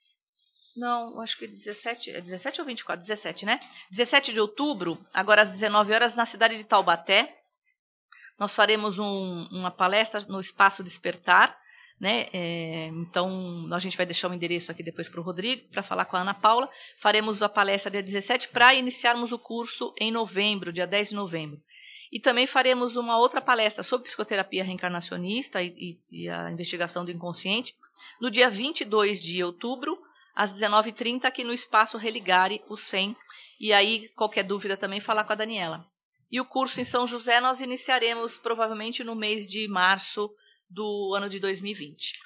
Não, acho que dezessete, é dezessete ou vinte e quatro? dezessete, né? dezessete de outubro, agora às dezenove horas, na cidade de Taubaté. Nós faremos um, uma palestra no Espaço Despertar, né? É, então, a gente vai deixar o endereço aqui depois para o Rodrigo, para falar com a Ana Paula. Faremos a palestra dia dezessete para iniciarmos o curso em novembro, dia dez de novembro. E também faremos uma outra palestra sobre psicoterapia reencarnacionista e, e, e a investigação do inconsciente, no dia vinte e dois de outubro, às dezenove e trinta, aqui no Espaço Religare, o cem. E aí, qualquer dúvida também, falar com a Daniela. E o curso em São José nós iniciaremos provavelmente no mês de março do ano de dois mil e vinte.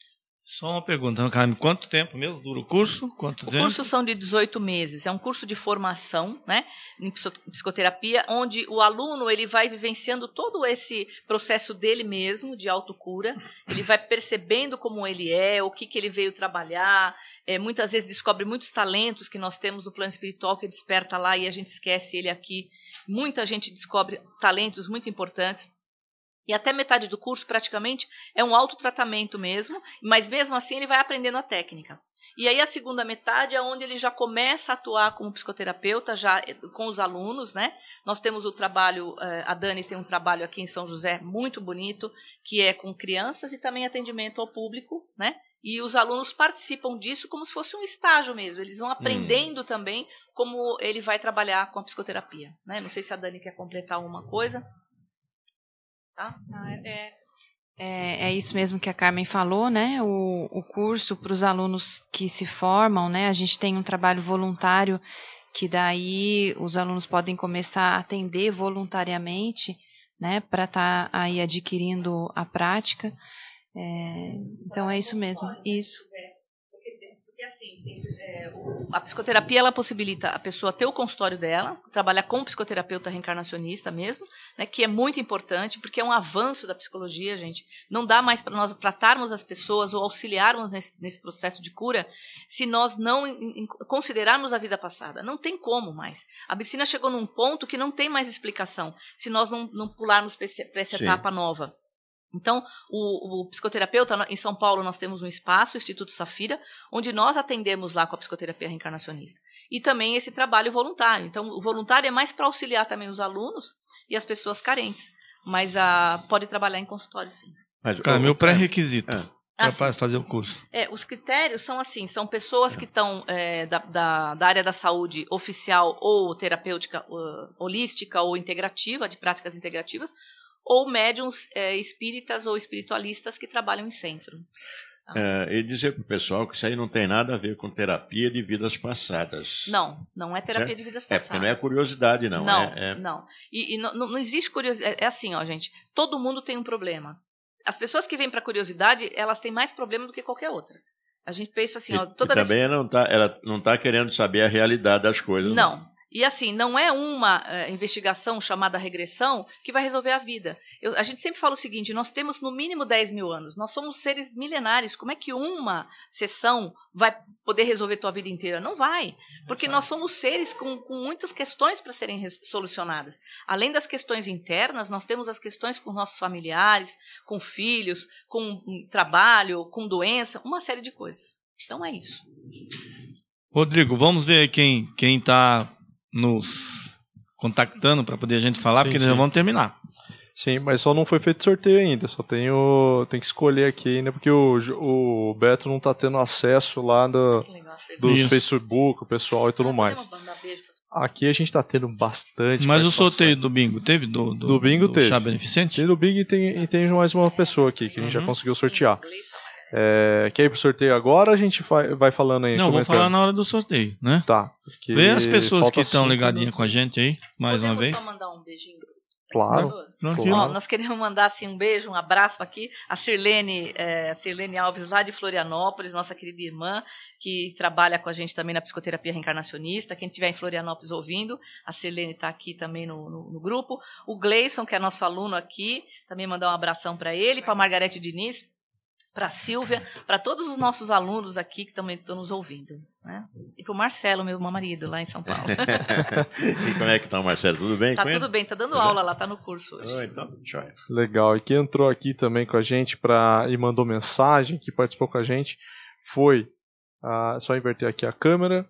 Só uma pergunta, Carmen, quanto tempo mesmo dura o curso? Quanto o tempo? curso são de dezoito meses, é um curso de formação, né, em psicoterapia, onde o aluno ele vai vivenciando todo esse processo dele mesmo, de autocura, ele vai percebendo como ele é, o que, que ele veio trabalhar, é, muitas vezes descobre muitos talentos que nós temos no plano espiritual que desperta lá e a gente esquece ele aqui. Muita gente descobre talentos muito importantes. E até metade do curso, praticamente, é um autotratamento mesmo, mas mesmo assim ele vai aprendendo a técnica. E aí a segunda metade é onde ele já começa a atuar como psicoterapeuta, já com os alunos, né? Nós temos o trabalho, a Dani tem um trabalho aqui em São José muito bonito, que é com crianças e também atendimento ao público, né? E os alunos participam disso como se fosse um estágio mesmo, eles vão aprendendo hum. também como ele vai trabalhar com a psicoterapia, né? Não sei se a Dani quer completar alguma coisa. Tá? É, é, é isso mesmo que a Carmen falou, né? O, o curso para os alunos que se formam, né? A gente tem um trabalho voluntário que daí os alunos podem começar a atender voluntariamente, né? Para estar tá aí adquirindo a prática. É, então é isso mesmo. Isso. Porque assim, é, a psicoterapia ela possibilita a pessoa ter o consultório dela, trabalhar com um psicoterapeuta reencarnacionista mesmo, né, que é muito importante, porque é um avanço da psicologia, gente. Não dá mais para nós tratarmos as pessoas ou auxiliarmos nesse, nesse processo de cura se nós não in, in, considerarmos a vida passada. Não tem como mais. A medicina chegou num ponto que não tem mais explicação se nós não, não pularmos para essa Sim. etapa nova. Então, o, o psicoterapeuta, em São Paulo nós temos um espaço, o Instituto Safira, onde nós atendemos lá com a psicoterapia reencarnacionista. E também esse trabalho voluntário. Então, o voluntário é mais para auxiliar também os alunos e as pessoas carentes. Mas a, pode trabalhar em consultório, sim. Mas, Cara, o meu pré-requisito é. para ah, fazer o curso. É, os critérios são assim, são pessoas que estão é, da, da, da área da saúde oficial ou terapêutica, uh, holística ou integrativa, de práticas integrativas, ou médiums é, espíritas ou espiritualistas que trabalham em centro. Tá? É, e dizer para o pessoal que isso aí não tem nada a ver com terapia de vidas passadas. Não, não é terapia certo? de vidas passadas. É, porque não é curiosidade, não. Não, é, é... não. E, e não, não existe curiosidade. É, é assim, ó, gente, todo mundo tem um problema. As pessoas que vêm para curiosidade, elas têm mais problema do que qualquer outra. A gente pensa assim, e, ó, toda e vez... também não tá, ela não está querendo saber a realidade das coisas. Não. não. E assim, não é uma uh, investigação chamada regressão que vai resolver a vida. Eu, a gente sempre fala o seguinte, nós temos no mínimo dez mil anos, nós somos seres milenares, como é que uma sessão vai poder resolver tua vida inteira? Não vai, porque nós somos seres com, com muitas questões para serem solucionadas. Além das questões internas, nós temos as questões com nossos familiares, com filhos, com um, trabalho, com doença, uma série de coisas. Então é isso. Rodrigo, vamos ver quem quem está nos contactando para poder a gente falar, sim, porque sim. nós já vamos terminar. Sim, mas só não foi feito sorteio ainda, só tem, o, tem que escolher aqui ainda, porque o, o Beto não tá tendo acesso lá do, do Facebook, o pessoal e tudo mais. Aqui a gente tá tendo bastante. Mas o sorteio do bingo teve? Do, do, do bingo do teve. Chá Beneficente? E do bingo tem, e tem mais uma pessoa aqui que a gente uhum. já conseguiu sortear. É, quer ir pro sorteio agora ou a gente vai, vai falando aí? Não, vou falar na hora do sorteio, né? Tá. Vê as pessoas que estão ligadinhas com a gente aí, mais Podemos uma vez. Só mandar um beijinho? Claro. claro. Ó, nós queremos mandar assim, um beijo, um abraço aqui. A Sirlene, é, a Sirlene Alves, lá de Florianópolis, nossa querida irmã, que trabalha com a gente também na psicoterapia reencarnacionista. Quem estiver em Florianópolis ouvindo, a Sirlene está aqui também no, no, no grupo. O Gleison, que é nosso aluno aqui, também mandar um abração para ele, para a Margarete Diniz, para a Silvia, para todos os nossos alunos aqui que também estão nos ouvindo. Né? E para o Marcelo, meu marido, lá em São Paulo. E como é que está o Marcelo? Tudo bem? Tá tudo bem, tá dando tá aula lá, tá no curso hoje. Oh, então, joia. Legal. E quem entrou aqui também com a gente pra, e mandou mensagem, que participou com a gente, foi, a, só inverter aqui a câmera,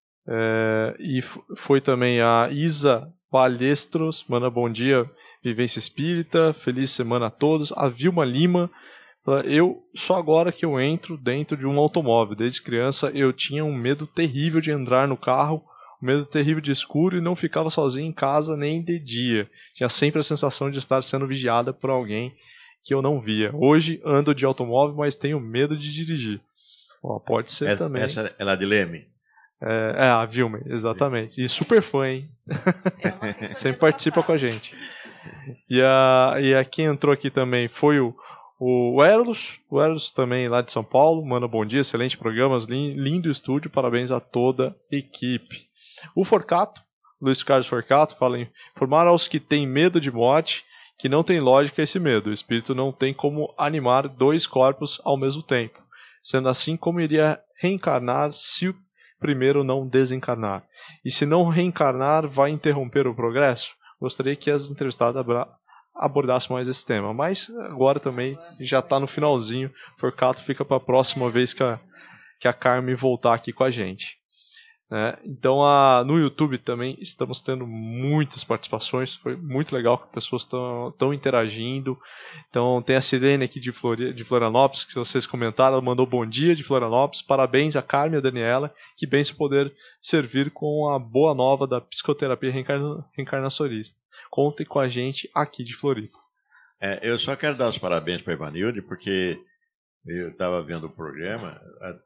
é, e foi também a Isa Palestros, manda bom dia, Vivência Espírita, feliz semana a todos. A Vilma Lima, eu, só agora que eu entro dentro de um automóvel. Desde criança eu tinha um medo terrível de entrar no carro, um medo terrível de escuro e não ficava sozinho em casa nem de dia. Tinha sempre a sensação de estar sendo vigiada por alguém que eu não via. Hoje ando de automóvel, mas tenho medo de dirigir. Ó, pode ser é, também. Essa é lá de Leme? É, é a Vilma, exatamente. E super fã, hein? É sempre participa com a gente. E a, e a quem entrou aqui também foi o O Erlos, o Erlos também lá de São Paulo, manda bom dia, excelente programa, lindo estúdio, parabéns a toda a equipe. O Forcato, Luiz Carlos Forcato, fala em informar aos que têm medo de morte que não tem lógica esse medo, o espírito não tem como animar dois corpos ao mesmo tempo, sendo assim como iria reencarnar se o primeiro não desencarnar. E se não reencarnar, vai interromper o progresso? Gostaria que as entrevistadas abordasse mais esse tema, mas agora também já está no finalzinho. Forcato fica para a próxima vez que a, que a Carmen voltar aqui com a gente. Né? Então a, no YouTube também estamos tendo muitas participações, foi muito legal que pessoas estão interagindo. Então tem a Sirene aqui de, Flori, de Florianópolis, que vocês comentaram, ela mandou bom dia de Florianópolis, parabéns a Carmen e a Daniela, que bem se poder servir com a boa nova da psicoterapia reencarna, reencarnacionista. Contem com a gente aqui de Floripa. É, eu só quero dar os parabéns para a Ivanilde, porque eu estava vendo o programa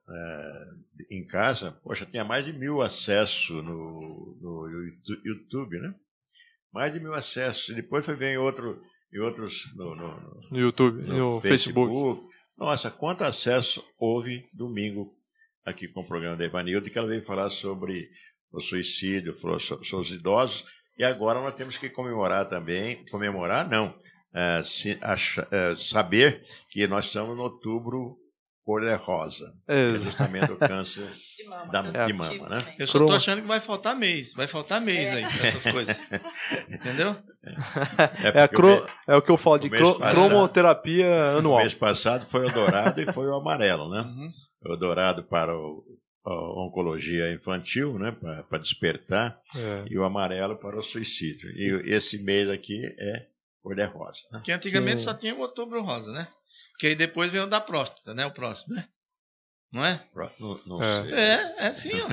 é, em casa, poxa, tinha mais de mil acessos no, no YouTube, né? Mais de mil acessos. E depois foi ver em, outro, em outros... No, no, no, no YouTube, no, no Facebook. Facebook. Nossa, quanto acesso houve domingo aqui com o programa da Ivanilde, que ela veio falar sobre o suicídio, falou sobre os idosos. E agora nós temos que comemorar também, comemorar não, é, se, achar, é, saber que nós estamos no outubro cor-de-rosa, é justamente o câncer de mama, da, é, de mama, né? Eu só estou achando que vai faltar mês, vai faltar mês é. aí, essas coisas, entendeu? É, é, cro, é o que eu falo de cro, passado, cromoterapia anual. O mês passado foi o dourado e foi o amarelo, né? Uhum. O dourado para o a oncologia infantil, né, para despertar, é. E o amarelo para o suicídio. E esse mês aqui é cor-de-rosa. Né? Que antigamente que... só tinha o outubro rosa, né? Porque aí depois veio o da próstata, né? O próximo, né? Não é? Não, não é. sei. É, é sim, ó.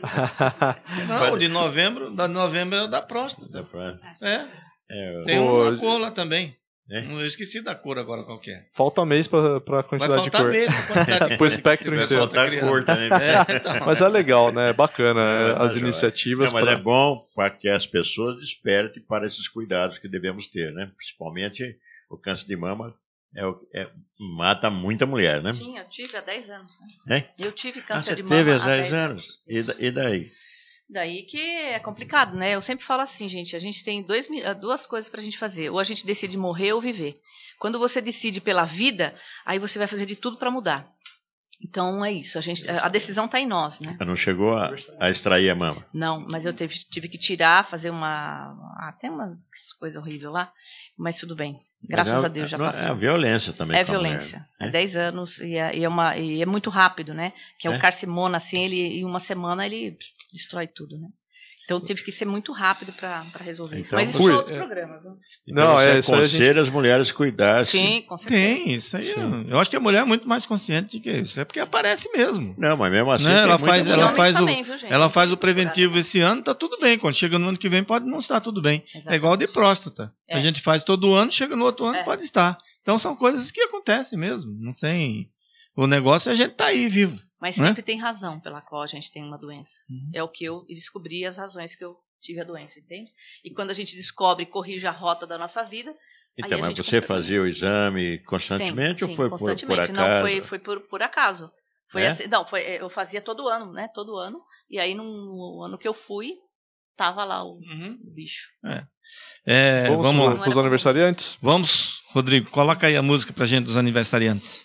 Não, o de novembro, da novembro é o da próstata. Da próstata. É. é. Tem uma cor lá também. É? Eu esqueci da cor agora qualquer. Falta mês para a quantidade de cor. Vai faltar mês para a quantidade de cor. Para o espectro inteiro. Vai faltar cor também. É, então. Mas é legal, né? É bacana é, as é iniciativas. Não, mas pra... é bom para que as pessoas despertem para esses cuidados que devemos ter, né? Principalmente o câncer de mama é, é, mata muita mulher, né? Sim, eu tive há dez anos. Né? É? Eu tive câncer ah, de mama há dez anos. dez anos. E daí? Daí que é complicado, né? Eu sempre falo assim, gente, a gente tem dois, duas coisas pra gente fazer. Ou a gente decide morrer ou viver. Quando você decide pela vida, aí você vai fazer de tudo para mudar. Então é isso, a, gente, a decisão está em nós, né? Não chegou a, a extrair a mama? Não, mas eu teve, tive que tirar, fazer uma... Até uma coisa horrível lá, mas tudo bem. Graças é, a Deus já passou. É a violência também. É violência. É, é dez anos e é, e, é uma, e é muito rápido, né? Que é, é o carcimona, assim, ele, em uma semana ele destrói tudo, né? Então tive que ser muito rápido para resolver isso. Então, Mas isso fui, é outro é. programa. Viu? Então Não, você é isso aí a aconselha gente... as mulheres cuidarem. Sim, com certeza. Tem, isso aí. Eu, eu acho que a mulher é muito mais consciente de que isso. É porque aparece mesmo. Não, mas mesmo assim. Né? tem Ela muita faz, mulher. ela faz, o, também, viu, gente? ela faz o preventivo esse ano, tá tudo bem. Quando chega no ano que vem, pode não estar tudo bem. Exatamente. É igual de próstata. É. A gente faz todo ano, chega no outro ano, É. pode estar. Então são coisas que acontecem mesmo. Não tem. O negócio é a gente tá aí vivo. Mas né? sempre tem razão pela qual a gente tem uma doença. Uhum. É o que eu descobri, as razões que eu tive a doença, entende? E quando a gente descobre e corrige a rota da nossa vida. Então, aí a mas gente você cumpre fazia isso. o exame constantemente sim, ou sim, foi constantemente. por, por acaso? Não, foi, foi por, por acaso. Foi É? assim, não, foi, eu fazia todo ano, né? Todo ano. E aí, no ano que eu fui, tava lá o, Uhum. o bicho. É, Vamos, vamos lá. para os aniversariantes? Vamos, Rodrigo, coloca aí a música pra gente dos aniversariantes.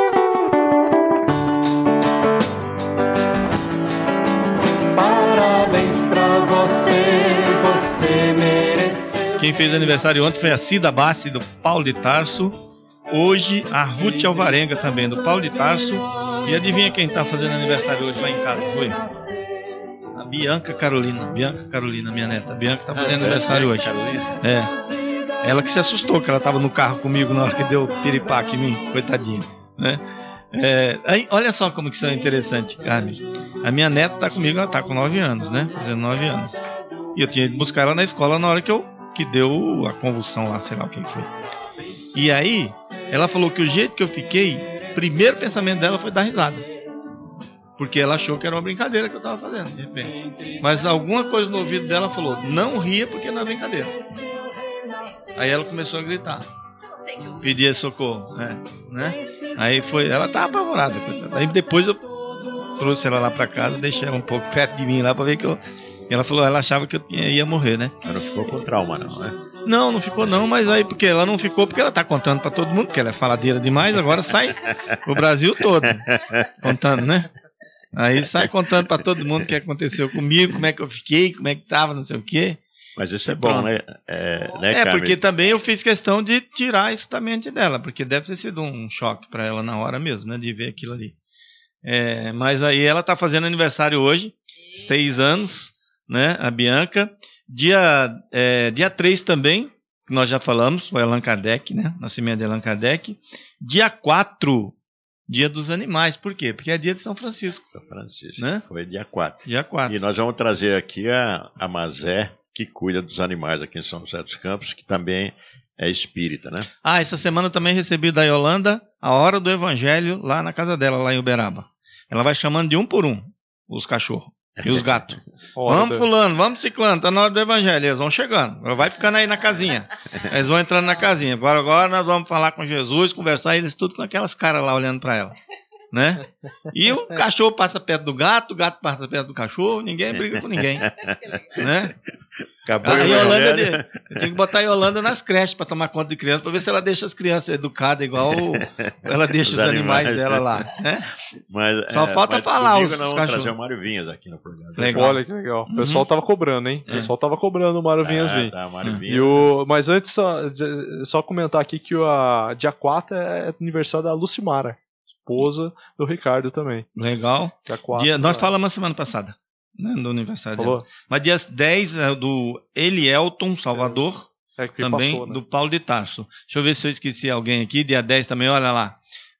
Parabéns pra você, você merece. Quem fez aniversário ontem foi a Cida Bassi, do Paulo de Tarso. Hoje, a Ruth Alvarenga também, do Paulo de Tarso. E adivinha quem tá fazendo aniversário hoje lá em casa? Foi a Bianca Carolina. Bianca Carolina, minha neta. A Bianca tá fazendo aniversário hoje. É. Ela que se assustou, que ela tava no carro comigo na hora que deu piripaque em mim. Coitadinha, né? É, aí, olha só como que isso é interessante, Carmen. A minha neta tá comigo, ela tá com nove anos, né? Fazendo nove anos. E eu tinha ido buscar ela na escola na hora que, eu, que deu a convulsão lá, sei lá o que foi. E aí, ela falou que o jeito que eu fiquei, o primeiro pensamento dela foi dar risada. Porque ela achou que era uma brincadeira que eu tava fazendo, de repente. Mas alguma coisa no ouvido dela falou, não ria porque não é brincadeira. Aí ela começou a gritar. Pedia socorro, né? né? Aí foi, ela tava apavorada. Coitada. Aí depois eu trouxe ela lá pra casa, deixei ela um pouco perto de mim lá pra ver que eu... E ela falou, ela achava que eu tinha, ia morrer, né? Ela não ficou com trauma, não, né? Não, não ficou não, mas aí porque ela não ficou porque ela tá contando pra todo mundo, porque ela é faladeira demais, agora sai o Brasil todo contando, né? Aí sai contando pra todo mundo o que aconteceu comigo, como é que eu fiquei, como é que tava, não sei o quê. Mas isso é bom, Pronto. né? É, né, É, Carmen? porque também eu fiz questão de tirar isso da mente dela, porque deve ter sido um choque pra ela na hora mesmo, né? De ver aquilo ali. É, mas aí ela tá fazendo aniversário hoje, seis anos, né? A Bianca. Dia, é, dia três também, que nós já falamos, foi Allan Kardec, né? Nascimento de Allan Kardec. Dia quatro, dia dos animais. Por quê? Porque é dia de São Francisco. São Francisco. Né? Foi dia quatro. Dia quatro. E nós vamos trazer aqui a, a Mazé, que cuida dos animais aqui em São José dos Campos, que também é espírita, né? Ah, essa semana também recebi da Yolanda a hora do evangelho lá na casa dela, lá em Uberaba. Ela vai chamando de um por um os cachorros e os gatos. Vamos da... fulano, vamos ciclano, tá na hora do evangelho. Eles vão chegando, vai ficando aí na casinha. Eles vão entrando na casinha. Agora, agora nós vamos falar com Jesus, conversar, eles tudo com aquelas caras lá olhando para ela. Né? E o cachorro passa perto do gato, o gato passa perto do cachorro, ninguém briga com ninguém. Né? Acabou a o Yolanda de, evangelho. eu tenho que botar a Yolanda nas creches para tomar conta de criança, para ver se ela deixa as crianças educadas igual ela deixa os, Os animais, animais, dela né? lá. Né? Mas, Só é, falta mas falar domingo os- nós os vamos cachorros. trazer o Mário Vinhas aqui no programa. Legal. Olha que legal. O pessoal tava cobrando, hein? O pessoal tava cobrando o Mário Vinhas vir. Ah, tá, Mário Hum. Vinhas. E o... Mas antes, só, de- só comentar aqui que o a, dia quatro é aniversário da Lucimara, esposa do Ricardo também. Legal. Dia quatro. Dia, nós tá. falamos semana passada, né, do aniversário dela. Falou? Mas dia dez é do Elielton Salvador, É que também passou, né? do Paulo de Tarso. Deixa eu ver se eu esqueci alguém aqui. Dia dez também, olha lá.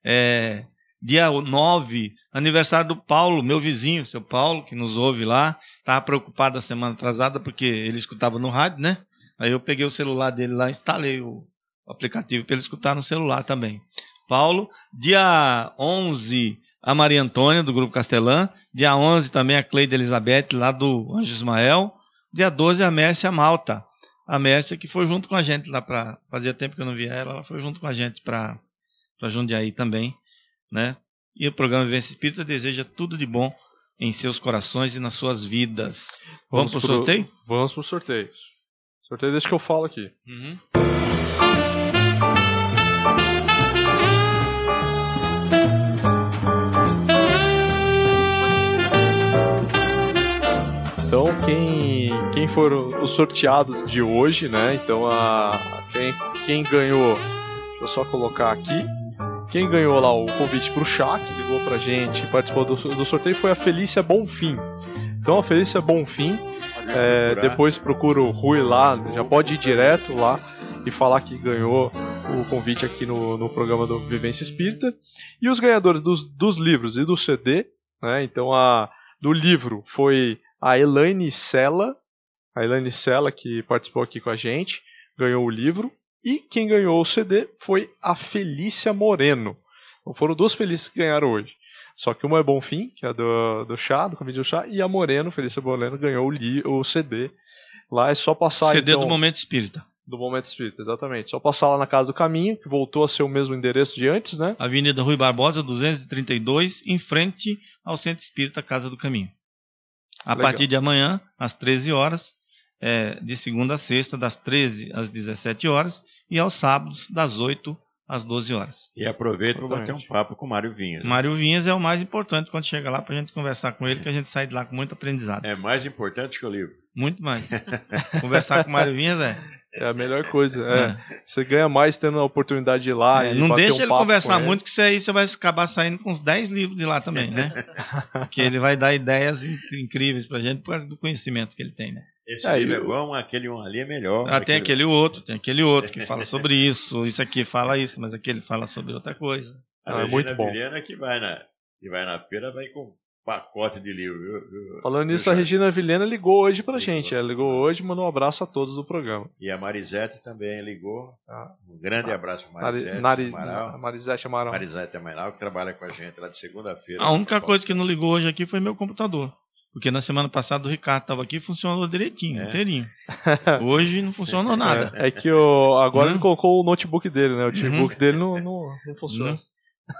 É, dia nove, aniversário do Paulo, meu vizinho, seu Paulo, que nos ouve lá. Estava preocupado a semana atrasada porque ele escutava no rádio, né? Aí eu peguei o celular dele lá, instalei o aplicativo para ele escutar no celular também. Paulo, dia onze, a Maria Antônia, do Grupo Castelã. Dia onze também a Cleide Elizabeth, lá do Anjo Ismael. Dia doze, a Mércia Malta. A Mércia que foi junto com a gente lá para... Fazia tempo que eu não via ela, ela foi junto com a gente para Jundiaí também, né? E o programa Vivência Espírita deseja tudo de bom em seus corações e nas suas vidas. Vamos, Vamos pro sorteio? Vamos pro sorteio. Sorteio deixa que eu falo aqui. Uhum. Então, quem, quem foram os sorteados de hoje, né? Então, a, quem, quem ganhou, deixa eu só colocar aqui. Quem ganhou lá o convite para o chá, que ligou pra gente e participou do, do sorteio, foi a Felícia Bonfim. Então, a Felícia Bonfim, É, depois procura o Rui lá, já pode ir direto lá e falar que ganhou o convite aqui no, no programa do Vivência Espírita. E os ganhadores dos, dos livros e do C D, né? Então a do livro foi a Elaine Sela, a Elaine Sela que participou aqui com a gente, ganhou o livro. E quem ganhou o C D foi a Felícia Moreno. Então foram duas Felícias que ganharam hoje. Só que uma é Bonfim, que é do, do chá, do convite do chá, e a Moreno, Felícia Moreno, ganhou o, li, o C D. Lá é só passar... C D então, do Momento Espírita. Do Momento Espírita, exatamente. Só passar lá na Casa do Caminho, que voltou a ser o mesmo endereço de antes, né? Avenida Rui Barbosa, duzentos e trinta e dois, em frente ao Centro Espírita Casa do Caminho. A Legal. Partir de amanhã, às treze horas, é, de segunda a sexta, das treze às dezessete horas, e aos sábados, das oito às doze horas. E aproveita para bater um papo com o Mário Vinhas. Né? Mário Vinhas é o mais importante quando chega lá para a gente conversar com ele, que a gente sai de lá com muito aprendizado. É mais importante que o livro. Muito mais. Conversar com o Mário Vinhas é... É a melhor coisa. É. É. Você ganha mais tendo a oportunidade de ir lá. É, e não deixa um ele conversar muito, que aí você vai acabar saindo com uns dez livros de lá também, né? Porque ele vai dar ideias incríveis pra gente por causa do conhecimento que ele tem, né? Esse é, livro eu... é bom, aquele um ali é melhor. Ah, tem aquele outro, tem aquele outro que fala sobre isso, isso aqui fala isso, mas aquele fala sobre outra coisa. A ah, é muito bom. A Regina que vai na, que vai na feira vai com pacote de livro. Viu, viu, Falando nisso, a Regina Vilhena ligou hoje pra ligou. gente. Ela ligou hoje e mandou um abraço a todos do programa. E a Marisete também ligou. Ah. Um grande ah. abraço para Marisete Nari, Amaral. Marisete Amaral. Marisete Amaral, que trabalha com a gente lá de segunda-feira. A única coisa que não ligou hoje aqui foi meu computador. Porque na semana passada o Ricardo estava aqui e funcionou direitinho, é. inteirinho. Hoje não funcionou nada. É, é que o, agora hum. ele colocou o notebook dele, né? O notebook uhum. dele não, não, não funciona. Uhum.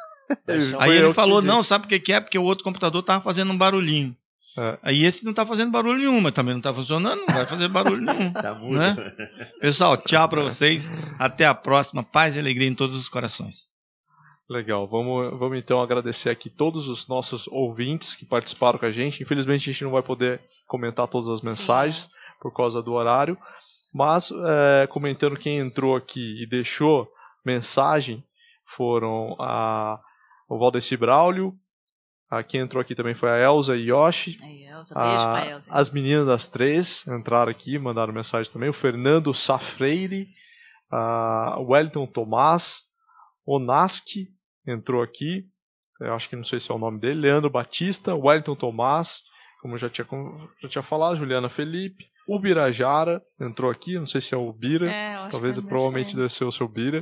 Aí ele falou, não, sabe o que, que é? Porque o outro computador tava fazendo um barulhinho. É. Aí esse não tá fazendo barulho nenhum, mas também não tá funcionando, não vai fazer barulho nenhum. Tá muito. Né? Pessoal, tchau pra vocês. Até a próxima. Paz e alegria em todos os corações. Legal. Vamos, vamos então agradecer aqui todos os nossos ouvintes que participaram com a gente. Infelizmente a gente não vai poder comentar todas as mensagens Sim. por causa do horário. Mas é, comentando quem entrou aqui e deixou mensagem foram a... o Valdeci Braulio, a, quem entrou aqui também foi a Elza e Yoshi. A Elza, beijo a, pra Elza. As meninas das três entraram aqui, mandaram mensagem também. O Fernando Safreire, a, o Wellington Tomás, o Naski entrou aqui, eu acho que não sei se é o nome dele, Leandro Batista, o Wellington Tomás, como eu já tinha, já tinha falado, Juliana Felipe, o Birajara entrou aqui, não sei se é o Bira, é, talvez é provavelmente deve ser o seu Bira.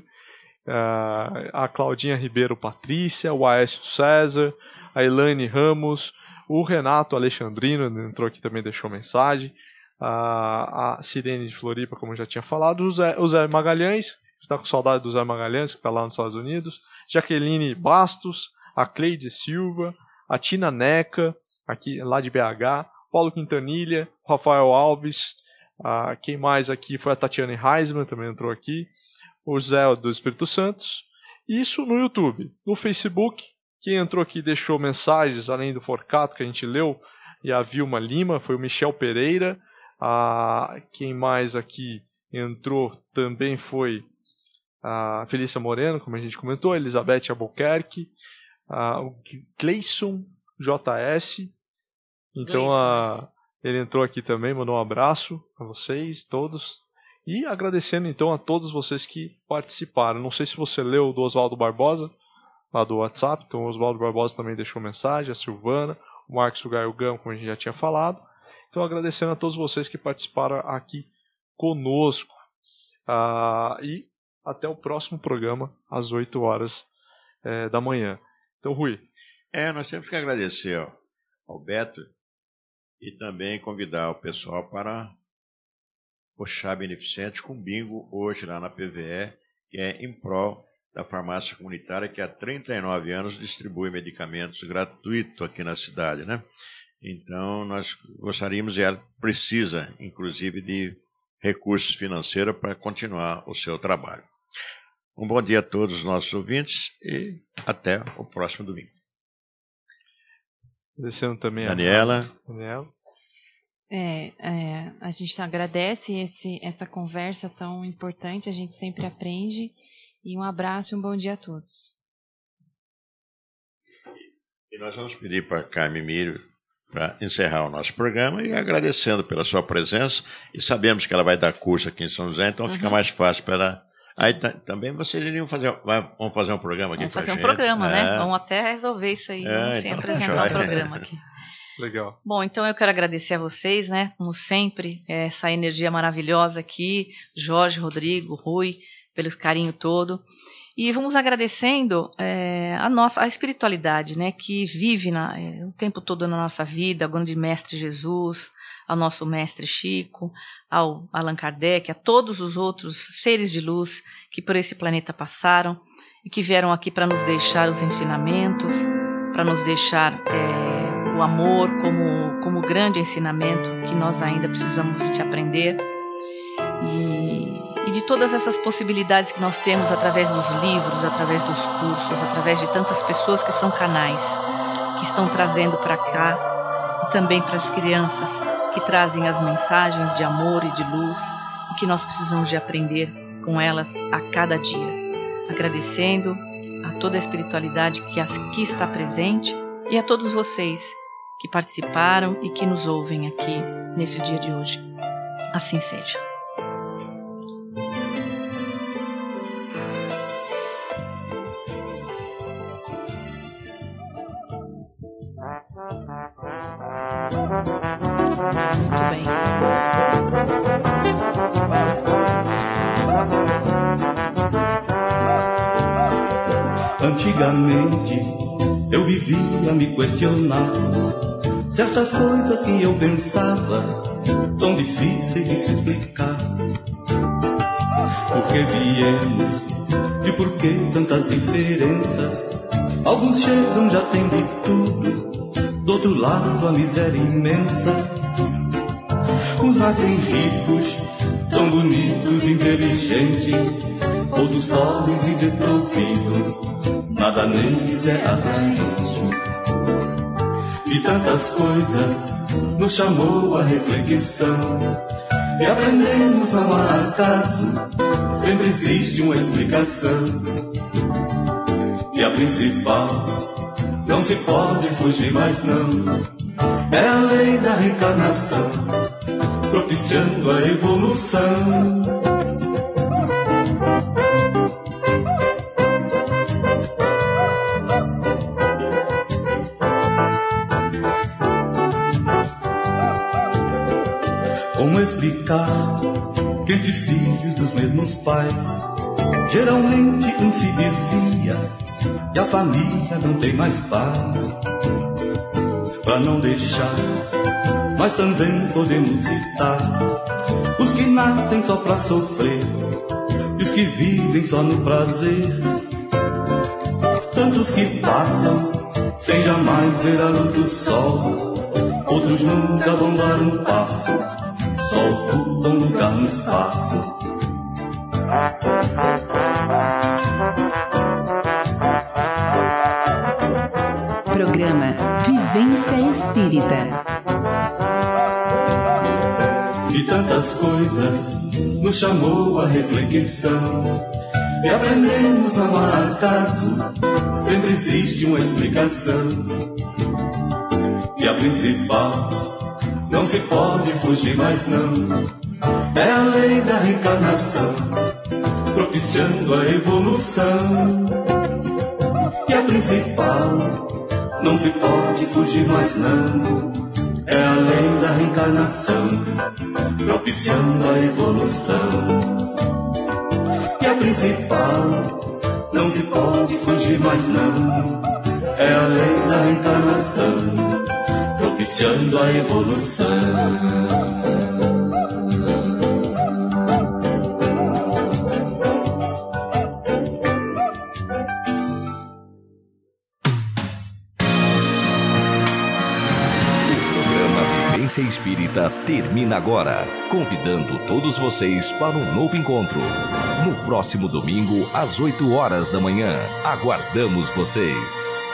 Uh, a Claudinha Ribeiro Patrícia, o Aécio César, a Elaine Ramos, o Renato Alexandrino entrou aqui também, deixou mensagem, uh, a Sirene de Floripa, como eu já tinha falado, o Zé, o Zé Magalhães, está com saudade do Zé Magalhães, que está lá nos Estados Unidos, Jaqueline Bastos, a Cleide Silva, a Tina Neca, aqui, lá de B H, Paulo Quintanilha, o Rafael Alves, uh, quem mais aqui foi a Tatiane Heisman, também entrou aqui, o Zé do Espírito Santos, isso no YouTube. No Facebook, quem entrou aqui e deixou mensagens, além do Forcato que a gente leu, e a Vilma Lima, foi o Michel Pereira. A, quem mais aqui entrou também foi a Felícia Moreno, como a gente comentou, a Elizabeth Albuquerque, a, o Cleison J S. Então a, ele entrou aqui também, mandou um abraço a vocês todos. E agradecendo então a todos vocês que participaram. Não sei se você leu o do Oswaldo Barbosa, lá do WhatsApp. Então o Oswaldo Barbosa também deixou mensagem, a Silvana, o Marcos Gaio Gama, como a gente já tinha falado. Então agradecendo a todos vocês que participaram aqui conosco. Ah, e até o próximo programa, às oito horas é, da manhã. Então, Rui. É, nós temos que agradecer ó, ao Beto e também convidar o pessoal para o chá beneficente com bingo hoje lá na P V E, que é em prol da farmácia comunitária, que há trinta e nove anos distribui medicamentos gratuitos aqui na cidade, né? Então, nós gostaríamos, e ela precisa, inclusive, de recursos financeiros para continuar o seu trabalho. Um bom dia a todos os nossos ouvintes e até o próximo domingo. Agradecendo também Daniela. a Daniela. É, é, a gente agradece esse, essa conversa tão importante, a gente sempre aprende. E um abraço e um bom dia a todos. E nós vamos pedir para a Carmen Miro para encerrar o nosso programa e agradecendo pela sua presença. E sabemos que ela vai dar curso aqui em São José, então uhum. fica mais fácil para ela. Aí também vocês iriam fazer, vai, vamos fazer um programa aqui. Vamos fazer um gente. programa, é. né? Vamos até resolver isso aí, é, vamos então, apresentar o um programa aqui. Legal. Bom, então eu quero agradecer a vocês, né? Como sempre, essa energia maravilhosa aqui, Jorge, Rodrigo, Rui, pelo carinho todo. E vamos agradecendo é, a nossa a espiritualidade, né? Que vive na, é, o tempo todo na nossa vida, ao grande mestre Jesus, ao nosso mestre Chico, ao Allan Kardec, a todos os outros seres de luz que por esse planeta passaram e que vieram aqui para nos deixar os ensinamentos, para nos deixar é, o amor como, como grande ensinamento que nós ainda precisamos de aprender e, e de todas essas possibilidades que nós temos através dos livros, através dos cursos, através de tantas pessoas que são canais, que estão trazendo para cá e também para as crianças que trazem as mensagens de amor e de luz e que nós precisamos de aprender com elas a cada dia. Agradecendo a toda a espiritualidade que aqui está presente e a todos vocês que participaram e que nos ouvem aqui nesse dia de hoje. Assim seja. Muito bem. Antigamente eu vivia a me questionar certas coisas que eu pensava tão difíceis de se explicar. Por que viemos e por que tantas diferenças? Alguns chegam, já tem de tudo, do outro lado a miséria imensa. Uns nascem ricos, tão bonitos, inteligentes, outros pobres e desprovidos, nada neles é atraente. E tantas coisas nos chamou a reflexão, e aprendemos não há acaso, sempre existe uma explicação. E a principal, não se pode fugir mais não, é a lei da reencarnação, propiciando a evolução. Como explicar que entre filhos dos mesmos pais, geralmente um se desvia e a família não tem mais paz? Pra não deixar, mas também podemos citar os que nascem só pra sofrer e os que vivem só no prazer. Tantos que passam sem jamais ver a luz do sol, outros nunca vão dar um passo, só ocupam lugar no espaço. Programa Vivência Espírita. E tantas coisas nos chamou a reflexão, e aprendemos não há acaso, sempre existe uma explicação. E a principal, não se pode fugir mais não, é a lei da reencarnação, propiciando a evolução. E a principal, não se pode fugir mais não, é a lei da reencarnação, propiciando a evolução. E a principal, não se pode fugir mais não, é a lei da reencarnação, propiciando a evolução. Vivência Espírita termina agora, convidando todos vocês para um novo encontro. No próximo domingo, às oito horas da manhã. Aguardamos vocês.